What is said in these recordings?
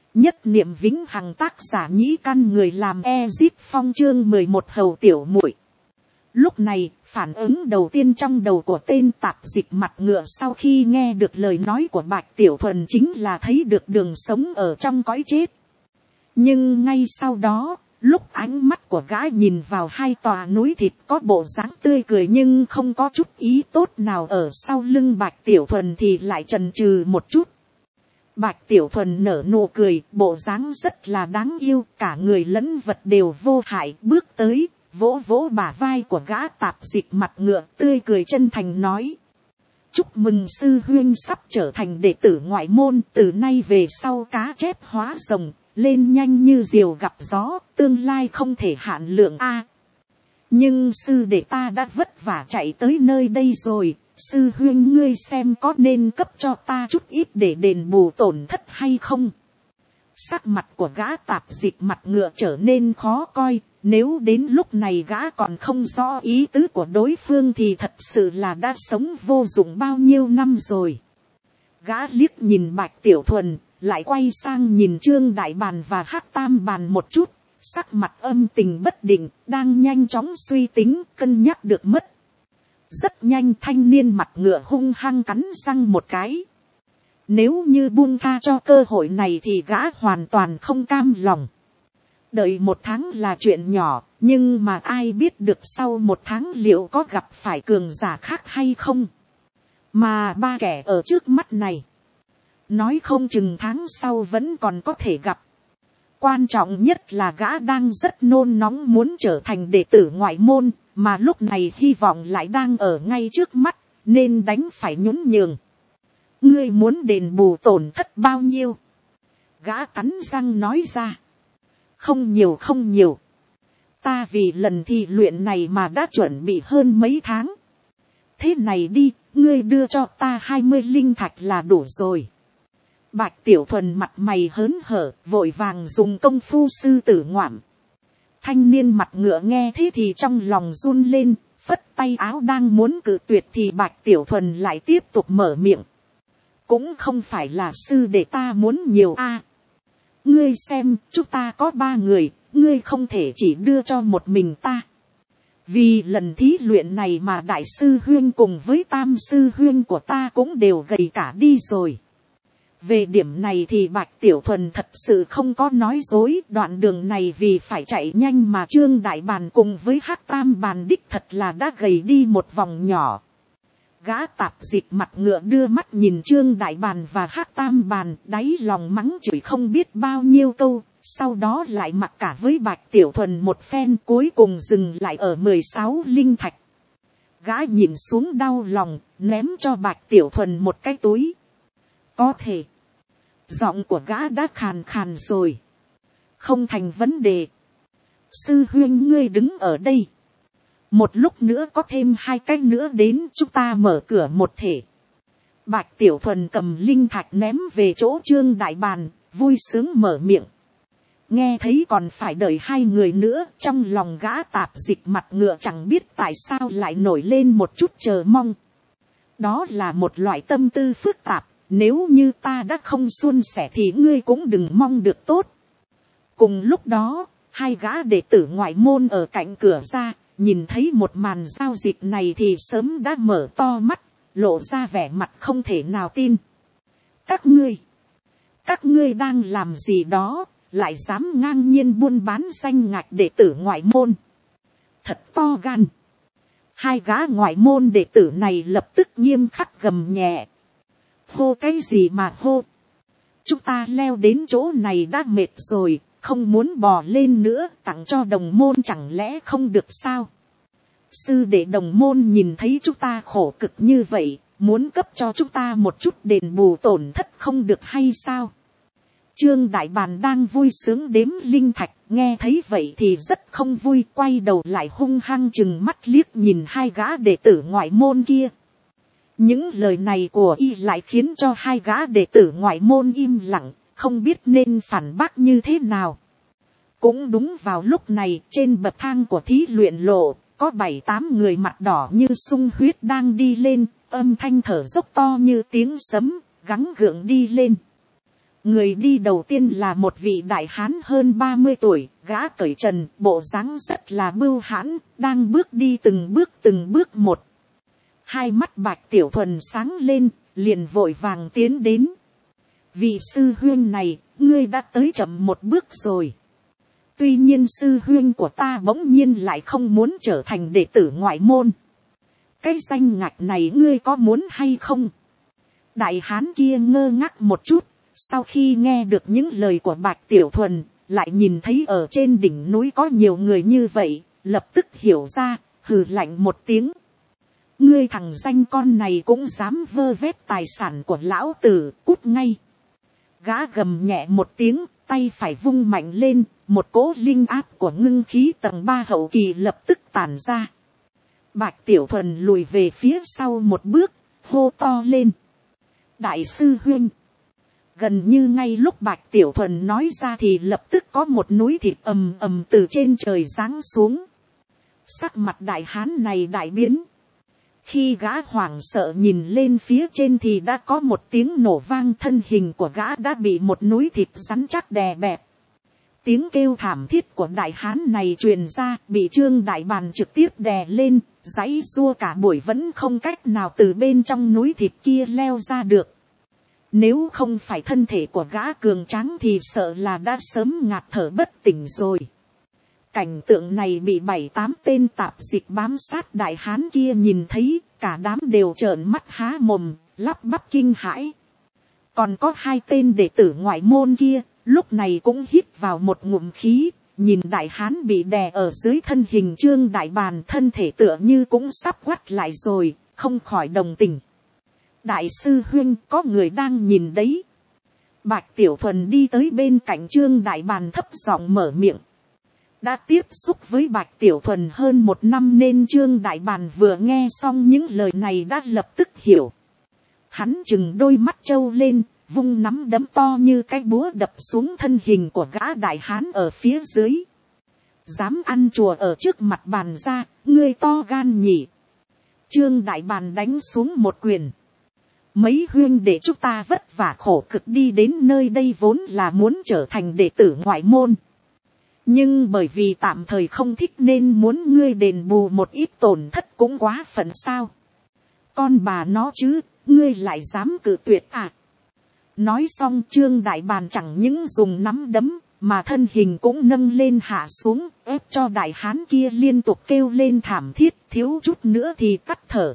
Nhất niệm vĩnh hằng, tác giả Nhĩ Căn, người làm Ezip Phong, chương 11 hầu tiểu muội. Lúc này, phản ứng đầu tiên trong đầu của tên tạp dịch mặt ngựa sau khi nghe được lời nói của Bạch Tiểu Thuần chính là thấy được đường sống ở trong cõi chết. Nhưng ngay sau đó, lúc ánh mắt của gã nhìn vào hai tòa núi thịt có bộ dáng tươi cười nhưng không có chút ý tốt nào ở sau lưng Bạch Tiểu Thuần thì lại chần chừ một chút. Bạch Tiểu Thuần nở nụ cười, bộ dáng rất là đáng yêu, cả người lẫn vật đều vô hại, bước tới, vỗ vỗ bả vai của gã tạp dịch mặt ngựa, tươi cười chân thành nói. Chúc mừng sư huynh sắp trở thành đệ tử ngoại môn, từ nay về sau cá chép hóa rồng, lên nhanh như diều gặp gió, tương lai không thể hạn lượng a. Nhưng sư đệ ta đã vất vả chạy tới nơi đây rồi. Sư huynh ngươi xem có nên cấp cho ta chút ít để đền bù tổn thất hay không? Sắc mặt của gã tạp dịch mặt ngựa trở nên khó coi. Nếu đến lúc này gã còn không rõ ý tứ của đối phương thì thật sự là đã sống vô dụng bao nhiêu năm rồi. Gã liếc nhìn Bạch Tiểu Thuần, lại quay sang nhìn Trương Đại Bàn và Hắc Tam Bàn một chút. Sắc mặt âm tình bất định, đang nhanh chóng suy tính, cân nhắc được mất. Rất nhanh thanh niên mặt ngựa hung hăng cắn răng một cái. Nếu như buông tha cho cơ hội này thì gã hoàn toàn không cam lòng. Đợi 1 tháng là chuyện nhỏ, nhưng mà ai biết được sau 1 tháng liệu có gặp phải cường giả khác hay không. Mà 3 kẻ ở trước mắt này, nói không chừng tháng sau vẫn còn có thể gặp. Quan trọng nhất là gã đang rất nôn nóng muốn trở thành đệ tử ngoại môn, mà lúc này hy vọng lại đang ở ngay trước mắt, nên đánh phải nhún nhường. Ngươi muốn đền bù tổn thất bao nhiêu? Gã cắn răng nói ra. Không nhiều không nhiều. Ta vì lần thi luyện này mà đã chuẩn bị hơn mấy tháng. Thế này đi, ngươi đưa cho ta 20 linh thạch là đủ rồi. Bạch Tiểu Thuần mặt mày hớn hở, vội vàng dùng công phu sư tử ngoạm. Thanh niên mặt ngựa nghe thế thì trong lòng run lên, phất tay áo đang muốn cự tuyệt thì Bạch Tiểu Thuần lại tiếp tục mở miệng. Cũng không phải là sư để ta muốn nhiều a. Ngươi xem, chúng ta có 3 người, ngươi không thể chỉ đưa cho một mình ta. Vì lần thí luyện này mà đại sư huyên cùng với tam sư huyên của ta cũng đều gầy cả đi rồi. Về điểm này thì Bạch Tiểu Thuần thật sự không có nói dối, đoạn đường này vì phải chạy nhanh mà Trương Đại Bàn cùng với Hắc Tam Bàn đích thật là đã gầy đi một vòng nhỏ. Gã tạp dịch mặt ngựa đưa mắt nhìn Trương Đại Bàn và Hắc Tam Bàn, đáy lòng mắng chửi không biết bao nhiêu câu, sau đó lại mặc cả với Bạch Tiểu Thuần một phen, cuối cùng dừng lại ở 16 linh thạch. Gã nhìn xuống đau lòng, ném cho Bạch Tiểu Thuần một cái túi. Có thể. Giọng của gã đã khàn khàn rồi. Không thành vấn đề. Sư huynh ngươi đứng ở đây. Một lúc nữa có thêm 2 cái nữa đến, chúng ta mở cửa một thể. Bạch Tiểu Thuần cầm linh thạch ném về chỗ Trương Đại Bàn, vui sướng mở miệng. Nghe thấy còn phải đợi 2 người nữa, trong lòng gã tạp dịch mặt ngựa chẳng biết tại sao lại nổi lên một chút chờ mong. Đó là một loại tâm tư phức tạp. Nếu như ta đã không suôn sẻ thì ngươi cũng đừng mong được tốt. Cùng lúc đó, 2 gã đệ tử ngoại môn ở cạnh cửa ra, nhìn thấy một màn giao dịch này thì sớm đã mở to mắt, lộ ra vẻ mặt không thể nào tin. Các ngươi đang làm gì đó, lại dám ngang nhiên buôn bán danh ngạch đệ tử ngoại môn. Thật to gan. 2 gã ngoại môn đệ tử này lập tức nghiêm khắc gầm nhẹ. Hô cái gì mà hô? Chúng ta leo đến chỗ này đã mệt rồi, không muốn bò lên nữa, tặng cho đồng môn chẳng lẽ không được sao? Sư đệ đồng môn nhìn thấy chúng ta khổ cực như vậy, muốn cấp cho chúng ta một chút đền bù tổn thất không được hay sao? Trương Đại Bàn đang vui sướng đếm linh thạch, nghe thấy vậy thì rất không vui, quay đầu lại hung hăng chừng mắt liếc nhìn 2 gã đệ tử ngoại môn kia. Những lời này của y lại khiến cho 2 gã đệ tử ngoại môn im lặng, không biết nên phản bác như thế nào. Cũng đúng vào lúc này, trên bậc thang của thí luyện lộ, có 7-8 người mặt đỏ như sung huyết đang đi lên, âm thanh thở dốc to như tiếng sấm, gắng gượng đi lên. Người đi đầu tiên là một vị đại hán hơn 30 tuổi, gã cởi trần, bộ dáng rất là bưu hãn, đang bước đi từng bước một. Hai mắt Bạch Tiểu Thuần sáng lên, liền vội vàng tiến đến. Vị sư huynh này, ngươi đã tới chậm một bước rồi. Tuy nhiên sư huynh của ta bỗng nhiên lại không muốn trở thành đệ tử ngoại môn. Cái danh ngạch này ngươi có muốn hay không? Đại hán kia ngơ ngác một chút, sau khi nghe được những lời của Bạch Tiểu Thuần, lại nhìn thấy ở trên đỉnh núi có nhiều người như vậy, lập tức hiểu ra, hừ lạnh một tiếng. Ngươi thằng danh con này cũng dám vơ vét tài sản của lão tử, cút ngay. Gã gầm nhẹ một tiếng, tay phải vung mạnh lên, một cỗ linh áp của ngưng khí tầng 3 hậu kỳ lập tức tản ra. Bạch Tiểu Thuần lùi về phía sau một bước, hô to lên. Đại sư huynh. Gần như ngay lúc Bạch Tiểu Thuần nói ra thì lập tức có một núi thịt ầm ầm từ trên trời giáng xuống. Sắc mặt đại hán này đại biến. Khi gã hoảng sợ nhìn lên phía trên thì đã có một tiếng nổ vang, thân hình của gã đã bị một núi thịt rắn chắc đè bẹp. Tiếng kêu thảm thiết của đại hán này truyền ra, bị Trương Đại Bàn trực tiếp đè lên, giãy giụa cả buổi vẫn không cách nào từ bên trong núi thịt kia leo ra được. Nếu không phải thân thể của gã cường tráng thì sợ là đã sớm ngạt thở bất tỉnh rồi. Cảnh tượng này bị 7-8 tên tạp dịch bám sát đại hán kia nhìn thấy, cả đám đều trợn mắt há mồm, lắp bắp kinh hãi. Còn có 2 tên đệ tử ngoại môn kia, lúc này cũng hít vào một ngụm khí, nhìn đại hán bị đè ở dưới thân hình Trương Đại Bàn, thân thể tựa như cũng sắp quắt lại rồi, không khỏi đồng tình. Đại sư huynh, có người đang nhìn đấy. Bạch Tiểu Thuần đi tới bên cạnh Trương Đại Bàn thấp giọng mở miệng. Đã tiếp xúc với Bạch Tiểu Thuần hơn 1 năm nên Trương Đại Bàn vừa nghe xong những lời này đã lập tức hiểu. Hắn chừng đôi mắt trâu lên, vung nắm đấm to như cái búa đập xuống thân hình của gã đại hán ở phía dưới. Dám ăn chùa ở trước mặt bàn ra, ngươi to gan nhỉ. Trương Đại Bàn đánh xuống một quyền. Mấy huynh để chúng ta vất vả khổ cực đi đến nơi đây vốn là muốn trở thành đệ tử ngoại môn. Nhưng bởi vì tạm thời không thích nên muốn ngươi đền bù một ít tổn thất cũng quá phận sao. Con bà nó chứ, ngươi lại dám cự tuyệt à. Nói xong Trương Đại Bàn chẳng những dùng nắm đấm, mà thân hình cũng nâng lên hạ xuống, ép cho đại hán kia liên tục kêu lên thảm thiết, thiếu chút nữa thì tắt thở.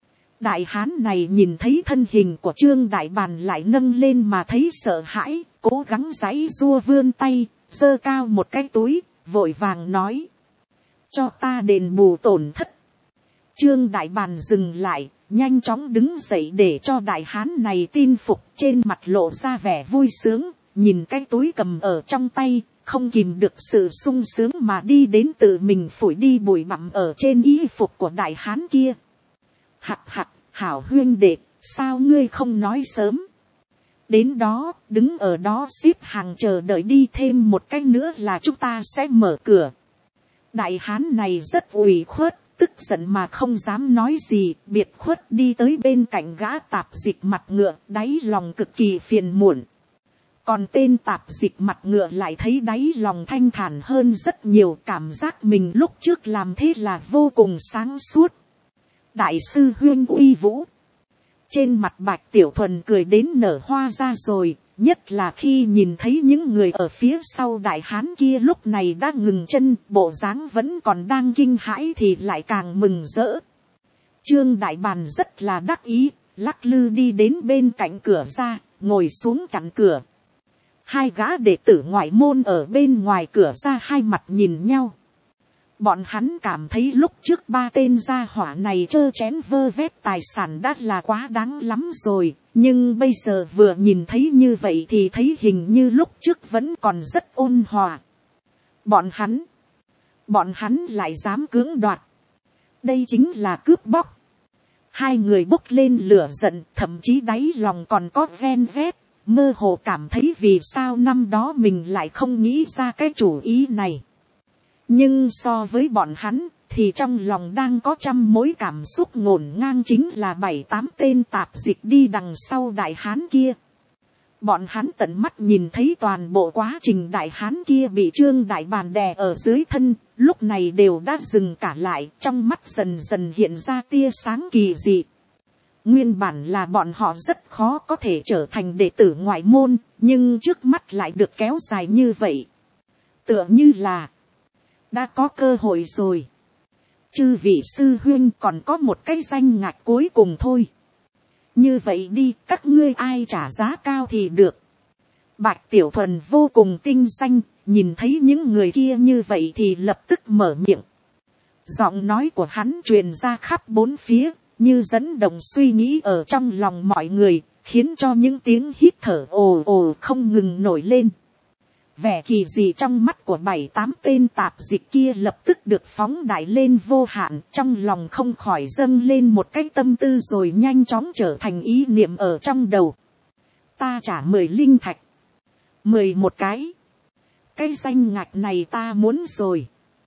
Đại hán này nhìn thấy thân hình của Trương Đại Bàn lại nâng lên mà thấy sợ hãi, cố gắng giãy giụa vươn tay, giơ cao một cái túi, vội vàng nói. Cho ta đền bù tổn thất. Trương Đại Bàn dừng lại, nhanh chóng đứng dậy để cho đại hán này tin phục, trên mặt lộ ra vẻ vui sướng, nhìn cái túi cầm ở trong tay, không kìm được sự sung sướng mà đi đến tự mình phủi đi bụi bặm ở trên y phục của đại hán kia. Hặc hặc, hảo huynh đệ, sao ngươi không nói sớm? Đến đó, đứng ở đó xếp hàng chờ đợi đi, thêm một cách nữa là chúng ta sẽ mở cửa. Đại hán này rất ủy khuất, tức giận mà không dám nói gì, biệt khuất đi tới bên cạnh gã tạp dịch mặt ngựa, đáy lòng cực kỳ phiền muộn. Còn tên tạp dịch mặt ngựa lại thấy đáy lòng thanh thản hơn rất nhiều, cảm giác mình lúc trước làm thế là vô cùng sáng suốt. Đại sư huynh uy vũ. Trên mặt Bạch Tiểu Thuần cười đến nở hoa ra rồi, nhất là khi nhìn thấy những người ở phía sau đại hán kia lúc này đã ngừng chân, bộ dáng vẫn còn đang kinh hãi thì lại càng mừng rỡ. Trương Đại Bàn rất là đắc ý, lắc lư đi đến bên cạnh cửa ra, ngồi xuống chặn cửa. 2 gã đệ tử ngoại môn ở bên ngoài cửa ra hai mặt nhìn nhau. Bọn hắn cảm thấy lúc trước 3 tên gia hỏa này trơ chén vơ vét tài sản đã là quá đáng lắm rồi. Nhưng bây giờ vừa nhìn thấy như vậy thì thấy hình như lúc trước vẫn còn rất ôn hòa. Bọn hắn lại dám cưỡng đoạt. Đây chính là cướp bóc. 2 người bốc lên lửa giận, thậm chí đáy lòng còn có ven vét. Mơ hồ cảm thấy vì sao năm đó mình lại không nghĩ ra cái chủ ý này. Nhưng so với bọn hắn, thì trong lòng đang có trăm mối cảm xúc ngổn ngang, chính là 7-8 tên tạp dịch đi đằng sau đại hán kia. Bọn hắn tận mắt nhìn thấy toàn bộ quá trình đại hán kia bị Trương Đại Bàn đè ở dưới thân, lúc này đều đã dừng cả lại, trong mắt dần dần hiện ra tia sáng kỳ dị. Nguyên bản là bọn họ rất khó có thể trở thành đệ tử ngoại môn, nhưng trước mắt lại được kéo dài như vậy. Tựa như là đã có cơ hội rồi. Chư vị sư huynh còn có một cái danh ngạch cuối cùng thôi. Như vậy đi, các ngươi ai trả giá cao thì được. Bạch Tiểu Thuần vô cùng tinh danh, nhìn thấy những người kia như vậy thì lập tức mở miệng. Giọng nói của hắn truyền ra khắp bốn phía, như dẫn động suy nghĩ ở trong lòng mọi người, khiến cho những tiếng hít thở ồ ồ không ngừng nổi lên. Vẻ kỳ dị trong mắt của 7-8 tên tạp dịch kia lập tức được phóng đại lên vô hạn, trong lòng không khỏi dâng lên một cái tâm tư rồi nhanh chóng trở thành ý niệm ở trong đầu. Ta trả 10 linh thạch. 11 cái. Cái danh ngạch này ta muốn rồi.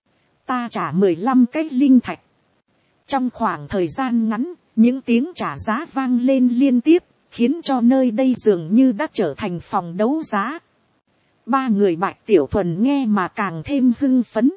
Ta trả 15 cái linh thạch. Trong khoảng thời gian ngắn, những tiếng trả giá vang lên liên tiếp, khiến cho nơi đây dường như đã trở thành phòng đấu giá. Ba người Bạch Tiểu Thuần nghe mà càng thêm hưng phấn.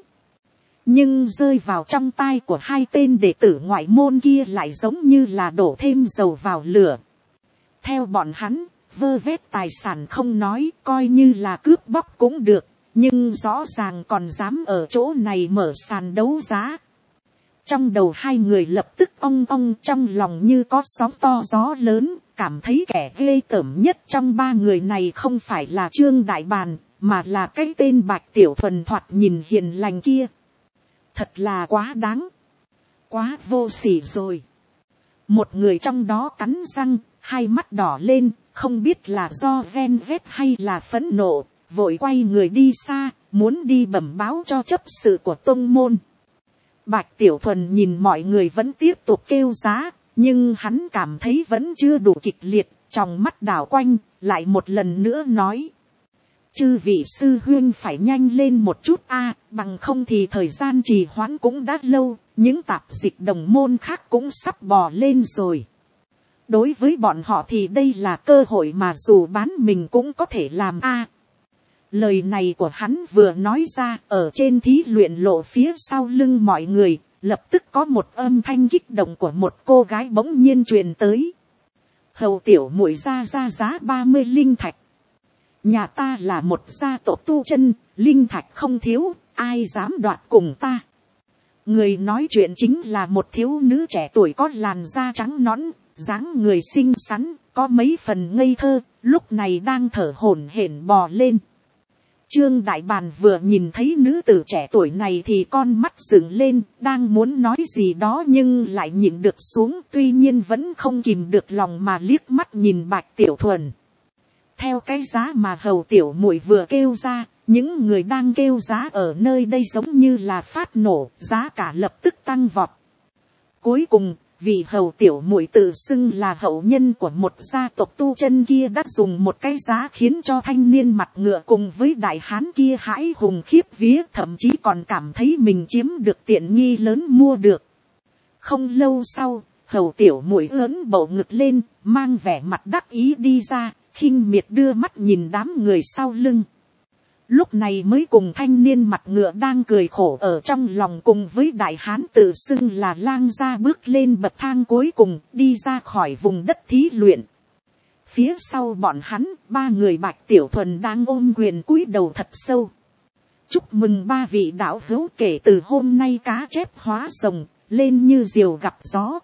Nhưng rơi vào trong tai của hai tên đệ tử ngoại môn kia lại giống như là đổ thêm dầu vào lửa. Theo bọn hắn, vơ vét tài sản không nói, coi như là cướp bóc cũng được, nhưng rõ ràng còn dám ở chỗ này mở sàn đấu giá. Trong đầu hai người lập tức ong ong, trong lòng như có sóng to gió lớn, cảm thấy kẻ ghê tởm nhất trong ba người này không phải là Trương Đại Bàn, mà là cái tên Bạch Tiểu Thuần thoạt nhìn hiền lành kia. Thật là quá đáng, quá vô sỉ rồi. Một người trong đó cắn răng, hai mắt đỏ lên, không biết là do ven vét hay là phẫn nộ, vội quay người đi xa, muốn đi bẩm báo cho chấp sự của tông môn. Bạch Tiểu Thuần nhìn mọi người vẫn tiếp tục kêu giá, nhưng hắn cảm thấy vẫn chưa đủ kịch liệt, trong mắt đảo quanh, lại một lần nữa nói. Chư vị sư huynh phải nhanh lên một chút a, bằng không thì thời gian trì hoãn cũng đã lâu, những tạp dịch đồng môn khác cũng sắp bò lên rồi. Đối với bọn họ thì đây là cơ hội mà dù bán mình cũng có thể làm a. Lời này của hắn vừa nói ra, ở trên thí luyện lộ phía sau lưng mọi người, lập tức có một âm thanh kích động của một cô gái bỗng nhiên truyền tới. Hầu tiểu muội ra giá 30 linh thạch. Nhà ta là một gia tộc tu chân, linh thạch không thiếu, ai dám đoạt cùng ta. Người nói chuyện chính là một thiếu nữ trẻ tuổi có làn da trắng nõn, dáng người xinh xắn, có mấy phần ngây thơ, lúc này đang thở hổn hển bò lên. Trương Đại Bàn vừa nhìn thấy nữ tử trẻ tuổi này thì con mắt dựng lên, đang muốn nói gì đó nhưng lại nhịn được xuống, tuy nhiên vẫn không kìm được lòng mà liếc mắt nhìn Bạch Tiểu Thuần. Theo cái giá mà hầu tiểu muội vừa kêu ra, những người đang kêu giá ở nơi đây giống như là phát nổ, giá cả lập tức tăng vọt. Cuối cùng, vì hầu tiểu muội tự xưng là hậu nhân của một gia tộc tu chân kia đã dùng một cái giá khiến cho thanh niên mặt ngựa cùng với đại hán kia hãi hùng khiếp vía, thậm chí còn cảm thấy mình chiếm được tiện nghi lớn mua được. Không lâu sau, hầu tiểu muội ớn bầu ngực lên, mang vẻ mặt đắc ý đi ra, khinh miệt đưa mắt nhìn đám người sau lưng. Lúc này mới cùng thanh niên mặt ngựa đang cười khổ ở trong lòng cùng với đại hán tự xưng là lang gia bước lên bậc thang cuối cùng, đi ra khỏi vùng đất thí luyện. Phía sau bọn hắn, ba người Bạch Tiểu Thuần đang ôm quyền cúi đầu thật sâu. Chúc mừng ba vị đạo hữu, kể từ hôm nay cá chép hóa rồng, lên như diều gặp gió.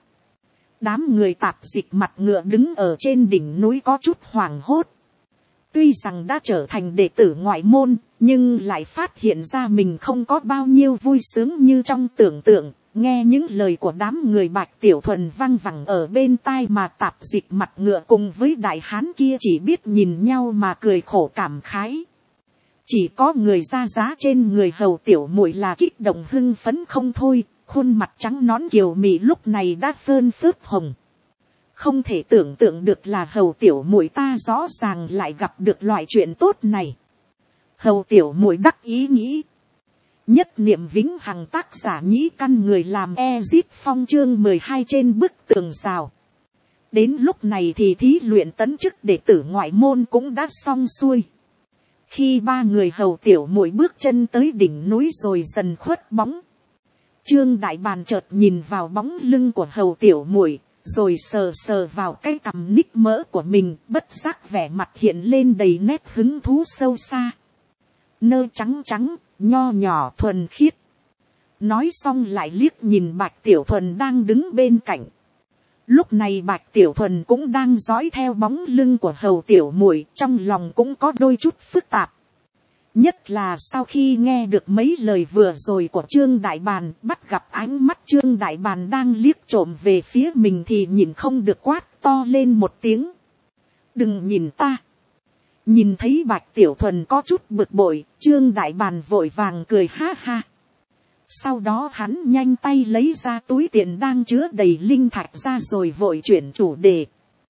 Đám người tạp dịch mặt ngựa đứng ở trên đỉnh núi có chút hoảng hốt. Tuy rằng đã trở thành đệ tử ngoại môn, nhưng lại phát hiện ra mình không có bao nhiêu vui sướng như trong tưởng tượng. Nghe những lời của đám người Bạch Tiểu Thuần văng vẳng ở bên tai mà tạp dịch mặt ngựa cùng với đại hán kia chỉ biết nhìn nhau mà cười khổ cảm khái. Chỉ có người ra giá trên người hầu tiểu muội là kích động hưng phấn không thôi, khuôn mặt trắng nõn kiều mị lúc này đã phơn phớt hồng. Không thể tưởng tượng được là hầu tiểu muội ta rõ ràng lại gặp được loại chuyện tốt này. Hầu tiểu muội đắc ý nghĩ. Nhất niệm vĩnh hằng, tác giả Nhĩ Căn, người làm Ezip Phong, chương 12 trên bức tường rào. Đến lúc này thì thí luyện tấn chức đệ tử ngoại môn cũng đã xong xuôi. Khi ba người hầu tiểu muội bước chân tới đỉnh núi rồi dần khuất bóng, Trương Đại Bàn chợt nhìn vào bóng lưng của hầu tiểu muội, rồi sờ sờ vào cái cằm ních mỡ của mình, bất giác vẻ mặt hiện lên đầy nét hứng thú sâu xa. Nơ trắng trắng, nho nhỏ thuần khiết. Nói xong lại liếc nhìn Bạch Tiểu Thuần đang đứng bên cạnh. Lúc này Bạch Tiểu Thuần cũng đang dõi theo bóng lưng của hầu tiểu muội, trong lòng cũng có đôi chút phức tạp. Nhất là sau khi nghe được mấy lời vừa rồi của Trương Đại Bàn, bắt gặp ánh mắt Trương Đại Bàn đang liếc trộm về phía mình thì nhìn không được quát to lên một tiếng. Đừng nhìn ta. Nhìn thấy Bạch Tiểu Thuần có chút bực bội, Trương Đại Bàn vội vàng cười ha ha. Sau đó hắn nhanh tay lấy ra túi tiền đang chứa đầy linh thạch ra rồi vội chuyển chủ đề.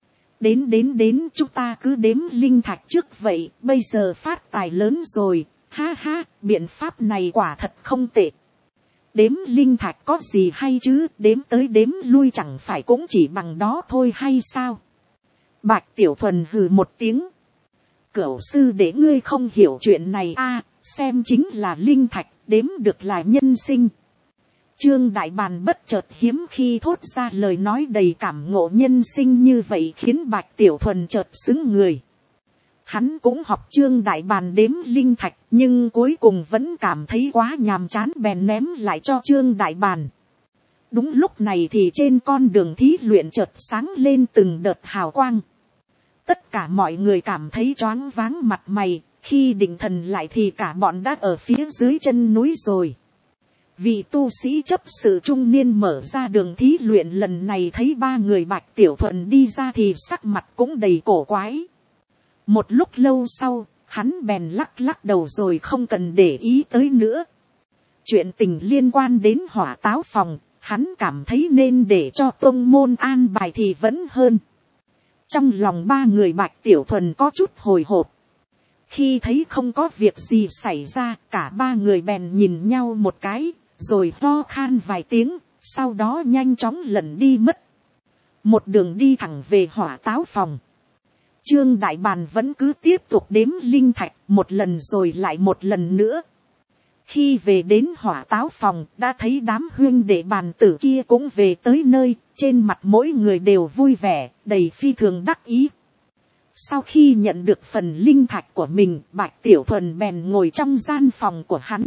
Đến chúng ta cứ đếm linh thạch trước vậy, bây giờ phát tài lớn rồi, ha ha, biện pháp này quả thật không tệ. Đếm linh thạch có gì hay chứ, đếm tới đếm lui chẳng phải cũng chỉ bằng đó thôi hay sao? Bạch Tiểu Thuần hừ một tiếng. Cửu sư để ngươi không hiểu chuyện này a, xem chính là linh thạch, đếm được là nhân sinh. Trương Đại Bàn bất chợt hiếm khi thốt ra lời nói đầy cảm ngộ nhân sinh như vậy khiến Bạch Tiểu Thuần chợt xứng người. Hắn cũng học Trương Đại Bàn đếm linh thạch nhưng cuối cùng vẫn cảm thấy quá nhàm chán bèn ném lại cho Trương Đại Bàn. Đúng lúc này thì trên con đường thí luyện chợt sáng lên từng đợt hào quang. Tất cả mọi người cảm thấy choáng váng mặt mày, khi định thần lại thì cả bọn đã ở phía dưới chân núi rồi. Vị tu sĩ chấp sự trung niên mở ra đường thí luyện lần này thấy ba người Bạch Tiểu Thuần đi ra thì sắc mặt cũng đầy cổ quái. Một lúc lâu sau, hắn bèn lắc lắc đầu rồi không cần để ý tới nữa. Chuyện tình liên quan đến Hỏa Táo Phòng, hắn cảm thấy nên để cho tông môn an bài thì vẫn hơn. Trong lòng ba người Bạch Tiểu Thuần có chút hồi hộp. Khi thấy không có việc gì xảy ra, cả ba người bèn nhìn nhau một cái, rồi ho khan vài tiếng, sau đó nhanh chóng lẩn đi mất. Một đường đi thẳng về Hỏa Táo Phòng. Trương Đại Bàn vẫn cứ tiếp tục đếm linh thạch một lần rồi lại một lần nữa. Khi về đến Hỏa Táo Phòng, đã thấy đám huynh đệ bàn tử kia cũng về tới nơi, trên mặt mỗi người đều vui vẻ, đầy phi thường đắc ý. Sau khi nhận được phần linh thạch của mình, Bạch Tiểu Thuần bèn ngồi trong gian phòng của hắn.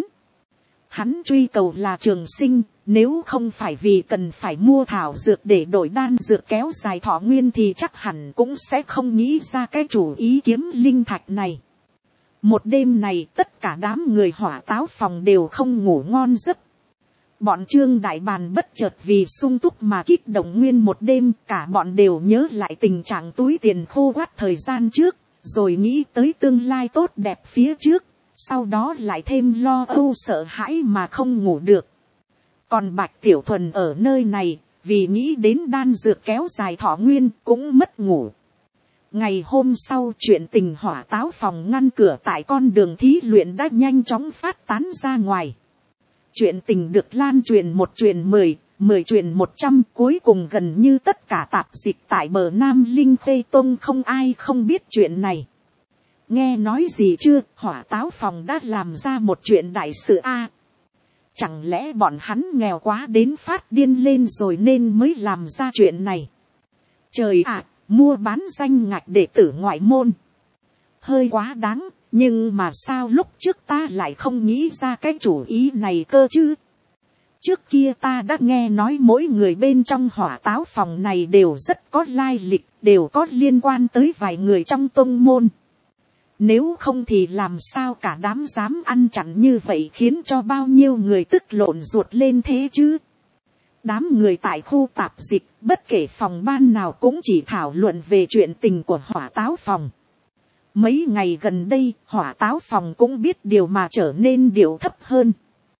Hắn truy cầu là trường sinh, nếu không phải vì cần phải mua thảo dược để đổi đan dược kéo dài thọ nguyên thì chắc hẳn cũng sẽ không nghĩ ra cái chủ ý kiếm linh thạch này. Một đêm này tất cả đám người Hỏa Táo Phòng đều không ngủ ngon giấc. Bọn Trương Đại Bàn bất chợt vì sung túc mà kích động nguyên một đêm, cả bọn đều nhớ lại tình trạng túi tiền khô quắt thời gian trước, rồi nghĩ tới tương lai tốt đẹp phía trước, sau đó lại thêm lo âu sợ hãi mà không ngủ được. Còn Bạch Tiểu Thuần ở nơi này, vì nghĩ đến đan dược kéo dài thọ nguyên cũng mất ngủ. Ngày hôm sau chuyện tình Hỏa Táo Phòng ngăn cửa tại con đường thí luyện đã nhanh chóng phát tán ra ngoài. Chuyện tình được lan truyền một truyền 10, 10 truyền 100, cuối cùng gần như tất cả tạp dịch tại bờ Nam Linh Khê Tông không ai không biết chuyện này. Nghe nói gì chưa, Hỏa Táo Phòng đã làm ra một chuyện đại sự a. Chẳng lẽ bọn hắn nghèo quá đến phát điên lên rồi nên mới làm ra chuyện này. Trời ạ, mua bán danh ngạch đệ tử ngoại môn. Hơi quá đáng. Nhưng mà sao lúc trước ta lại không nghĩ ra cái chủ ý này cơ chứ? Trước kia ta đã nghe nói mỗi người bên trong Hỏa Táo Phòng này đều rất có lai lịch, đều có liên quan tới vài người trong tông môn. Nếu không thì làm sao cả đám dám ăn chặn như vậy khiến cho bao nhiêu người tức lộn ruột lên thế chứ? Đám người tại khu tạp dịch, bất kể phòng ban nào cũng chỉ thảo luận về chuyện tình của Hỏa Táo Phòng. Mấy ngày gần đây, Hỏa Táo Phòng cũng biết điều mà trở nên điệu thấp hơn.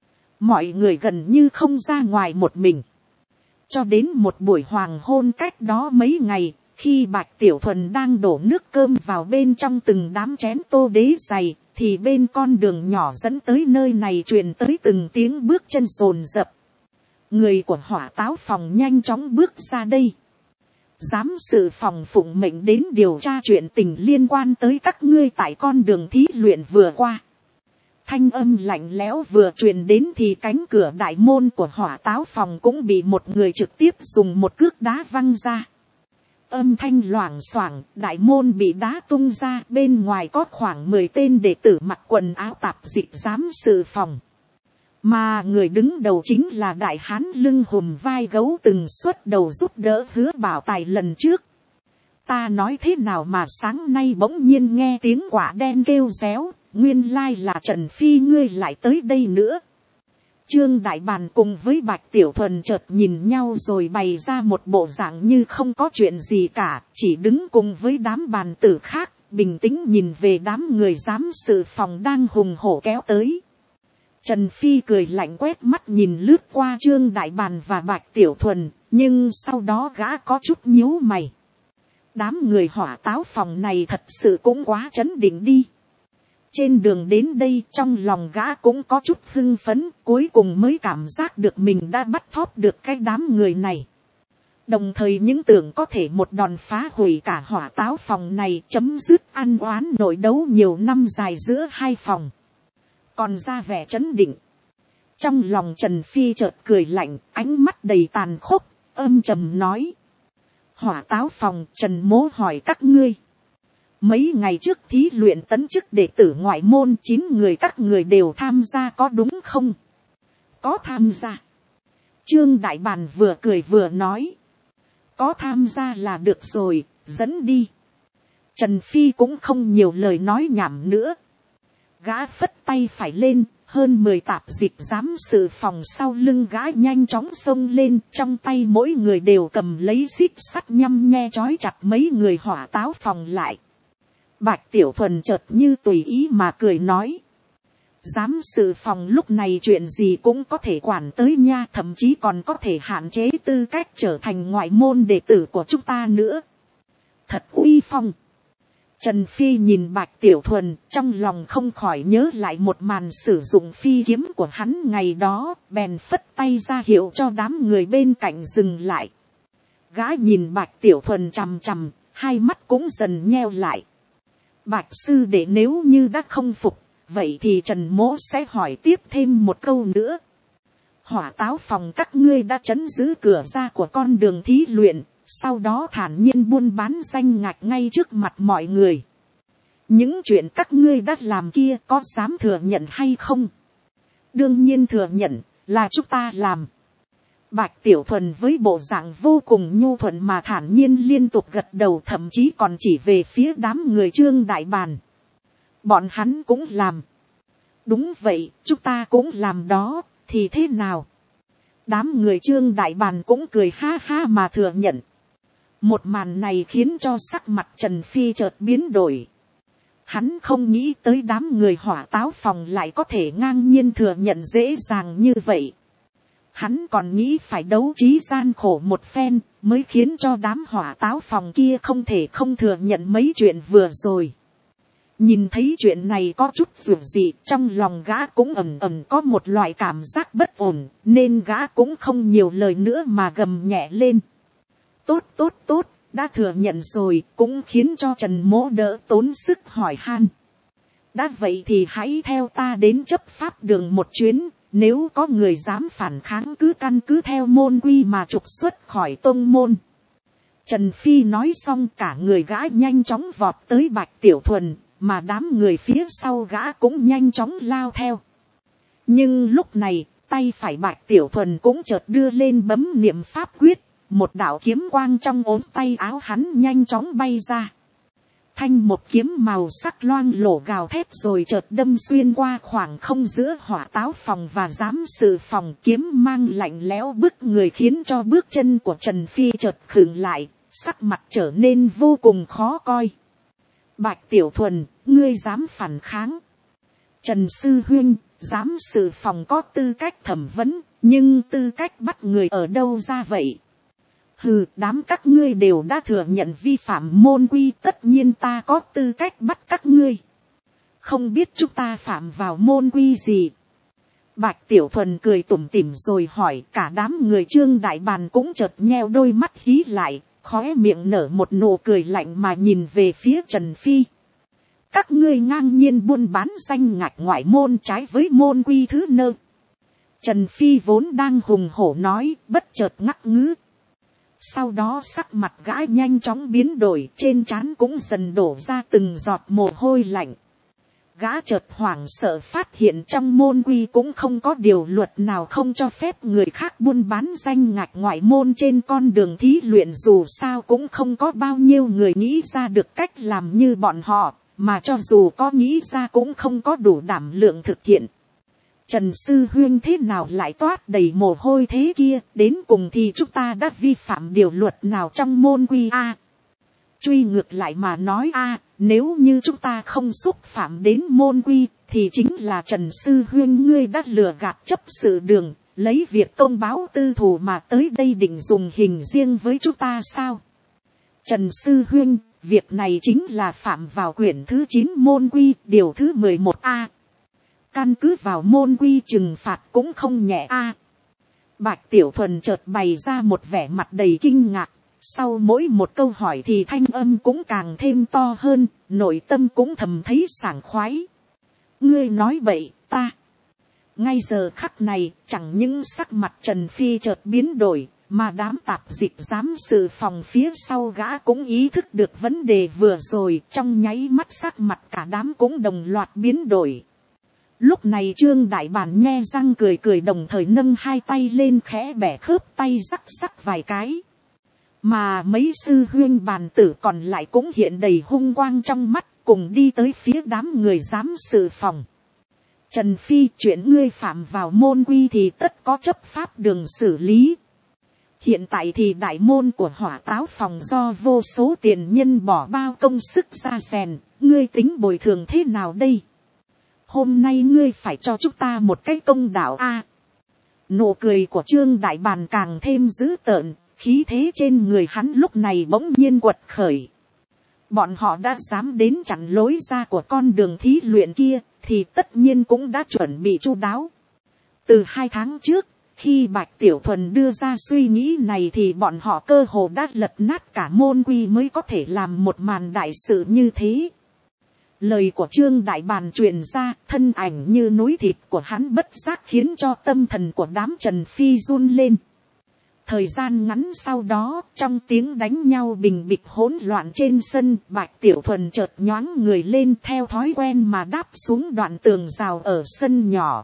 Mọi người gần như không ra ngoài một mình. Cho đến một buổi hoàng hôn cách đó mấy ngày, khi Bạch Tiểu Thuần đang đổ nước cơm vào bên trong từng đám chén tô đế dày, thì bên con đường nhỏ dẫn tới nơi này truyền tới từng tiếng bước chân rồn rập. Người của Hỏa Táo Phòng nhanh chóng bước ra đây. Giám sự phòng phụng mệnh đến điều tra chuyện tình liên quan tới các ngươi tại con đường thí luyện vừa qua. Thanh âm lạnh lẽo vừa truyền đến thì cánh cửa đại môn của hỏa táo phòng cũng bị một người trực tiếp dùng một cước đá văng ra. Âm thanh loảng xoảng, đại môn bị đá tung ra, bên ngoài có khoảng 10 tên đệ tử mặc quần áo tạp dịch giám sự phòng. Mà người đứng đầu chính là đại hán lưng hùm vai gấu từng xuất đầu giúp đỡ Hứa Bảo Tài lần trước. Ta nói thế nào mà sáng nay bỗng nhiên nghe tiếng quả đen kêu réo, nguyên lai là Trần Phi ngươi lại tới đây nữa. Trương Đại Bàn cùng với Bạch Tiểu Thuần chợt nhìn nhau rồi bày ra một bộ dạng như không có chuyện gì cả, chỉ đứng cùng với đám bàn tử khác, bình tĩnh nhìn về đám người giám sự phòng đang hùng hổ kéo tới. Trần Phi cười lạnh quét mắt nhìn lướt qua Trương Đại Bàn và Bạch Tiểu Thuần, nhưng sau đó gã có chút nhíu mày. Đám người hỏa táo phòng này thật sự cũng quá trấn định đi. Trên đường đến đây trong lòng gã cũng có chút hưng phấn, cuối cùng mới cảm giác được mình đã bắt thóp được cái đám người này. Đồng thời những tưởng có thể một đòn phá hủy cả hỏa táo phòng này, chấm dứt ăn oán nội đấu nhiều năm dài giữa hai phòng. Còn ra vẻ trấn định. Trong lòng Trần Phi chợt cười lạnh, ánh mắt đầy tàn khốc, âm trầm nói. Hỏa táo phòng, Trần Mỗ hỏi các ngươi. Mấy ngày trước thí luyện tấn chức đệ tử ngoại môn 9 người các người đều tham gia có đúng không? Có tham gia. Trương Đại Bàn vừa cười vừa nói. Có tham gia là được rồi, dẫn đi. Trần Phi cũng không nhiều lời nói nhảm nữa. Gã phất tay phải lên, hơn 10 tạp dịch giám sự phòng sau lưng gã nhanh chóng xông lên, trong tay mỗi người đều cầm lấy xích sắt nhăm nhe trói chặt mấy người hỏa táo phòng lại. Bạch Tiểu Thuần chợt như tùy ý mà cười nói. Giám sự phòng lúc này chuyện gì cũng có thể quản tới nha, thậm chí còn có thể hạn chế tư cách trở thành ngoại môn đệ tử của chúng ta nữa. Thật uy phong. Trần Phi nhìn Bạch Tiểu Thuần, trong lòng không khỏi nhớ lại một màn sử dụng phi kiếm của hắn ngày đó, bèn phất tay ra hiệu cho đám người bên cạnh dừng lại. Gã nhìn Bạch Tiểu Thuần chằm chằm, hai mắt cũng dần nheo lại. Bạch sư đệ nếu như đã không phục, vậy thì Trần Mỗ sẽ hỏi tiếp thêm một câu nữa. Hỏa táo phòng các ngươi đã trấn giữ cửa ra của con đường thí luyện, sau đó thản nhiên buôn bán danh ngạch ngay trước mặt mọi người. Những chuyện các ngươi đã làm kia có dám thừa nhận hay không? Đương nhiên thừa nhận, là chúng ta làm. Bạch Tiểu Thuần với bộ dạng vô cùng nhu thuận mà thản nhiên liên tục gật đầu, thậm chí còn chỉ về phía đám người Trương Đại Bàn. Bọn hắn cũng làm. Đúng vậy, chúng ta cũng làm đó, thì thế nào? Đám người Trương Đại Bàn cũng cười ha ha mà thừa nhận. Một màn này khiến cho sắc mặt Trần Phi chợt biến đổi. Hắn không nghĩ tới đám người hỏa táo phòng lại có thể ngang nhiên thừa nhận dễ dàng như vậy. Hắn còn nghĩ phải đấu trí gian khổ một phen mới khiến cho đám hỏa táo phòng kia không thể không thừa nhận mấy chuyện vừa rồi. Nhìn thấy chuyện này có chút dường dị, trong lòng gã cũng ầm ầm có một loại cảm giác bất ổn, nên gã cũng không nhiều lời nữa mà gầm nhẹ lên. Tốt, đã thừa nhận rồi, cũng khiến cho Trần Mỗ đỡ tốn sức hỏi han. Đã vậy thì hãy theo ta đến chấp pháp đường một chuyến, nếu có người dám phản kháng cứ căn cứ theo môn quy mà trục xuất khỏi tông môn. Trần Phi nói xong cả người gã nhanh chóng vọt tới Bạch Tiểu Thuần, mà đám người phía sau gã cũng nhanh chóng lao theo. Nhưng lúc này, tay phải Bạch Tiểu Thuần cũng chợt đưa lên bấm niệm pháp quyết, một đạo kiếm quang trong ốm tay áo hắn nhanh chóng bay ra. Thanh một kiếm màu sắc loang lổ gào thét rồi chợt đâm xuyên qua khoảng không giữa hỏa táo phòng và giám sự phòng, kiếm mang lạnh lẽo bức người khiến cho bước chân của Trần Phi chợt khựng lại, sắc mặt trở nên vô cùng khó coi. Bạch Tiểu Thuần, ngươi dám phản kháng? Trần Sư Huynh, giám sự phòng có tư cách thẩm vấn, nhưng tư cách bắt người ở đâu ra vậy? Hừ, đám các ngươi đều đã thừa nhận vi phạm môn quy, tất nhiên ta có tư cách bắt các ngươi. Không biết chúng ta phạm vào môn quy gì? Bạch Tiểu Thuần cười tủm tỉm rồi hỏi, cả đám người Trương Đại Bàn cũng chợt nheo đôi mắt hí lại, khóe miệng nở một nụ cười lạnh mà nhìn về phía Trần Phi. Các ngươi ngang nhiên buôn bán danh ngạch ngoại môn trái với môn quy thứ nơ. Trần Phi vốn đang hùng hổ nói, bất chợt ngắc ngứ. Sau đó sắc mặt gã nhanh chóng biến đổi, trên trán cũng dần đổ ra từng giọt mồ hôi lạnh. Gã chợt hoảng sợ phát hiện trong môn quy cũng không có điều luật nào không cho phép người khác buôn bán danh ngạch ngoại môn trên con đường thí luyện, dù sao cũng không có bao nhiêu người nghĩ ra được cách làm như bọn họ, mà cho dù có nghĩ ra cũng không có đủ đảm lượng thực hiện. Trần sư huynh thế nào lại toát đầy mồ hôi thế kia, đến cùng thì chúng ta đã vi phạm điều luật nào trong môn quy a? Truy ngược lại mà nói a, nếu như chúng ta không xúc phạm đến môn quy, thì chính là Trần sư huynh ngươi đã lừa gạt chấp sự đường, lấy việc công báo tư thù mà tới đây định dùng hình riêng với chúng ta sao? Trần sư huynh, việc này chính là phạm vào quyển thứ 9 môn quy, điều thứ 11A. Căn cứ vào môn quy trừng phạt cũng không nhẹ a. Bạch Tiểu Thuần chợt bày ra một vẻ mặt đầy kinh ngạc. Sau mỗi một câu hỏi thì thanh âm cũng càng thêm to hơn, nội tâm cũng thầm thấy sảng khoái. Ngươi nói bậy, ta. Ngay giờ khắc này, chẳng những sắc mặt Trần Phi chợt biến đổi, mà đám tạp dịch giám sự phòng phía sau gã cũng ý thức được vấn đề vừa rồi, trong nháy mắt sắc mặt cả đám cũng đồng loạt biến đổi. Lúc này Trương Đại Bản nhe răng cười cười, đồng thời nâng hai tay lên khẽ bẻ khớp tay rắc rắc vài cái. Mà mấy sư huynh bàn tử còn lại cũng hiện đầy hung quang trong mắt, cùng đi tới phía đám người giám sự phòng. Trần Phi, chuyện ngươi phạm vào môn quy thì tất có chấp pháp đường xử lý. Hiện tại thì đại môn của Hỏa Táo phòng do vô số tiền nhân bỏ bao công sức ra rèn, ngươi tính bồi thường thế nào đây? Hôm nay ngươi phải cho chúng ta một cái công đạo a. Nụ cười của Trương Đại Bàn càng thêm dữ tợn, khí thế trên người hắn lúc này bỗng nhiên quật khởi. Bọn họ đã dám đến chặn lối ra của con đường thí luyện kia, thì tất nhiên cũng đã chuẩn bị chu đáo. Từ 2 tháng trước, khi Bạch Tiểu Thuần đưa ra suy nghĩ này thì bọn họ cơ hồ đã lật nát cả môn quy mới có thể làm một màn đại sự như thế. Lời của Trương Đại Bàn truyền ra, thân ảnh như núi thịt của hắn bất giác khiến cho tâm thần của đám Trần Phi run lên. Thời gian ngắn sau đó, trong tiếng đánh nhau bình bịch hỗn loạn trên sân, Bạch Tiểu Thuần chợt nhoáng người lên theo thói quen mà đáp xuống đoạn tường rào ở sân nhỏ.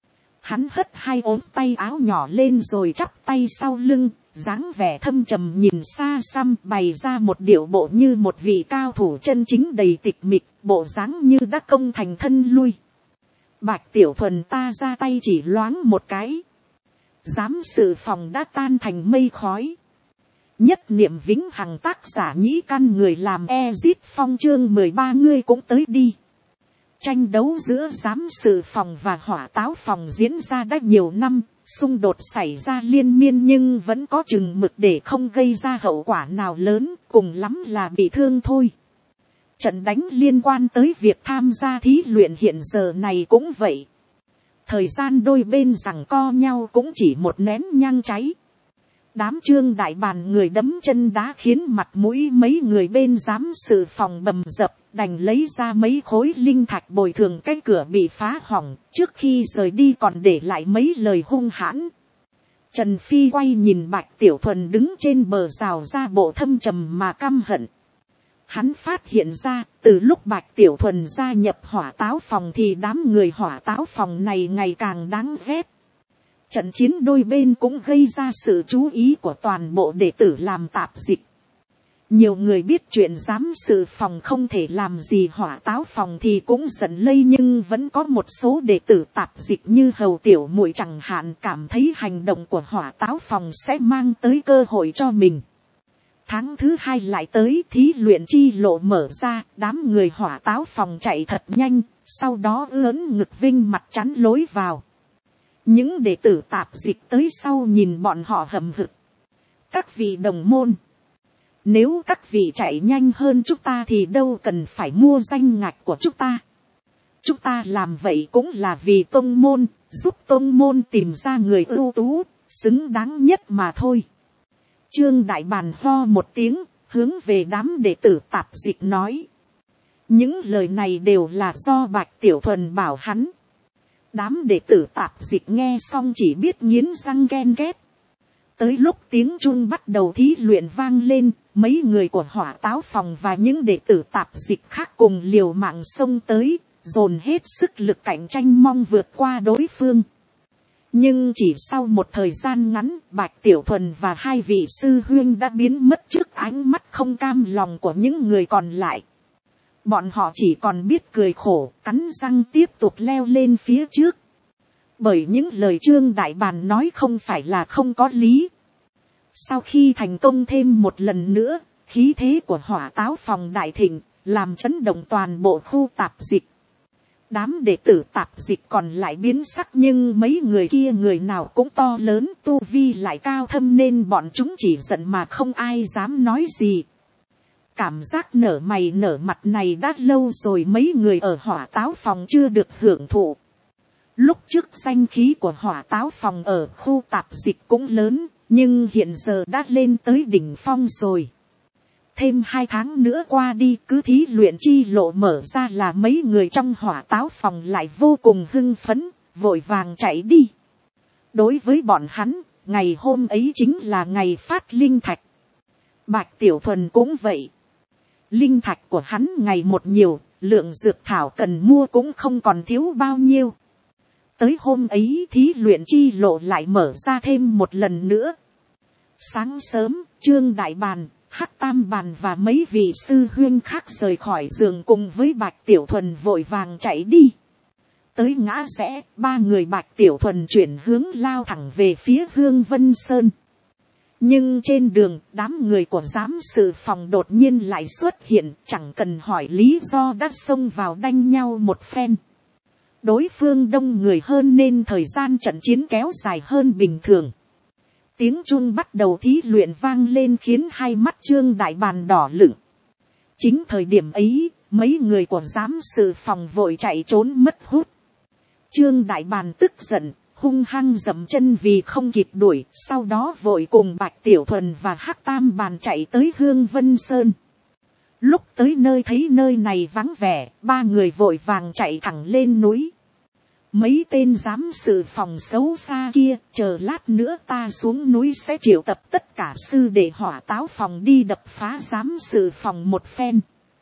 Hắn hất hai ốm tay áo nhỏ lên rồi chắp tay sau lưng, dáng vẻ thâm trầm nhìn xa xăm, bày ra một điệu bộ như một vị cao thủ chân chính đầy tịch mịch, bộ dáng như đã công thành thân lui. Bạch Tiểu Thuần ta ra tay chỉ loáng một cái, giám sự phòng đã tan thành mây khói. Nhất niệm vĩnh hằng, tác giả Nhĩ Căn, người làm Ezit Phong, chương 13 ngươi cũng tới đi. Tranh đấu giữa giám sự phòng và Hỏa Táo phòng diễn ra đã nhiều năm, xung đột xảy ra liên miên nhưng vẫn có chừng mực để không gây ra hậu quả nào lớn, cùng lắm là bị thương thôi. Trận đánh liên quan tới việc tham gia thí luyện hiện giờ này cũng vậy. Thời gian đôi bên giằng co nhau cũng chỉ một nén nhang cháy. Đám Trương Đại Bàn người đấm chân đá khiến mặt mũi mấy người bên giám sự phòng bầm dập, đành lấy ra mấy khối linh thạch bồi thường cái cửa bị phá hỏng, trước khi rời đi còn để lại mấy lời hung hãn. Trần Phi quay nhìn Bạch Tiểu Thuần đứng trên bờ rào ra bộ thâm trầm mà căm hận. Hắn phát hiện ra, từ lúc Bạch Tiểu Thuần gia nhập Hỏa Táo phòng thì đám người Hỏa Táo phòng này ngày càng đáng ghét. Trận chiến đôi bên cũng gây ra sự chú ý của toàn bộ đệ tử làm tạp dịch. Nhiều người biết chuyện giám sự phòng không thể làm gì Hỏa Táo phòng thì cũng giận lây, nhưng vẫn có một số đệ tử tạp dịch như Hầu Tiểu Muội chẳng hạn cảm thấy hành động của Hỏa Táo phòng sẽ mang tới cơ hội cho mình. Tháng thứ 2 lại tới, thí luyện chi lộ mở ra, đám người Hỏa Táo phòng chạy thật nhanh, sau đó ưỡn ngực vinh mặt chắn lối vào. Những đệ tử tạp dịch tới sau nhìn bọn họ hậm hực. Các vị đồng môn, nếu các vị chạy nhanh hơn chúng ta thì đâu cần phải mua danh ngạch của chúng ta. Chúng ta làm vậy cũng là vì tông môn, giúp tông môn tìm ra người ưu tú, xứng đáng nhất mà thôi. Trương Đại Bàn ho một tiếng, hướng về đám đệ tử tạp dịch nói. Những lời này đều là do Bạch Tiểu Thuần bảo hắn. Đám đệ tử tạp dịch nghe xong chỉ biết nghiến răng ghen ghét. Tới lúc tiếng chuông bắt đầu thí luyện vang lên, mấy người của Hỏa Táo Phòng và những đệ tử tạp dịch khác cùng liều mạng xông tới, dồn hết sức lực cạnh tranh mong vượt qua đối phương. Nhưng chỉ sau một thời gian ngắn, Bạch Tiểu Thuần và hai vị sư huynh đã biến mất trước ánh mắt không cam lòng của những người còn lại. Bọn họ chỉ còn biết cười khổ, cắn răng tiếp tục leo lên phía trước. Bởi những lời Trương Đại Bàn nói không phải là không có lý. Sau khi thành công thêm một lần nữa, khí thế của Hỏa Táo Phòng đại thịnh, làm chấn động toàn bộ khu tạp dịch. Đám đệ tử tạp dịch còn lại biến sắc, nhưng mấy người kia người nào cũng to lớn, tu vi lại cao thâm nên bọn chúng chỉ giận mà không ai dám nói gì. Cảm giác nở mày nở mặt này đã lâu rồi mấy người ở Hỏa Táo Phòng chưa được hưởng thụ. Lúc trước danh khí của Hỏa Táo Phòng ở khu tạp dịch cũng lớn, nhưng hiện giờ đã lên tới đỉnh phong rồi. Thêm 2 tháng nữa qua đi, cứ thí luyện chi lộ mở ra là mấy người trong Hỏa Táo Phòng lại vô cùng hưng phấn, vội vàng chạy đi. Đối với bọn hắn, ngày hôm ấy chính là ngày phát linh thạch. Bạch Tiểu Thuần cũng vậy. Linh thạch của hắn ngày một nhiều, lượng dược thảo cần mua cũng không còn thiếu bao nhiêu. Tới hôm ấy thí luyện chi lộ lại mở ra thêm một lần nữa. Sáng sớm, Trương Đại Bàn, Hắc Tam Bàn và mấy vị sư huynh khác rời khỏi giường cùng với Bạch Tiểu Thuần vội vàng chạy đi. Tới ngã rẽ, 3 người Bạch Tiểu Thuần chuyển hướng lao thẳng về phía Hương Vân Sơn. Nhưng trên đường, đám người của giám sự phòng đột nhiên lại xuất hiện, chẳng cần hỏi lý do đã xông vào đanh nhau một phen. Đối phương đông người hơn nên thời gian trận chiến kéo dài hơn bình thường. Tiếng chuông bắt đầu thí luyện vang lên khiến hai mắt Trương Đại Bàn đỏ lửng. Chính thời điểm ấy, mấy người của giám sự phòng vội chạy trốn mất hút. Trương Đại Bàn tức giận, hung hăng dậm chân vì không kịp đuổi, sau đó vội cùng Bạch Tiểu Thuần và Hắc Tam Bàn chạy tới Hương Vân Sơn. Lúc tới nơi thấy nơi này vắng vẻ, 3 người vội vàng chạy thẳng lên núi. Mấy tên giám sự phòng xấu xa kia, chờ lát nữa ta xuống núi sẽ triệu tập tất cả sư để Hỏa Táo Phòng đi đập phá giám sự phòng một phen.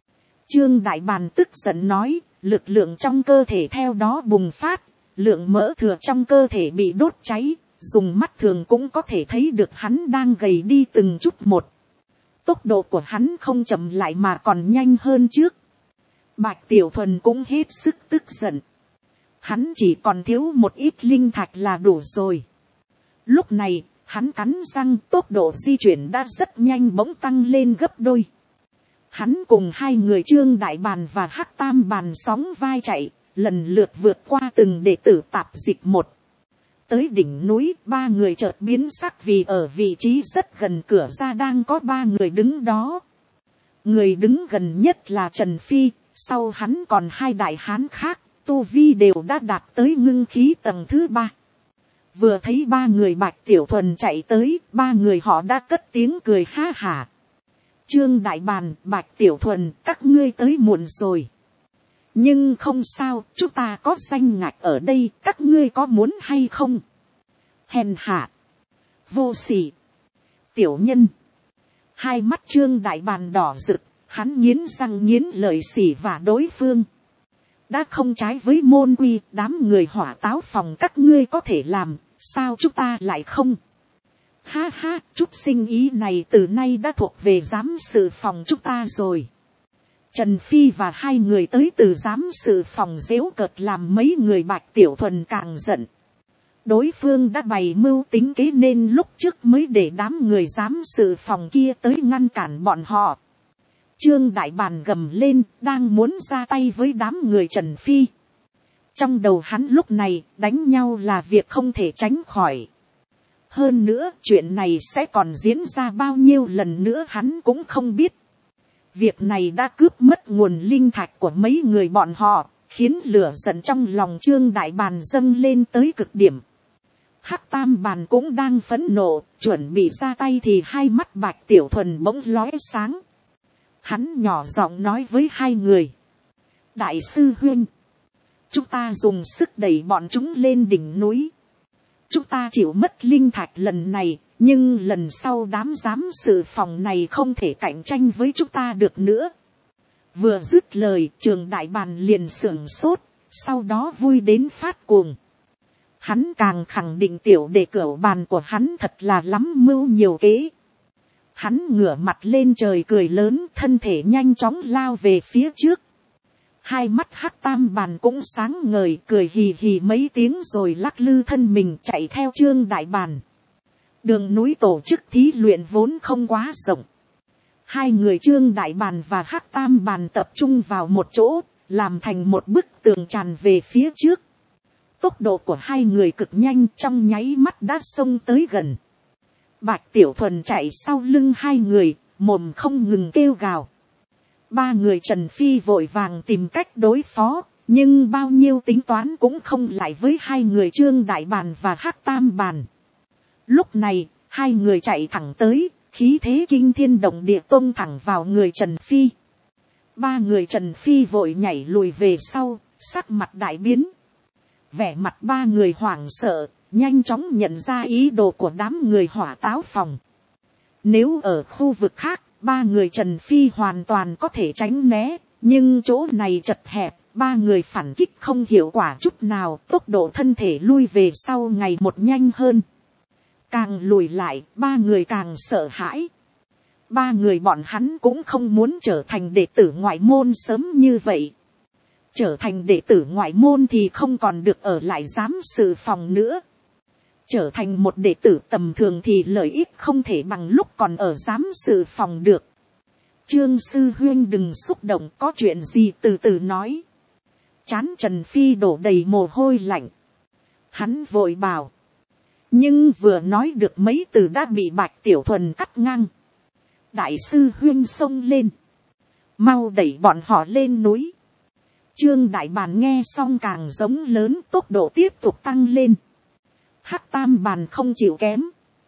Trương Đại Bàn tức giận nói, lực lượng trong cơ thể theo đó bùng phát, lượng mỡ thừa trong cơ thể bị đốt cháy, dùng mắt thường cũng có thể thấy được hắn đang gầy đi từng chút một. Tốc độ của hắn không chậm lại mà còn nhanh hơn trước. Bạch Tiểu Thuần cũng hết sức tức giận. Hắn chỉ còn thiếu một ít linh thạch là đủ rồi. Lúc này, hắn cắn răng, tốc độ di chuyển đã rất nhanh bỗng tăng lên gấp đôi. Hắn cùng 2 người Trương Đại Bàn và Hắc Tam Bàn sóng vai chạy, lần lượt vượt qua từng đệ tử tạp dịch một. Tới đỉnh núi, 3 người chợt biến sắc vì ở vị trí rất gần cửa ra đang có 3 người đứng đó. Người đứng gần nhất là Trần Phi, sau hắn còn 2 đại hán khác, tu vi đều đã đạt tới ngưng khí tầng thứ 3. Vừa thấy 3 người Bạch Tiểu Thuần chạy tới, 3 người họ đã cất tiếng cười ha hả. Trương Đại Bàn, Bạch Tiểu Thuần, các ngươi tới muộn rồi. Nhưng không sao, chúng ta có danh ngạch ở đây, các ngươi có muốn hay không? Hèn hạ, vô sỉ, tiểu nhân. Hai mắt Trương Đại Bàn đỏ rực, hắn nghiến răng nghiến lợi sỉ vả đối phương. Đã không trái với môn quy, đám người Hỏa Táo Phòng các ngươi có thể làm, sao chúng ta lại không? Ha ha, chút sinh ý này từ nay đã thuộc về giám sự phòng chúng ta rồi. Trần Phi và 2 người tới từ giám sự phòng giễu cợt làm mấy người Bạch Tiểu Thuần càng giận. Đối phương đã bày mưu tính kế nên lúc trước mới để đám người giám sự phòng kia tới ngăn cản bọn họ. Trương Đại Bàn gầm lên, đang muốn ra tay với đám người Trần Phi. Trong đầu hắn lúc này, đánh nhau là việc không thể tránh khỏi. Hơn nữa, chuyện này sẽ còn diễn ra bao nhiêu lần nữa hắn cũng không biết. Việc này đã cướp mất nguồn linh thạch của mấy người bọn họ, khiến lửa giận trong lòng Trương Đại Bàn dâng lên tới cực điểm. Hắc Tam Bàn cũng đang phẫn nộ, chuẩn bị ra tay thì hai mắt Bạch Tiểu Thuần bỗng lóe sáng. Hắn nhỏ giọng nói với hai người. Đại sư huynh, chúng ta dùng sức đẩy bọn chúng lên đỉnh núi. Chúng ta chịu mất linh thạch lần này, nhưng lần sau đám giám sự phòng này không thể cạnh tranh với chúng ta được nữa. Vừa dứt lời, Trường Đại Bàn liền sửng sốt, sau đó vui đến phát cuồng. Hắn càng khẳng định tiểu đệ cửu bàn của hắn thật là lắm mưu nhiều kế. Hắn ngửa mặt lên trời cười lớn, thân thể nhanh chóng lao về phía trước. Hai mắt Hắc Tam Bàn cũng sáng ngời, cười hì hì mấy tiếng rồi lắc lư thân mình chạy theo Trương Đại Bàn. Đường núi tổ chức thí luyện vốn không quá rộng. Hai người Trương Đại Bàn và Hắc Tam Bàn tập trung vào một chỗ, làm thành một bức tường tràn về phía trước. Tốc độ của hai người cực nhanh, trong nháy mắt đã xông tới gần. Bạch Tiểu Thuần chạy sau lưng hai người, mồm không ngừng kêu gào. Ba người Trần Phi vội vàng tìm cách đối phó, nhưng bao nhiêu tính toán cũng không lại với hai người Trương Đại Bàn và Hắc Tam Bàn. Lúc này, hai người chạy thẳng tới, khí thế kinh thiên động địa tông thẳng vào người Trần Phi. Ba người Trần Phi vội nhảy lùi về sau, sắc mặt đại biến. Vẻ mặt ba người hoảng sợ, nhanh chóng nhận ra ý đồ của đám người hỏa táo phòng. Nếu ở khu vực khác, ba người Trần Phi hoàn toàn có thể tránh né, nhưng chỗ này chật hẹp, ba người phản kích không hiệu quả chút nào, tốc độ thân thể lui về sau ngày một nhanh hơn. Càng lùi lại, ba người càng sợ hãi. Ba người bọn hắn cũng không muốn trở thành đệ tử ngoại môn sớm như vậy. Trở thành đệ tử ngoại môn thì không còn được ở lại giám sự phòng nữa. Trở thành một đệ tử tầm thường thì lợi ích không thể bằng lúc còn ở giám sự phòng được. Trương sư huynh đừng xúc động, có chuyện gì từ từ nói. Trán Trần Phi đổ đầy mồ hôi lạnh. Hắn vội bảo. Nhưng vừa nói được mấy từ đã bị Bạch Tiểu Thuần cắt ngang. Đại sư huynh xông lên. Mau đẩy bọn họ lên núi. Trương Đại Bàn nghe xong càng giống lớn, tốc độ tiếp tục tăng lên. Hắc Tam Bàn không chịu kém.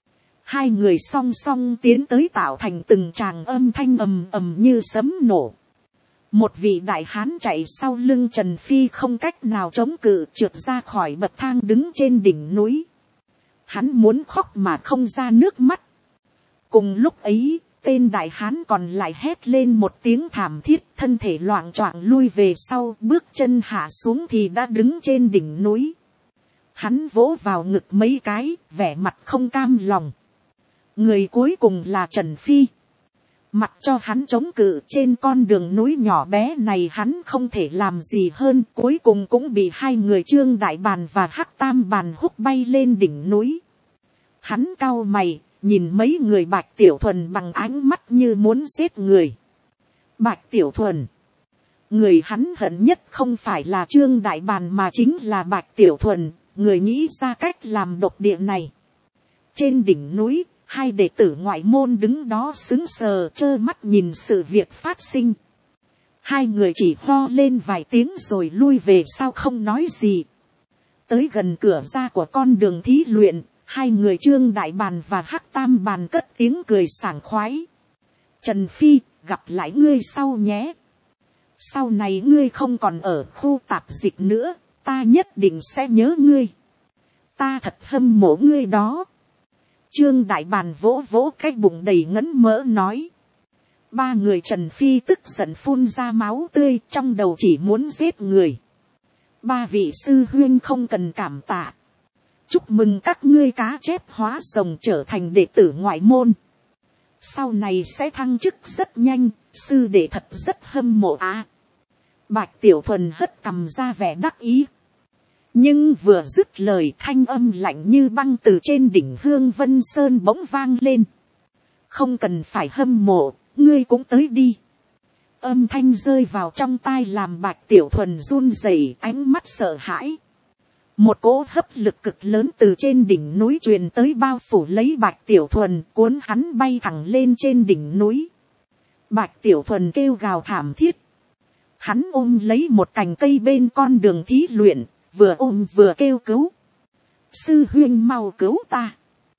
Hai người song song tiến tới tạo thành từng tràng âm thanh ầm ầm như sấm nổ. Một vị đại hán chạy sau lưng Trần Phi không cách nào chống cự, trượt ra khỏi bậc thang đứng trên đỉnh núi. Hắn muốn khóc mà không ra nước mắt. Cùng lúc ấy, tên đại hán còn lại hét lên một tiếng thảm thiết, thân thể loạng choạng lui về sau, bước chân hạ xuống thì đã đứng trên đỉnh núi. Hắn vỗ vào ngực mấy cái, vẻ mặt không cam lòng. Người cuối cùng là Trần Phi. Mặc cho hắn chống cự trên con đường núi nhỏ bé này, hắn không thể làm gì hơn, cuối cùng cũng bị hai người Trương Đại Bàn và Hắc Tam Bàn húc bay lên đỉnh núi. Hắn cau mày, nhìn mấy người Bạch Tiểu Thuần bằng ánh mắt như muốn giết người. Bạch Tiểu Thuần. Người hắn hận nhất không phải là Trương Đại Bàn mà chính là Bạch Tiểu Thuần, người nghĩ ra cách làm độc địa này. Trên đỉnh núi, hai đệ tử ngoại môn đứng đó sững sờ trơ mắt nhìn sự việc phát sinh. Hai người chỉ ho lên vài tiếng rồi lui về sau không nói gì. Tới gần cửa ra của con đường thí luyện, hai người Trương Đại Bàn và Hắc Tam Bàn cất tiếng cười sảng khoái. Trần Phi, gặp lại ngươi sau nhé. Sau này ngươi không còn ở khu tạp dịch nữa, ta nhất định sẽ nhớ ngươi. Ta thật hâm mộ ngươi đó. Trương Đại Bàn vỗ vỗ cái bụng đầy ngấn mỡ nói. Ba người Trần Phi tức giận phun ra máu tươi, trong đầu chỉ muốn giết người. Ba vị sư huynh không cần cảm tạ. Chúc mừng các ngươi cá chép hóa rồng trở thành đệ tử ngoại môn. Sau này sẽ thăng chức rất nhanh, sư đệ thật rất hâm mộ á. Bạch Tiểu Thuần hất cằm ra vẻ đắc ý. Nhưng vừa dứt lời, thanh âm lạnh như băng từ trên đỉnh Hương Vân Sơn bỗng vang lên. Không cần phải hâm mộ, ngươi cũng tới đi. Âm thanh rơi vào trong tai làm Bạch Tiểu Thuần run rẩy, ánh mắt sợ hãi. Một cỗ hấp lực cực lớn từ trên đỉnh núi truyền tới, bao phủ lấy Bạch Tiểu Thuần, cuốn hắn bay thẳng lên trên đỉnh núi. Bạch Tiểu Thuần kêu gào thảm thiết. Hắn ôm lấy một cành cây bên con đường thí luyện, vừa ôm vừa kêu cứu. sư huyên mau cứu ta.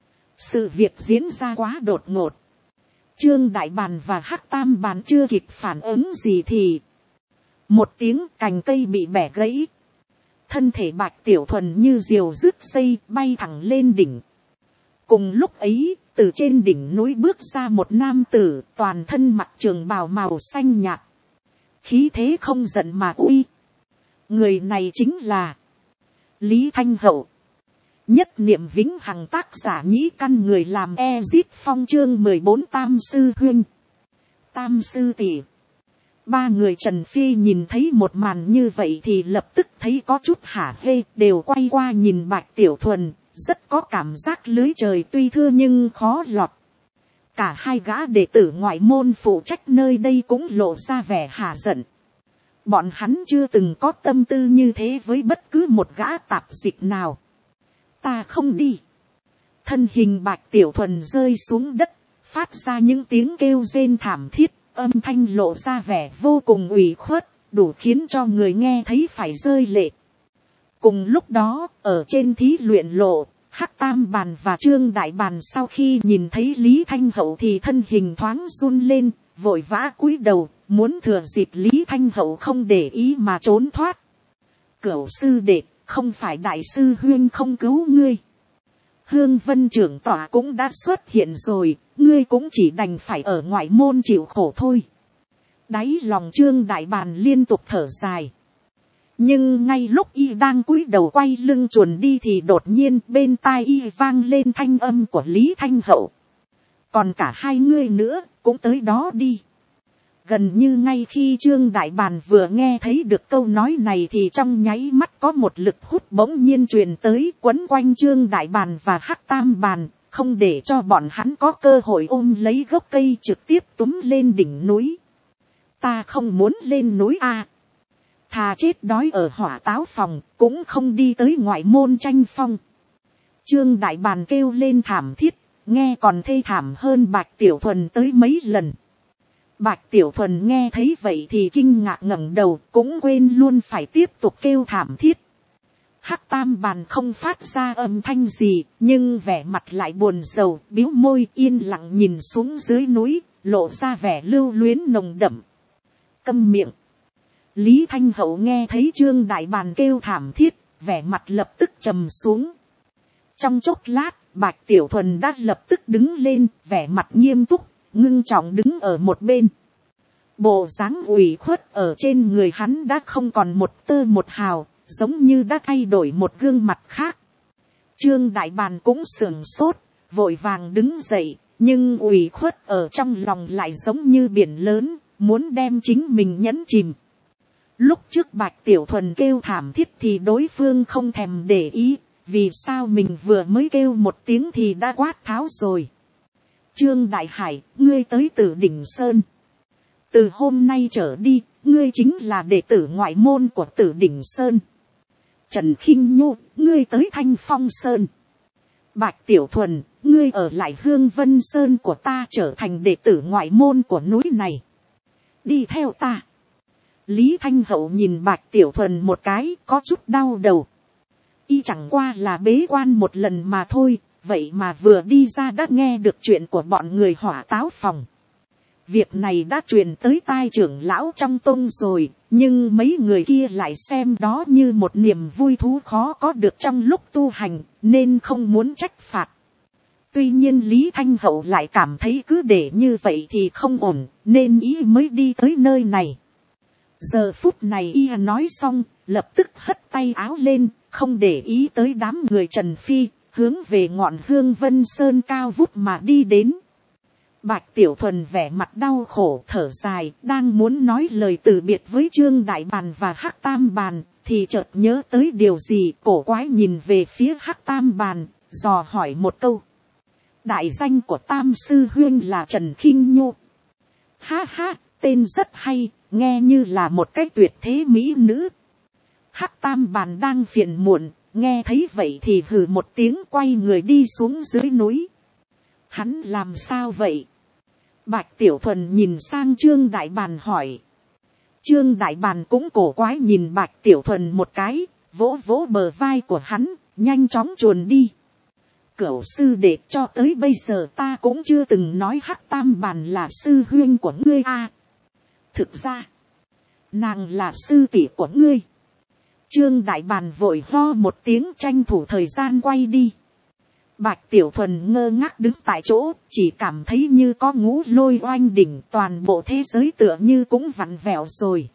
Sự việc diễn ra quá đột ngột. Trương Đại Bàn và Hắc Tam Bàn chưa kịp phản ứng gì thì một tiếng cành cây bị bẻ gãy. Thân thể Bạch Tiểu Thuần như diều rứt dây bay thẳng lên đỉnh. Cùng lúc ấy, từ trên đỉnh núi bước ra một nam tử, toàn thân mặc trường bào màu xanh nhạt. Khí thế không giận mà uy. Người này chính là Lý Thanh Hậu. Nhất niệm vĩnh hằng, tác giả nhĩ căn, người làm Ezip Phong, chương 14 Tam Sư Huynh, Tam Sư Tỷ. Ba người Trần Phi nhìn thấy một màn như vậy thì lập tức thấy có chút hả hê, đều quay qua nhìn Bạch Tiểu Thuần, rất có cảm giác lưới trời tuy thưa nhưng khó lọt. Cả hai gã đệ tử ngoại môn phụ trách nơi đây cũng lộ ra vẻ hả giận. Bọn hắn chưa từng có tâm tư như thế với bất cứ một gã tạp dịch nào. Ta không đi. Thân hình Bạch Tiểu Thuần rơi xuống đất, phát ra những tiếng kêu rên thảm thiết, âm thanh lộ ra vẻ vô cùng ủy khuất, đủ khiến cho người nghe thấy phải rơi lệ. Cùng lúc đó, ở trên thí luyện lộ, Hắc Tam Bàn và Trương Đại Bàn sau khi nhìn thấy Lý Thanh Hậu thì thân hình thoáng run lên, vội vã cúi đầu, muốn thừa dịp Lý Thanh Hậu không để ý mà trốn thoát. Cửu sư đệ, không phải đại sư huyên không cứu ngươi. Hương Vân trưởng tọa cũng đã xuất hiện rồi, ngươi cũng chỉ đành phải ở ngoại môn chịu khổ thôi. Đáy lòng Trương Đại Bàn liên tục thở dài. Nhưng ngay lúc y đang cúi đầu quay lưng chuồn đi thì đột nhiên bên tai y vang lên thanh âm của Lý Thanh Hậu. Còn cả hai ngươi nữa, cũng tới đó đi. Gần như ngay khi Trương Đại Bàn vừa nghe thấy được câu nói này thì trong nháy mắt có một lực hút bỗng nhiên truyền tới, quấn quanh Trương Đại Bàn và Hắc Tam Bàn, không để cho bọn hắn có cơ hội ôm lấy gốc cây trực tiếp túm lên đỉnh núi. Ta không muốn lên núi a. Thà chết đói ở hỏa táo phòng, cũng không đi tới ngoại môn tranh phong. Trương Đại Bàn kêu lên thảm thiết, nghe còn thê thảm hơn Bạch Tiểu Thuần tới mấy lần. Bạch Tiểu Thuần nghe thấy vậy thì kinh ngạc ngẩng đầu, cũng quên luôn phải tiếp tục kêu thảm thiết. Hắc Tam Bàn không phát ra âm thanh gì, nhưng vẻ mặt lại buồn rầu, bĩu môi yên lặng nhìn xuống dưới núi, lộ ra vẻ lưu luyến nồng đậm. Câm miệng. Lý Thanh Hậu nghe thấy Trương Đại Bàn kêu thảm thiết, vẻ mặt lập tức trầm xuống. Trong chốc lát, Bạch Tiểu Thuần đã lập tức đứng lên, vẻ mặt nghiêm túc, ngưng trọng đứng ở một bên. Bộ dáng ủy khuất ở trên người hắn đã không còn một tơ một hào, giống như đã thay đổi một gương mặt khác. Trương Đại Bàn cũng sửng sốt, vội vàng đứng dậy, nhưng ủy khuất ở trong lòng lại giống như biển lớn, muốn đem chính mình nhấn chìm. Lúc trước Bạch Tiểu Thuần kêu thảm thiết thì đối phương không thèm để ý, vì sao mình vừa mới kêu một tiếng thì đã quát tháo rồi. Trương Đại Hải, ngươi tới Tử Đỉnh Sơn. Từ hôm nay trở đi, ngươi chính là đệ tử ngoại môn của Tử Đỉnh Sơn. Trần Khinh Nhu, ngươi tới Thanh Phong Sơn. Bạch Tiểu Thuần, ngươi ở lại Hương Vân Sơn của ta trở thành đệ tử ngoại môn của núi này. Đi theo ta. Lý Thanh Hậu nhìn Bạch Tiểu Thuần một cái, có chút đau đầu. Y chẳng qua là bế quan một lần mà thôi, vậy mà vừa đi ra đã nghe được chuyện của bọn người hỏa táo phòng. Việc này đã truyền tới tai trưởng lão trong tông rồi, nhưng mấy người kia lại xem đó như một niềm vui thú khó có được trong lúc tu hành, nên không muốn trách phạt. Tuy nhiên Lý Thanh Hậu lại cảm thấy cứ để như vậy thì không ổn, nên ý mới đi tới nơi này. Giờ phút này y nói xong, lập tức hất tay áo lên, không để ý tới đám người Trần Phi, hướng về ngọn Hương Vân Sơn cao vút mà đi đến. Bạch Tiểu Thuần vẻ mặt đau khổ thở dài, đang muốn nói lời từ biệt với Trương Đại Bàn và Hắc Tam Bàn, thì chợt nhớ tới điều gì, cổ quái nhìn về phía Hắc Tam Bàn, dò hỏi một câu. Đại danh của Tam Sư Huyên là Trần Khinh Nhu. Ha ha, tên rất hay, nghe như là một cái tuyệt thế mỹ nữ. Hắc Tam Bàn đang phiền muộn, nghe thấy vậy thì hừ một tiếng quay người đi xuống dưới núi. Hắn làm sao vậy? Bạch Tiểu Thuần nhìn sang Trương Đại Bàn hỏi. Trương Đại Bàn cũng cổ quái nhìn Bạch Tiểu Thuần một cái, vỗ vỗ bờ vai của hắn, nhanh chóng chuồn đi. Cửu sư đệ, cho tới bây giờ ta cũng chưa từng nói Hắc Tam Bàn là sư huyên của ngươi a. Thực ra, nàng là sư tỷ của ngươi. Trương Đại Bàn vội ho một tiếng tranh thủ thời gian quay đi. Bạch Tiểu Thuần ngơ ngác đứng tại chỗ, chỉ cảm thấy như có ngũ lôi oanh đỉnh, toàn bộ thế giới tựa như cũng vặn vẹo rồi.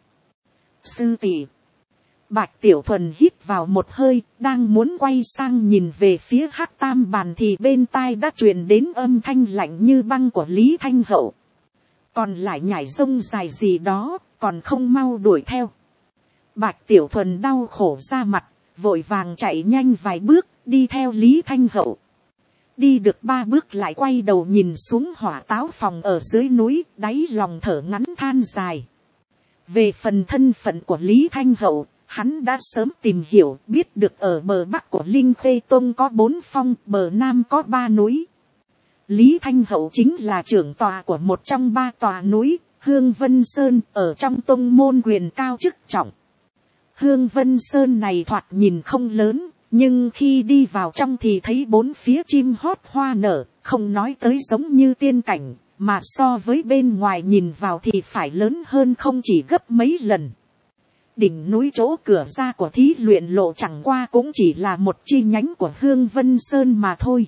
Sư tỷ. Bạch Tiểu Thuần hít vào một hơi, đang muốn quay sang nhìn về phía Hắc Tam Bàn thì bên tai đã truyền đến âm thanh lạnh như băng của Lý Thanh Hậu. Còn lại nhảy rông dài gì đó, còn không mau đuổi theo. Bạch Tiểu Thuần đau khổ ra mặt, vội vàng chạy nhanh vài bước, đi theo Lý Thanh Hậu. Đi được 3 bước lại quay đầu nhìn xuống hỏa táo phòng ở dưới núi, đáy lòng thở ngắn than dài. Về phần thân phận của Lý Thanh Hậu, hắn đã sớm tìm hiểu, biết được ở bờ bắc của Linh Khê Tông có 4 phong, bờ nam có 3 núi. Lý Thanh Hậu chính là trưởng tòa của một trong 3 tòa núi, Hương Vân Sơn, ở trong tông môn quyền cao chức trọng. Hương Vân Sơn này thoạt nhìn không lớn, nhưng khi đi vào trong thì thấy 4 phía chim hót hoa nở, không nói tới giống như tiên cảnh, mà so với bên ngoài nhìn vào thì phải lớn hơn không chỉ gấp mấy lần. Đỉnh núi chỗ cửa ra của thí luyện lộ chẳng qua cũng chỉ là một chi nhánh của Hương Vân Sơn mà thôi.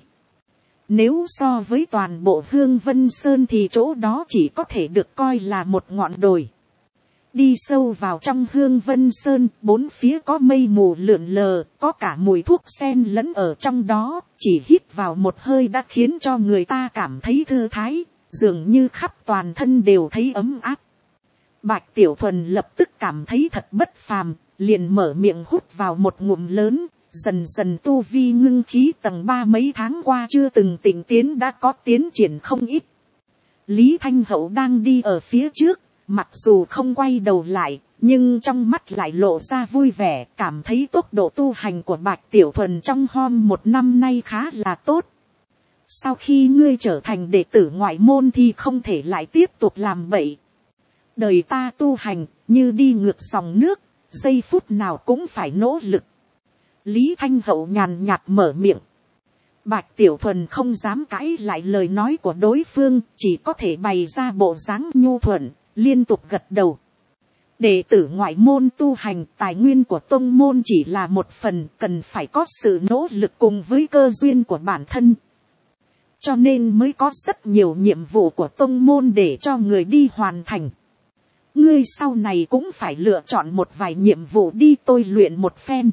Nếu so với toàn bộ Hương Vân Sơn thì chỗ đó chỉ có thể được coi là một ngọn đồi. Đi sâu vào trong Hương Vân Sơn, 4 phía có mây mù lượn lờ, có cả mùi thuốc sen lẫn ở trong đó, chỉ hít vào một hơi đã khiến cho người ta cảm thấy thư thái, dường như khắp toàn thân đều thấy ấm áp. Bạch Tiểu Thuần lập tức cảm thấy thật bất phàm, liền mở miệng hút vào một ngụm lớn, dần dần tu vi ngưng khí tầng 3 mấy tháng qua chưa từng tỉnh tiến đã có tiến triển không ít. Lý Thanh Hậu đang đi ở phía trước, mặc dù không quay đầu lại, nhưng trong mắt lại lộ ra vui vẻ, cảm thấy tốc độ tu hành của Bạch Tiểu Thuần trong hôm 1 năm nay khá là tốt. Sau khi ngươi trở thành đệ tử ngoại môn thì không thể lại tiếp tục làm bậy. Đời ta tu hành, như đi ngược dòng nước, giây phút nào cũng phải nỗ lực. Lý Thanh Hậu nhàn nhạt mở miệng. Bạch Tiểu Thuần không dám cãi lại lời nói của đối phương, chỉ có thể bày ra bộ dáng nhu thuận, liên tục gật đầu. Đệ tử ngoại môn tu hành, tài nguyên của tông môn chỉ là một phần, cần phải có sự nỗ lực cùng với cơ duyên của bản thân. Cho nên mới có rất nhiều nhiệm vụ của tông môn để cho người đi hoàn thành. Ngươi sau này cũng phải lựa chọn một vài nhiệm vụ đi tôi luyện một phen.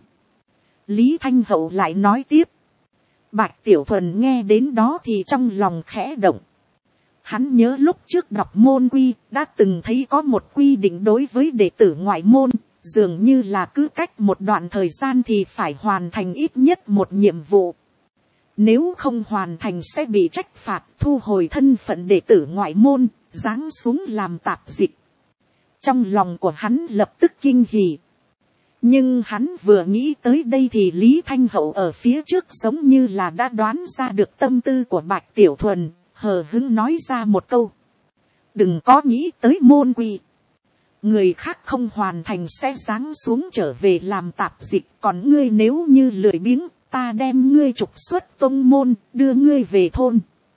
Lý Thanh Hậu lại nói tiếp. Bạch Tiểu Thuần nghe đến đó thì trong lòng khẽ động. Hắn nhớ lúc trước đọc môn quy, đã từng thấy có một quy định đối với đệ tử ngoại môn, dường như là cứ cách một đoạn thời gian thì phải hoàn thành ít nhất một nhiệm vụ. Nếu không hoàn thành sẽ bị trách phạt, thu hồi thân phận đệ tử ngoại môn, giáng xuống làm tạp dịch. Trong lòng của hắn lập tức kinh hỉ. Nhưng hắn vừa nghĩ tới đây thì Lý Thanh Hậu ở phía trước giống như là đã đoán ra được tâm tư của Bạch Tiểu Thuần, hờ hững nói ra một câu. Đừng có nghĩ tới môn quy. Người khác không hoàn thành sẽ giáng xuống trở về làm tạp dịch, còn ngươi nếu như lười biếng, ta đem ngươi trục xuất tông môn, đưa ngươi về thôn.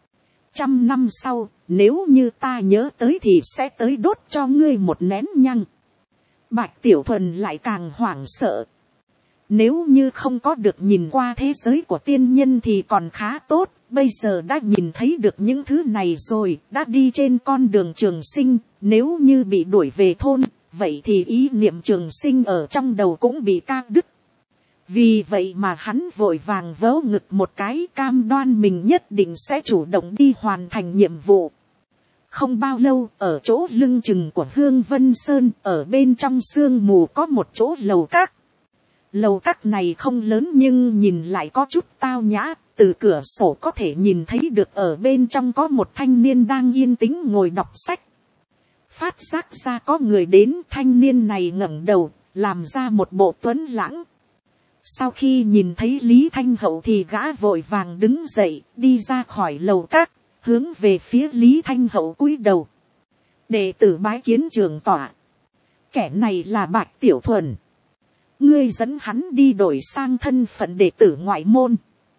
100 năm sau, nếu như ta nhớ tới thì sẽ tới đốt cho ngươi một nén nhang. Bạch Tiểu Thuần lại càng hoảng sợ. Nếu như không có được nhìn qua thế giới của tiên nhân thì còn khá tốt, bây giờ đã nhìn thấy được những thứ này rồi, đã đi trên con đường trường sinh, nếu như bị đuổi về thôn, vậy thì ý niệm trường sinh ở trong đầu cũng bị ca đứt. Vì vậy mà hắn vội vàng vớ ngực một cái, cam đoan mình nhất định sẽ chủ động đi hoàn thành nhiệm vụ. Không bao lâu, ở chỗ lưng chừng của Hương Vân Sơn, ở bên trong sương mù có một chỗ lầu các. Lầu các này không lớn nhưng nhìn lại có chút tao nhã, từ cửa sổ có thể nhìn thấy được ở bên trong có một thanh niên đang yên tĩnh ngồi đọc sách. Phát giác ra có người đến, thanh niên này ngẩng đầu, làm ra một bộ tuấn lãng. Sau khi nhìn thấy Lý Thanh Hậu thì gã vội vàng đứng dậy, đi ra khỏi lầu các, hướng về phía Lý Thanh Hậu cúi đầu. Đệ tử bái kiến trưởng tọa. Kẻ này là Bạch Tiểu Thuần. ngươi dẫn hắn đi đổi sang thân phận đệ tử ngoại môn.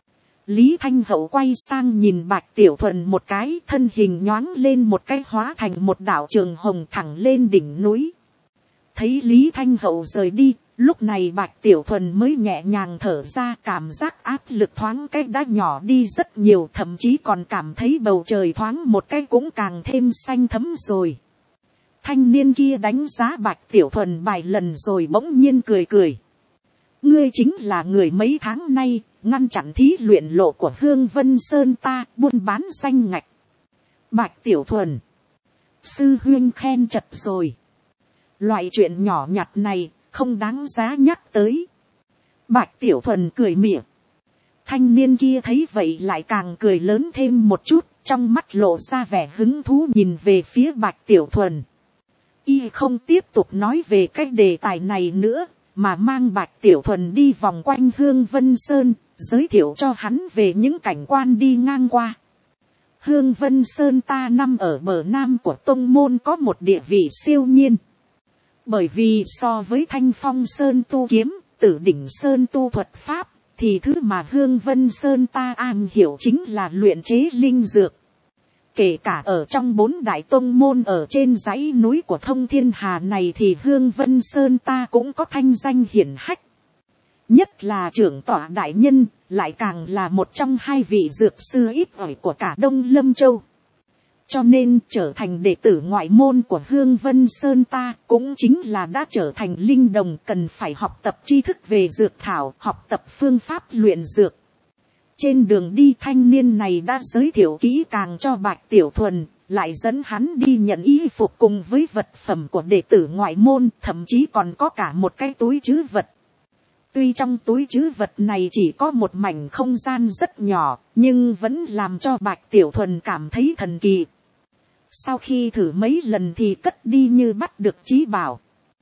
Lý Thanh Hậu quay sang nhìn Bạch Tiểu Thuần một cái, thân hình nhoáng lên một cái hóa thành một đạo trường hồng thẳng lên đỉnh núi. Thấy Lý Thanh Hậu rời đi, lúc này Bạch Tiểu Thuần mới nhẹ nhàng thở ra, cảm giác áp lực thoáng cái đã nhỏ đi rất nhiều, thậm chí còn cảm thấy bầu trời thoáng một cái cũng càng thêm xanh thấm rồi. Thanh niên kia đánh giá Bạch Tiểu Thuần vài lần rồi bỗng nhiên cười cười. Ngươi chính là người mấy tháng nay ngăn chặn thí luyện lộ của Hương Vân Sơn ta buôn bán danh ngạch. Bạch Tiểu Thuần, sư huynh khen chật rồi. Loại chuyện nhỏ nhặt này không đáng giá nhắc tới. Bạch Tiểu Thuần cười mỉa. Thanh niên kia thấy vậy lại càng cười lớn thêm một chút, trong mắt lộ ra vẻ hứng thú nhìn về phía Bạch Tiểu Thuần. Y không tiếp tục nói về cái đề tài này nữa, mà mang Bạch Tiểu Thuần đi vòng quanh Hương Vân Sơn, giới thiệu cho hắn về những cảnh quan đi ngang qua. Hương Vân Sơn ta nằm ở bờ nam của tông môn có một địa vị siêu nhiên. Bởi vì so với Thanh Phong Sơn tu kiếm, Tử Đỉnh Sơn tu thuật pháp, thì thứ mà Hương Vân Sơn ta am hiểu chính là luyện chế linh dược. Kể cả ở trong 4 đại tông môn ở trên dãy núi của Thông Thiên Hà này thì Hương Vân Sơn ta cũng có thanh danh hiển hách. Nhất là trưởng tọa đại nhân, lại càng là một trong 2 vị dược sư ít ỏi của cả Đông Lâm Châu. Cho nên trở thành đệ tử ngoại môn của Hương Vân Sơn ta cũng chính là đã trở thành linh đồng, cần phải học tập tri thức về dược thảo, học tập phương pháp luyện dược. Trên đường đi thanh niên này đã giới thiệu kỹ càng cho Bạch Tiểu Thuần, lại dẫn hắn đi nhận y phục cùng với vật phẩm của đệ tử ngoại môn, thậm chí còn có cả một cái túi trữ vật. Tuy trong túi trữ vật này chỉ có một mảnh không gian rất nhỏ, nhưng vẫn làm cho Bạch Tiểu Thuần cảm thấy thần kỳ. Sau khi thử mấy lần thì cất đi như bắt được trí bảo.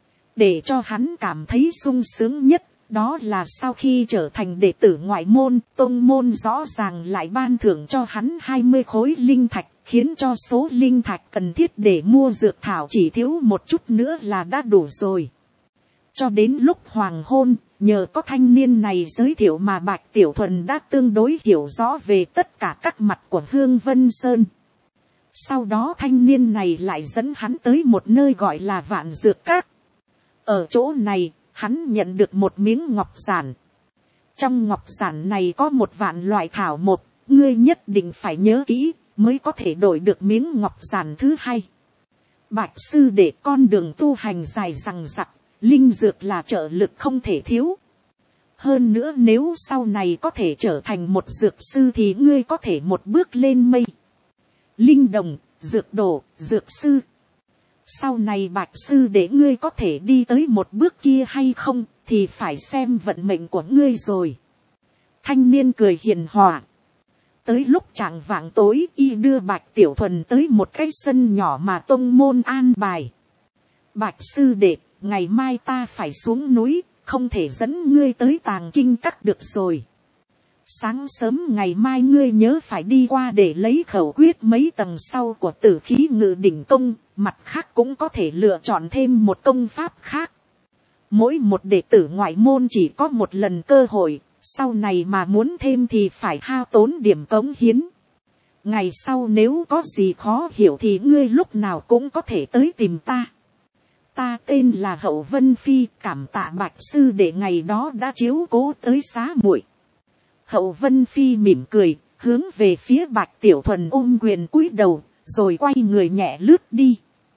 Để cho hắn cảm thấy sung sướng nhất, đó là sau khi trở thành đệ tử ngoại môn, tông môn rõ ràng lại ban thưởng cho hắn 20 khối linh thạch, khiến cho số linh thạch cần thiết để mua dược thảo chỉ thiếu một chút nữa là đã đủ rồi. Cho đến lúc hoàng hôn, nhờ có thanh niên này giới thiệu mà Bạch Tiểu Thuần đã tương đối hiểu rõ về tất cả các mặt của Hương Vân Sơn. Sau đó thanh niên này lại dẫn hắn tới một nơi gọi là Vạn Dược Các. Ở chỗ này, hắn nhận được một miếng ngọc giản. Trong ngọc giản này có 1.000 loại thảo mộc, ngươi nhất định phải nhớ kỹ, mới có thể đổi được miếng ngọc giản thứ 2. Bạch sư để con đường tu hành dài dằng dặc, linh dược là trợ lực không thể thiếu. Hơn nữa nếu sau này có thể trở thành một dược sư thì ngươi có thể một bước lên mây. Linh đồng, dược đồ, dược sư. Sau này Bạch sư để ngươi có thể đi tới một bước kia hay không, thì phải xem vận mệnh của ngươi rồi. Thanh niên cười hiền hòa. Tới lúc chạng vạng tối y đưa Bạch Tiểu Thuần tới một cái sân nhỏ mà tông môn an bài. Bạch sư đệ, ngày mai ta phải xuống núi, không thể dẫn ngươi tới Tàng Kinh Các được rồi. Sáng sớm ngày mai ngươi nhớ phải đi qua để lấy khẩu quyết mấy tầng sau của Tử Khí Ngự Đỉnh Công, mặt khác cũng có thể lựa chọn thêm một công pháp khác. Mỗi một đệ tử ngoại môn chỉ có một lần cơ hội, sau này mà muốn thêm thì phải hao tốn điểm cống hiến. Ngày sau nếu có gì khó hiểu thì ngươi lúc nào cũng có thể tới tìm ta. Ta tên là Hậu Vân Phi, cảm tạ Bạch sư để ngày đó đã chiếu cố tới xá muội. Hậu Vân Phi mỉm cười, hướng về phía Bạch Tiểu Thuần ôm quyền cúi đầu, rồi quay người nhẹ lướt đi.